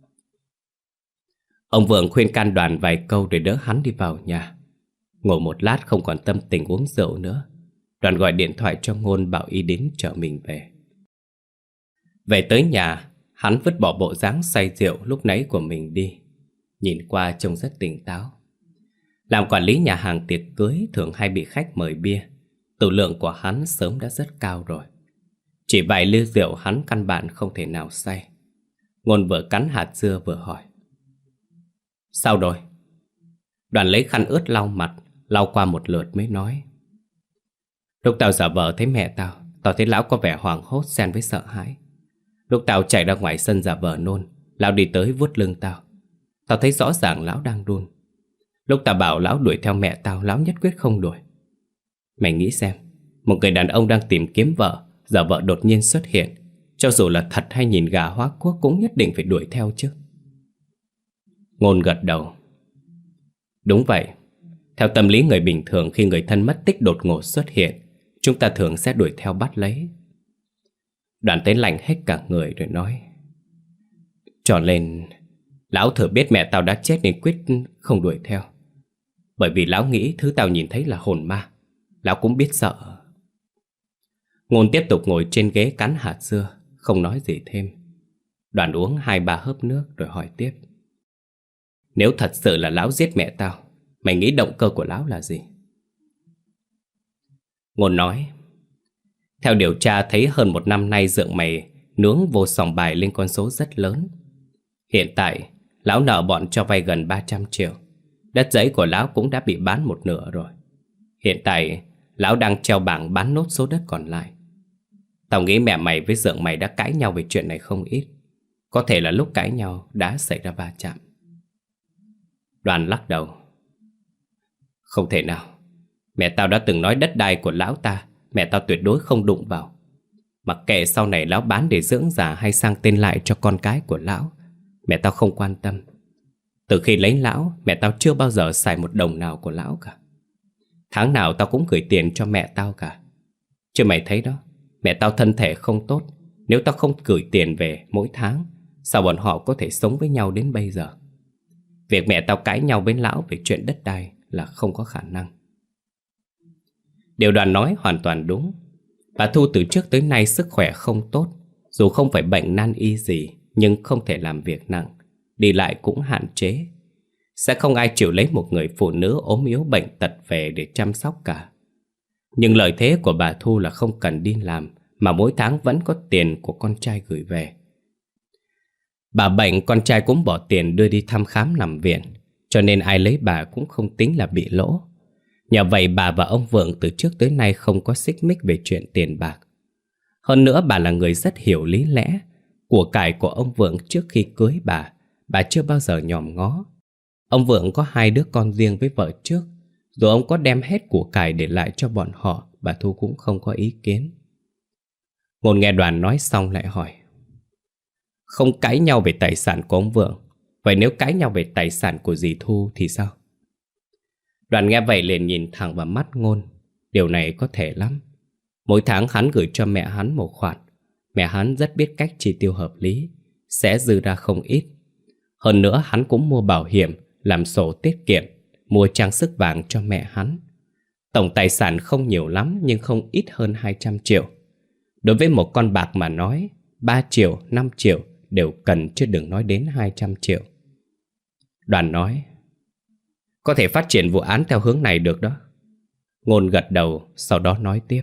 Ông Vượng khuyên can Đoàn vài câu để đỡ hắn đi vào nhà. Ngồi một lát không còn tâm tình uống rượu nữa, Đoàn gọi điện thoại cho Ngôn bảo y đến chở mình về. Về tới nhà, hắn vứt bỏ bộ dáng say rượu lúc nãy của mình đi. Nhìn qua trông rất tỉnh táo. Làm quản lý nhà hàng tiệc cưới thường hay bị khách mời bia, tửu lượng của hắn sớm đã rất cao rồi. Chỉ vài ly rượu hắn căn bản không thể nào say. Ngôn vừa cắn hạt dưa vừa hỏi: Sao rồi? Đoàn lấy khăn ướt lau mặt, lau qua một lượt mới nói: Lúc tao giả vờ thấy mẹ tao, tao thấy lão có vẻ hoảng hốt xen với sợ hãi. Lúc tao chạy ra ngoài sân giả vờ nôn, lão đi tới vuốt lưng tao. Tao thấy rõ ràng lão đang run. Lúc tao bảo lão đuổi theo mẹ tao, lão nhất quyết không đuổi. Mày nghĩ xem, một người đàn ông đang tìm kiếm vợ, giờ vợ đột nhiên xuất hiện, cho dù là thật hay nhìn gà hóa quốc cũng nhất định phải đuổi theo chứ. Ngôn gật đầu: Đúng vậy. Theo tâm lý người bình thường, khi người thân mất tích đột ngột xuất hiện, chúng ta thường sẽ đuổi theo bắt lấy. Đoàn thấy lạnh hết cả người rồi nói: Cho nên lão thừa biết mẹ tao đã chết nên quyết không đuổi theo. Bởi vì lão nghĩ thứ tao nhìn thấy là hồn ma. Lão cũng biết sợ. Ngôn tiếp tục ngồi trên ghế cắn hạt dưa, không nói gì thêm. Đoàn uống hai ba hớp nước rồi hỏi tiếp: Nếu thật sự là lão giết mẹ tao, mày nghĩ động cơ của lão là gì? Ngôn nói: Theo điều tra thấy hơn một năm nay Dượng mày nướng vô sòng bài lên con số rất lớn. Hiện tại lão nợ bọn cho vay gần ba trăm triệu. Đất giấy của lão cũng đã bị bán một nửa rồi. Hiện tại lão đang treo bảng bán nốt số đất còn lại. Tao nghĩ mẹ mày với Dượng mày đã cãi nhau về chuyện này không ít. Có thể là lúc cãi nhau đã xảy ra va chạm. Đoàn lắc đầu: Không thể nào. Mẹ tao đã từng nói đất đai của lão ta mẹ tao tuyệt đối không đụng vào. Mặc kệ sau này lão bán để dưỡng già hay sang tên lại cho con cái của lão, mẹ tao không quan tâm. Từ khi lấy lão, mẹ tao chưa bao giờ xài một đồng nào của lão cả. Tháng nào tao cũng gửi tiền cho mẹ tao cả. Chứ mày thấy đó, mẹ tao thân thể không tốt. Nếu tao không gửi tiền về mỗi tháng, sao bọn họ có thể sống với nhau đến bây giờ? Việc mẹ tao cãi nhau với lão về chuyện đất đai là không có khả năng. Điều Đoàn nói hoàn toàn đúng. Bà Thu từ trước tới nay sức khỏe không tốt. Dù không phải bệnh nan y gì, nhưng không thể làm việc nặng, đi lại cũng hạn chế. Sẽ không ai chịu lấy một người phụ nữ ốm yếu bệnh tật về để chăm sóc cả. Nhưng lợi thế của bà Thu là không cần đi làm, mà mỗi tháng vẫn có tiền của con trai gửi về. Bà bệnh, con trai cũng bỏ tiền đưa đi thăm khám nằm viện, cho nên ai lấy bà cũng không tính là bị lỗ. Nhờ vậy bà và ông Vượng từ trước tới nay không có xích mích về chuyện tiền bạc. Hơn nữa bà là người rất hiểu lý lẽ. Của cải của ông Vượng trước khi cưới bà, bà chưa bao giờ nhòm ngó. Ông Vượng có hai đứa con riêng với vợ trước, dù ông có đem hết của cải để lại cho bọn họ, bà Thu cũng không có ý kiến. Ngôn nghe Đoàn nói xong lại hỏi: Không cãi nhau về tài sản của ông Vượng, vậy nếu cãi nhau về tài sản của dì Thu thì sao? Đoàn nghe vậy liền nhìn thẳng vào mắt Ngôn. Điều này có thể lắm. Mỗi tháng hắn gửi cho mẹ hắn một khoản. Mẹ hắn rất biết cách chi tiêu hợp lý, sẽ dư ra không ít. Hơn nữa hắn cũng mua bảo hiểm, làm sổ tiết kiệm, mua trang sức vàng cho mẹ hắn. Tổng tài sản không nhiều lắm nhưng không ít hơn hai trăm triệu. Đối với một con bạc mà nói, ba triệu, năm triệu đều cần chứ đừng nói đến hai trăm triệu. Đoàn nói: Có thể phát triển vụ án theo hướng này được đó. Ngôn gật đầu, sau đó nói tiếp: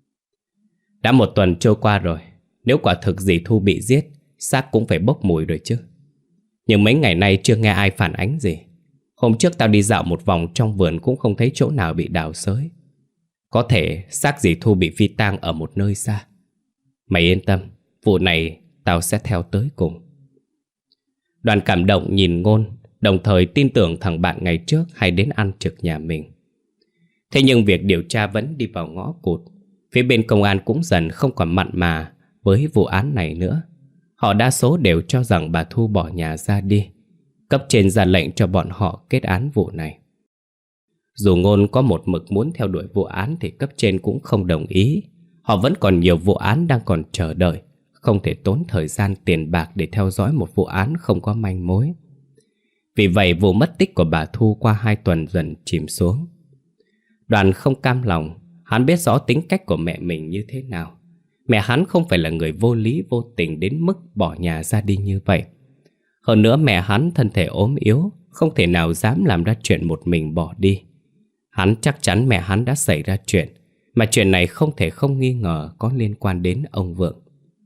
Đã một tuần trôi qua rồi, nếu quả thực dì Thu bị giết, xác cũng phải bốc mùi rồi chứ. Nhưng mấy ngày nay chưa nghe ai phản ánh gì. Hôm trước tao đi dạo một vòng trong vườn cũng không thấy chỗ nào bị đào xới. Có thể xác dì Thu bị phi tang ở một nơi xa. Mày yên tâm, vụ này tao sẽ theo tới cùng. Đoàn cảm động nhìn Ngôn, đồng thời tin tưởng thằng bạn ngày trước hay đến ăn trực nhà mình. Thế nhưng việc điều tra vẫn đi vào ngõ cụt. Phía bên công an cũng dần không còn mặn mà với vụ án này nữa. Họ đa số đều cho rằng bà Thu bỏ nhà ra đi. Cấp trên ra lệnh cho bọn họ kết án vụ này. Dù Ngôn có một mực muốn theo đuổi vụ án thì cấp trên cũng không đồng ý. Họ vẫn còn nhiều vụ án đang còn chờ đợi, không thể tốn thời gian tiền bạc để theo dõi một vụ án không có manh mối. Vì vậy vụ mất tích của bà Thu qua hai tuần dần chìm xuống. Đoàn không cam lòng. Hắn biết rõ tính cách của mẹ mình như thế nào. Mẹ hắn không phải là người vô lý vô tình đến mức bỏ nhà ra đi như vậy. Hơn nữa mẹ hắn thân thể ốm yếu, không thể nào dám làm ra chuyện một mình bỏ đi. Hắn chắc chắn mẹ hắn đã xảy ra chuyện, mà chuyện này không thể không nghi ngờ có liên quan đến ông Vượng.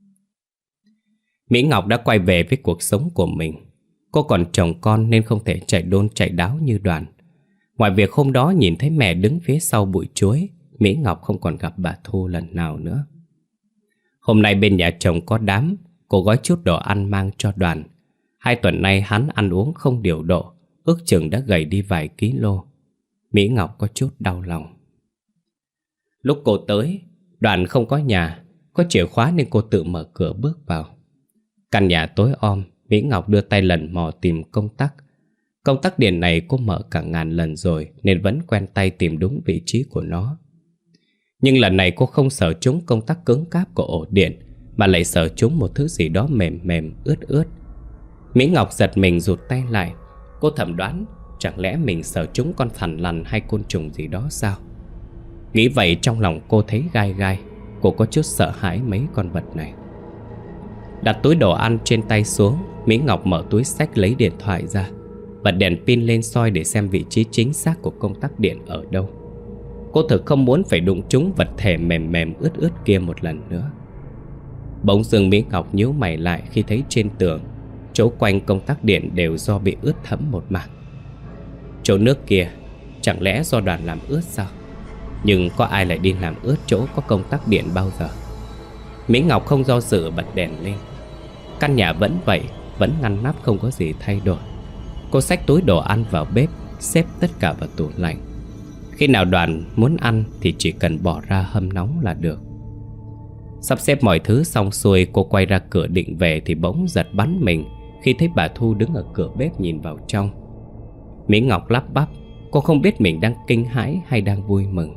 Mỹ Ngọc đã quay về với cuộc sống của mình. Cô còn chồng con nên không thể chạy đôn chạy đáo như Đoàn. Ngoài việc hôm đó nhìn thấy mẹ đứng phía sau bụi chuối, Mỹ Ngọc không còn gặp bà Thu lần nào nữa. Hôm nay bên nhà chồng có đám, cô gói chút đồ ăn mang cho Đoàn. Hai tuần nay hắn ăn uống không điều độ, ước chừng đã gầy đi vài ký lô. Mỹ Ngọc có chút đau lòng. Lúc cô tới, Đoàn không có nhà, có chìa khóa nên cô tự mở cửa bước vào. Căn nhà tối om, Mỹ Ngọc đưa tay lần mò tìm công tắc. Công tắc điện này cô mở cả ngàn lần rồi nên vẫn quen tay tìm đúng vị trí của nó. Nhưng lần này cô không sờ trúng công tắc cứng cáp của ổ điện, mà lại sờ trúng một thứ gì đó mềm mềm, ướt ướt. Mỹ Ngọc giật mình rụt tay lại. Cô thầm đoán chẳng lẽ mình sờ trúng con thằn lằn hay côn trùng gì đó sao? Nghĩ vậy trong lòng cô thấy gai gai. Cô có chút sợ hãi mấy con vật này. Đặt túi đồ ăn trên tay xuống, Mỹ Ngọc mở túi xách lấy điện thoại ra, bật đèn pin lên soi để xem vị trí chính xác của công tắc điện ở đâu. Cô thực không muốn phải đụng trúng vật thể mềm mềm ướt ướt kia một lần nữa. Bỗng dưng Mỹ Ngọc nhíu mày lại khi thấy trên tường, chỗ quanh công tắc điện đều do bị ướt thấm một mảng. Chỗ nước kia chẳng lẽ do Đoàn làm ướt sao? Nhưng có ai lại đi làm ướt chỗ có công tắc điện bao giờ? Mỹ Ngọc không do dự bật đèn lên. Căn nhà vẫn vậy, vẫn ngăn nắp không có gì thay đổi. Cô xách túi đồ ăn vào bếp, xếp tất cả vào tủ lạnh. Khi nào Đoàn muốn ăn thì chỉ cần bỏ ra hâm nóng là được. Sắp xếp mọi thứ xong xuôi, cô quay ra cửa định về thì bỗng giật bắn mình khi thấy bà Thu đứng ở cửa bếp nhìn vào trong. Mỹ Ngọc lắp bắp, cô không biết mình đang kinh hãi hay đang vui mừng.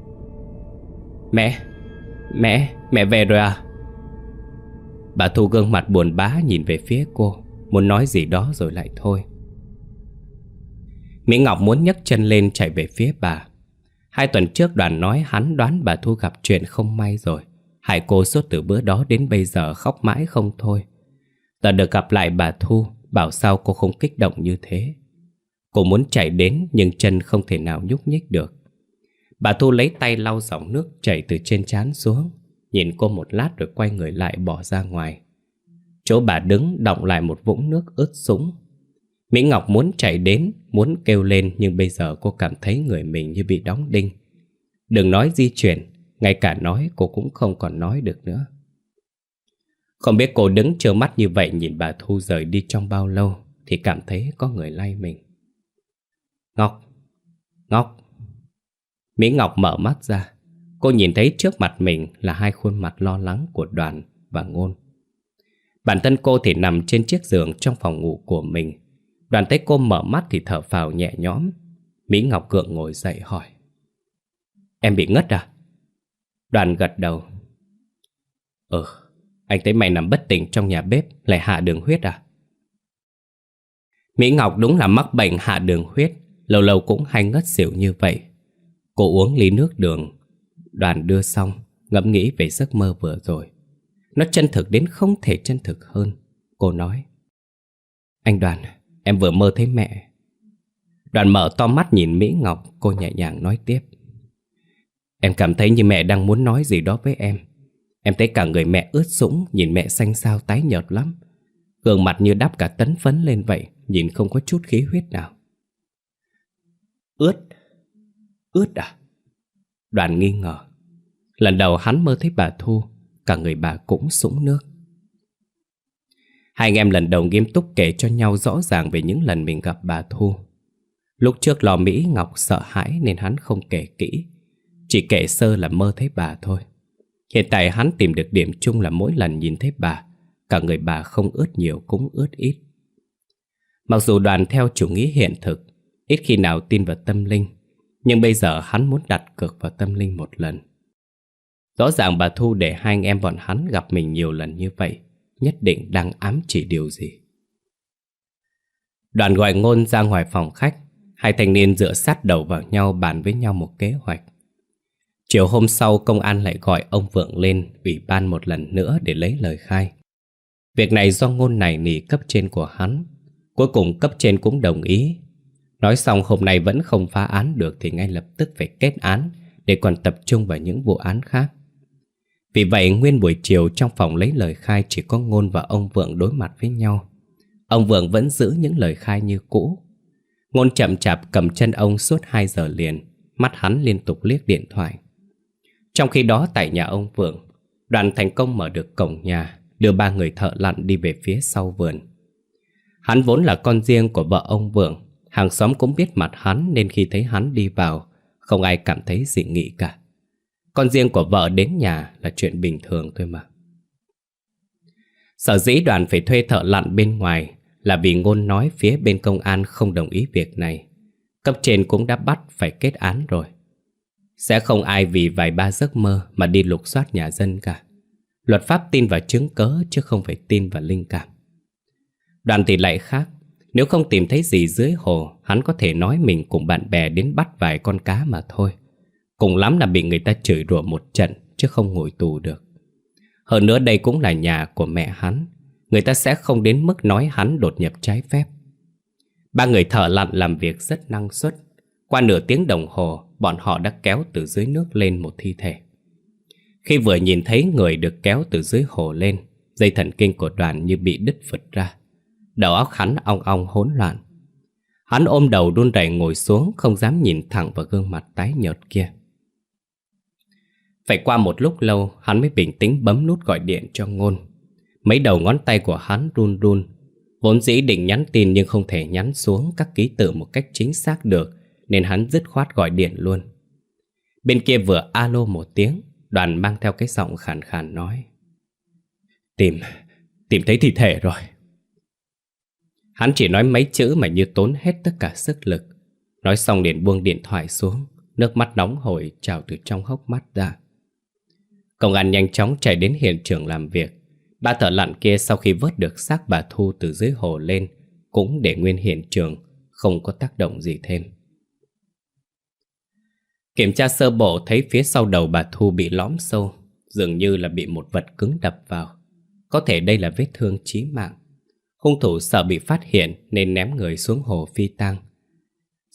Mẹ, mẹ, mẹ về rồi à? Bà Thu gương mặt buồn bã nhìn về phía cô, muốn nói gì đó rồi lại thôi. Mỹ Ngọc muốn nhấc chân lên chạy về phía bà. Hai tuần trước Đoàn nói hắn đoán bà Thu gặp chuyện không may rồi, hại cô suốt từ bữa đó đến bây giờ khóc mãi không thôi. Giờ được gặp lại bà Thu, bảo sao cô không kích động như thế. Cô muốn chạy đến nhưng chân không thể nào nhúc nhích được. Bà Thu lấy tay lau dòng nước chảy từ trên trán xuống, nhìn cô một lát rồi quay người lại bỏ ra ngoài. Chỗ bà đứng đọng lại một vũng nước ướt sũng. Mỹ Ngọc muốn chạy đến, muốn kêu lên, nhưng bây giờ cô cảm thấy người mình như bị đóng đinh. Đừng nói di chuyển, ngay cả nói cô cũng không còn nói được nữa. Không biết cô đứng trơ mắt như vậy nhìn bà Thu rời đi trong bao lâu thì cảm thấy có người lay mình. Ngọc, Ngọc. Mỹ Ngọc mở mắt ra. Cô nhìn thấy trước mặt mình là hai khuôn mặt lo lắng của Đoàn và Ngôn. Bản thân cô thì nằm trên chiếc giường trong phòng ngủ của mình. Đoàn thấy cô mở mắt thì thở phào nhẹ nhõm. Mỹ Ngọc gượng ngồi dậy hỏi: Em bị ngất à? Đoàn gật đầu. Ừ, anh thấy mày nằm bất tỉnh trong nhà bếp lại hạ đường huyết à? Mỹ Ngọc đúng là mắc bệnh hạ đường huyết, lâu lâu cũng hay ngất xỉu như vậy. Cô uống ly nước đường Đoàn đưa xong, ngẫm nghĩ về giấc mơ vừa rồi. Nó chân thực đến không thể chân thực hơn. Cô nói: Anh Đoàn, em vừa mơ thấy mẹ. Đoàn mở to mắt nhìn Mỹ Ngọc. Cô nhẹ nhàng nói tiếp: Em cảm thấy như mẹ đang muốn nói gì đó với em. Em thấy cả người mẹ ướt sũng, nhìn mẹ xanh xao tái nhợt lắm. Gương mặt như đắp cả tấn phấn lên vậy, nhìn không có chút khí huyết nào. Ướt? Ướt à? Đoàn nghi ngờ. Lần đầu hắn mơ thấy bà Thu, cả người bà cũng sũng nước. Hai anh em lần đầu nghiêm túc kể cho nhau rõ ràng về những lần mình gặp bà Thu. Lúc trước lo Mỹ Ngọc sợ hãi nên hắn không kể kỹ, chỉ kể sơ là mơ thấy bà thôi. Hiện tại hắn tìm được điểm chung là mỗi lần nhìn thấy bà, cả người bà không ướt nhiều cũng ướt ít. Mặc dù Đoàn theo chủ nghĩa hiện thực, ít khi nào tin vào tâm linh, nhưng bây giờ hắn muốn đặt cược vào tâm linh một lần. Rõ ràng bà Thu để hai anh em bọn hắn gặp mình nhiều lần như vậy, nhất định đang ám chỉ điều gì. Đoàn gọi Ngôn ra ngoài phòng khách. Hai thanh niên dựa sát đầu vào nhau bàn với nhau một kế hoạch. Chiều hôm sau, công an lại gọi ông Vượng lên ủy ban một lần nữa để lấy lời khai. Việc này do Ngôn nài nỉ cấp trên của hắn. Cuối cùng cấp trên cũng đồng ý. Nói xong hôm nay vẫn không phá án được thì ngay lập tức phải kết án, để còn tập trung vào những vụ án khác. Vì vậy nguyên buổi chiều trong phòng lấy lời khai chỉ có Ngôn và ông Vượng đối mặt với nhau. Ông Vượng vẫn giữ những lời khai như cũ. Ngôn chậm chạp cầm chân ông suốt hai giờ liền, mắt hắn liên tục liếc điện thoại. Trong khi đó tại nhà ông Vượng, Đoàn thành công mở được cổng nhà, đưa ba người thợ lặn đi về phía sau vườn. Hắn vốn là con riêng của vợ ông Vượng, hàng xóm cũng biết mặt hắn nên khi thấy hắn đi vào, không ai cảm thấy dị nghị cả. Con riêng của vợ đến nhà là chuyện bình thường thôi mà. Sở dĩ Đoàn phải thuê thợ lặn bên ngoài là vì Ngôn nói phía bên công an không đồng ý việc này. Cấp trên cũng đã bắt phải kết án rồi. Sẽ không ai vì vài ba giấc mơ mà đi lục soát nhà dân cả. Luật pháp tin vào chứng cớ chứ không phải tin vào linh cảm. Đoàn thì lại khác. Nếu không tìm thấy gì dưới hồ, hắn có thể nói mình cùng bạn bè đến bắt vài con cá mà thôi. Cùng lắm là bị người ta chửi rủa một trận, chứ không ngồi tù được. Hơn nữa đây cũng là nhà của mẹ hắn, người ta sẽ không đến mức nói hắn đột nhập trái phép. Ba người thợ lặn làm việc rất năng suất. Qua nửa tiếng đồng hồ, bọn họ đã kéo từ dưới nước lên một thi thể. Khi vừa nhìn thấy người được kéo từ dưới hồ lên, dây thần kinh của Đoàn như bị đứt phật ra. Đầu óc hắn ong ong hỗn loạn. Hắn ôm đầu run rẩy ngồi xuống, không dám nhìn thẳng vào gương mặt tái nhợt kia. Phải qua một lúc lâu, hắn mới bình tĩnh bấm nút gọi điện cho Ngôn. Mấy đầu ngón tay của hắn run run. Vốn dĩ định nhắn tin nhưng không thể nhắn xuống các ký tự một cách chính xác được, nên hắn dứt khoát gọi điện luôn. Bên kia vừa alo một tiếng, Đoàn mang theo cái giọng khàn khàn nói: Tìm, tìm thấy thi thể rồi. Hắn chỉ nói mấy chữ mà như tốn hết tất cả sức lực. Nói xong liền buông điện thoại xuống, nước mắt nóng hổi trào từ trong hốc mắt ra. Công an nhanh chóng chạy đến hiện trường làm việc. Ba thợ lặn kia sau khi vớt được xác bà Thu từ dưới hồ lên cũng để nguyên hiện trường, không có tác động gì thêm. Kiểm tra sơ bộ thấy phía sau đầu bà Thu bị lõm sâu, dường như là bị một vật cứng đập vào. Có thể đây là vết thương chí mạng. Hung thủ sợ bị phát hiện nên ném người xuống hồ phi tang.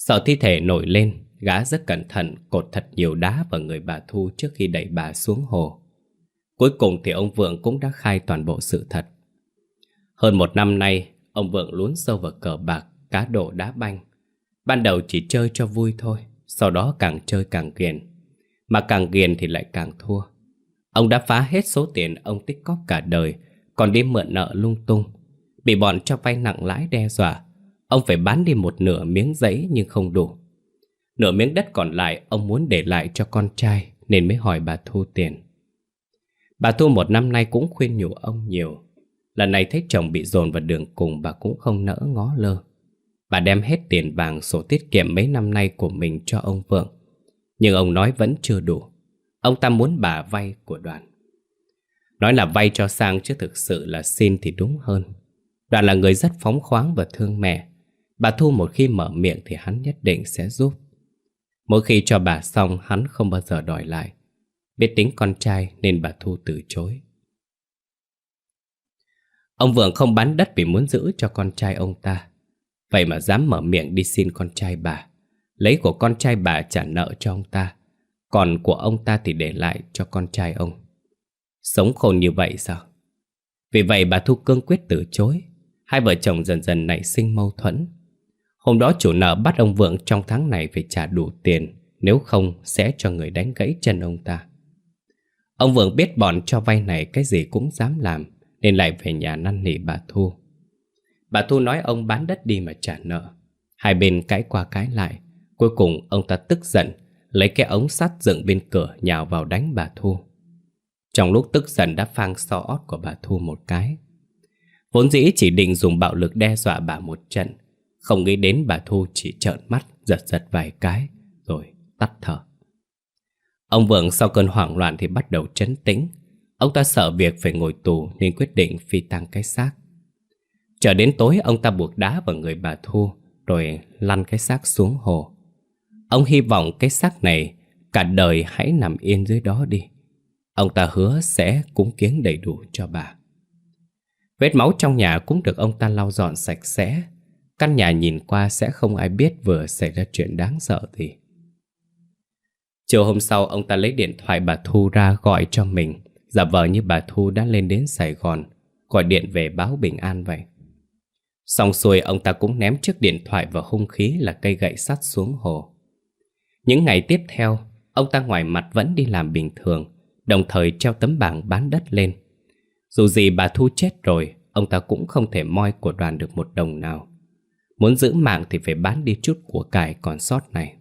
Sợ thi thể nổi lên, gã rất cẩn thận cột thật nhiều đá vào người bà Thu trước khi đẩy bà xuống hồ. Cuối cùng thì ông Vượng cũng đã khai toàn bộ sự thật. Hơn một năm nay, ông Vượng lún sâu vào cờ bạc, cá độ, đá banh. Ban đầu chỉ chơi cho vui thôi, sau đó càng chơi càng ghiền. Mà càng ghiền thì lại càng thua. Ông đã phá hết số tiền ông tích cóp cả đời, còn đi mượn nợ lung tung. Bị bọn cho vay nặng lãi đe dọa. Ông phải bán đi một nửa miếng giấy nhưng không đủ. Nửa miếng đất còn lại ông muốn để lại cho con trai nên mới hỏi bà Thu tiền. Bà Thu một năm nay cũng khuyên nhủ ông nhiều. Lần này thấy chồng bị dồn vào đường cùng, bà cũng không nỡ ngó lơ. Bà đem hết tiền vàng sổ tiết kiệm mấy năm nay của mình cho ông Vượng. Nhưng ông nói vẫn chưa đủ. Ông ta muốn bà vay của Đoàn. Nói là vay cho sang chứ thực sự là xin thì đúng hơn. Đoàn là người rất phóng khoáng và thương mẹ. Bà Thu một khi mở miệng thì hắn nhất định sẽ giúp. Mỗi khi cho bà xong, hắn không bao giờ đòi lại. Biết tính con trai nên bà Thu từ chối. Ông Vượng không bán đất vì muốn giữ cho con trai ông ta. Vậy mà dám mở miệng đi xin con trai bà, lấy của con trai bà trả nợ cho ông ta, còn của ông ta thì để lại cho con trai ông. Sống khôn như vậy sao? Vì vậy bà Thu cương quyết từ chối. Hai vợ chồng dần dần nảy sinh mâu thuẫn. Hôm đó chủ nợ bắt ông Vượng trong tháng này phải trả đủ tiền, nếu không sẽ cho người đánh gãy chân ông ta. Ông Vượng biết bọn cho vay này cái gì cũng dám làm, nên lại về nhà năn nỉ bà Thu. Bà Thu nói ông bán đất đi mà trả nợ. Hai bên cãi qua cãi lại. Cuối cùng ông ta tức giận, lấy cái ống sắt dựng bên cửa nhào vào đánh bà Thu. Trong lúc tức giận đã phang xó ót của bà Thu một cái. Vốn dĩ chỉ định dùng bạo lực đe dọa bà một trận, không nghĩ đến bà Thu chỉ trợn mắt giật giật vài cái rồi tắt thở. Ông Vượng sau cơn hoảng loạn thì bắt đầu trấn tĩnh. Ông ta sợ việc phải ngồi tù nên quyết định phi tang cái xác. Chờ đến tối ông ta buộc đá vào người bà Thu rồi lăn cái xác xuống hồ. Ông hy vọng cái xác này cả đời hãy nằm yên dưới đó đi. Ông ta hứa sẽ cúng kiếng đầy đủ cho bà. Vết máu trong nhà cũng được ông ta lau dọn sạch sẽ. Căn nhà nhìn qua sẽ không ai biết vừa xảy ra chuyện đáng sợ gì. Chiều hôm sau ông ta lấy điện thoại bà Thu ra gọi cho mình, giả vờ như bà Thu đã lên đến Sài Gòn, gọi điện về báo bình an vậy. Xong xuôi ông ta cũng ném chiếc điện thoại và hung khí là cây gậy sắt xuống hồ. Những ngày tiếp theo, ông ta ngoài mặt vẫn đi làm bình thường, đồng thời treo tấm bảng bán đất lên. Dù gì bà Thu chết rồi, ông ta cũng không thể moi của Đoàn được một đồng nào. Muốn giữ mạng thì phải bán đi chút của cải còn sót này.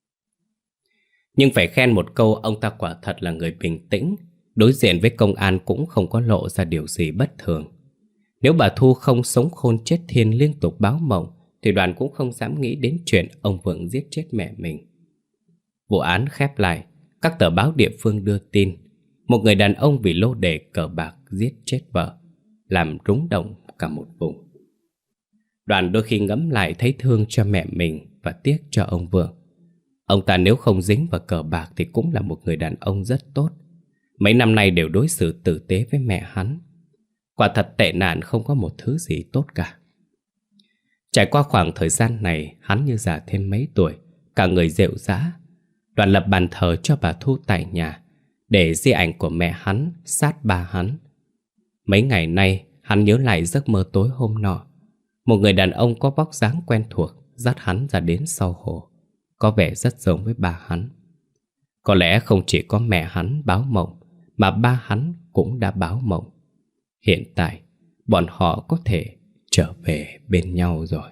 Nhưng phải khen một câu, ông ta quả thật là người bình tĩnh. Đối diện với công an cũng không có lộ ra điều gì bất thường. Nếu bà Thu không sống khôn chết thiên liên tục báo mộng thì Đoàn cũng không dám nghĩ đến chuyện ông Vượng giết chết mẹ mình. Vụ án khép lại, các tờ báo địa phương đưa tin một người đàn ông vì lô đề cờ bạc giết chết vợ, làm rúng động cả một vùng. Đoàn đôi khi ngẫm lại thấy thương cho mẹ mình và tiếc cho ông Vượng. Ông ta nếu không dính vào cờ bạc thì cũng là một người đàn ông rất tốt. Mấy năm nay đều đối xử tử tế với mẹ hắn. Quả thật tệ nạn không có một thứ gì tốt cả. Trải qua khoảng thời gian này, hắn như già thêm mấy tuổi, cả người rệu rã. Đoàn lập bàn thờ cho bà Thu tại nhà, để di ảnh của mẹ hắn sát ba hắn. Mấy ngày nay, hắn nhớ lại giấc mơ tối hôm nọ. Một người đàn ông có vóc dáng quen thuộc dắt hắn ra đến sau hồ, có vẻ rất giống với ba hắn. Có lẽ không chỉ có mẹ hắn báo mộng, mà ba hắn cũng đã báo mộng. Hiện tại, bọn họ có thể trở về bên nhau rồi.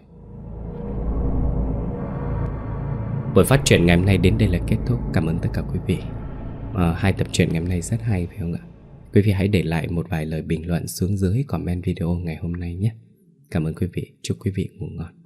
Buổi phát truyện ngày hôm nay đến đây là kết thúc. Cảm ơn tất cả quý vị. à, Hai tập truyện ngày hôm nay rất hay phải không ạ? Quý vị hãy để lại một vài lời bình luận xuống dưới comment video ngày hôm nay nhé. Cảm ơn quý vị. Chúc quý vị ngủ ngon.